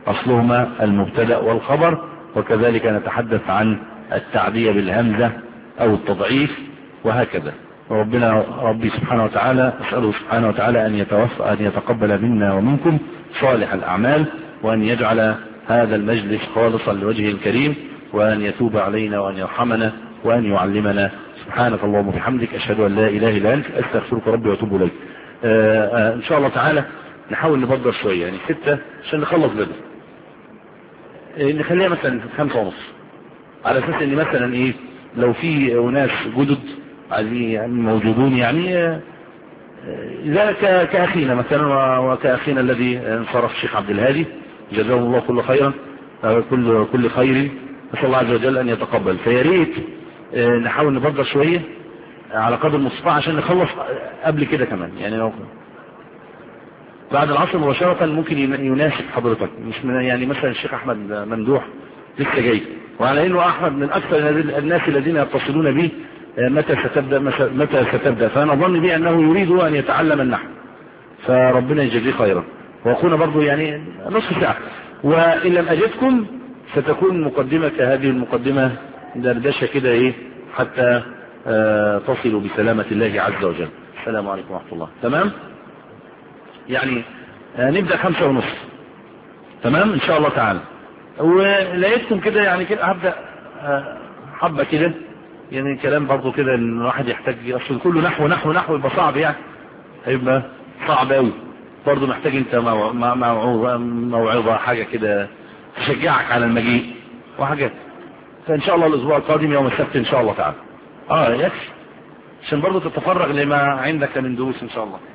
[SPEAKER 2] أصلهما المبتدأ والخبر، وكذلك نتحدث عن التعدية بالهمزة أو التضعيف وهكذا. وربنا ربي سبحانه وتعالى أسأله سبحانه وتعالى أن يتوفى أن يتقبل منا ومنكم صالح الأعمال، وأن يجعل هذا المجلس خالصا لوجهه الكريم، وأن يتوب علينا وأن يرحمنا وأن يعلمنا. سبحانك اللهم وبحمدك، أشهد أن لا إله إلا أنت، أستغفرك ربي وأتوب إليك. إن شاء الله تعالى نحاول نبدر شوية، يعني ستة عشان نخلص بدري، نخليها مثلا خمسة ونص، على أساس إن مثلا إيه لو في ناس جدد يعني موجودون، يعني إذا كأخينا مثلا وكأخينا الذي انصرف الشيخ عبد الهادي جزاه الله كل خيرا كل كل خير، نسأل الله عز وجل أن يتقبل. فياريت نحاول نبدر شوية على قدر المستطاع عشان نخلص قبل كده كمان، يعني لو بعد العصر مباشرة ممكن يناسب حضرتك، مش يعني مثلا الشيخ أحمد ممدوح لسه جاي، وعلى إنه أحمد من أكثر الناس الذين يتصلون به متى ستبدأ متى ستبدأ فأنا ظني بي أنه يريد أن يتعلم النحو، فربنا يجزيه خيرا. وأخونا برضو يعني نصف ساعة، وإن لم أجدكم ستكون مقدمة كهذه المقدمة دردشة كده إيه حتى آه تصلوا بسلامة الله عز وجل. السلام عليكم ورحمة الله. تمام، يعني آه نبدأ خمسة ونص، تمام إن شاء الله تعالى. ولقيتكم كده يعني كده هبدأ آه حبة كده، يعني كلام برضو كده ان الواحد يحتاج اصل كله نحو نحو نحو يبقى صعب، يعني هيبقى صعب قوي برضو، محتاج انت موعظة موعظة حاجة كده تشجعك على المجيء وحاجات. فان شاء الله الاسبوع القادم يوم السبت ان شاء الله تعالى اه يكفي عشان برضو تتفرغ لما عندك من دروس ان شاء الله.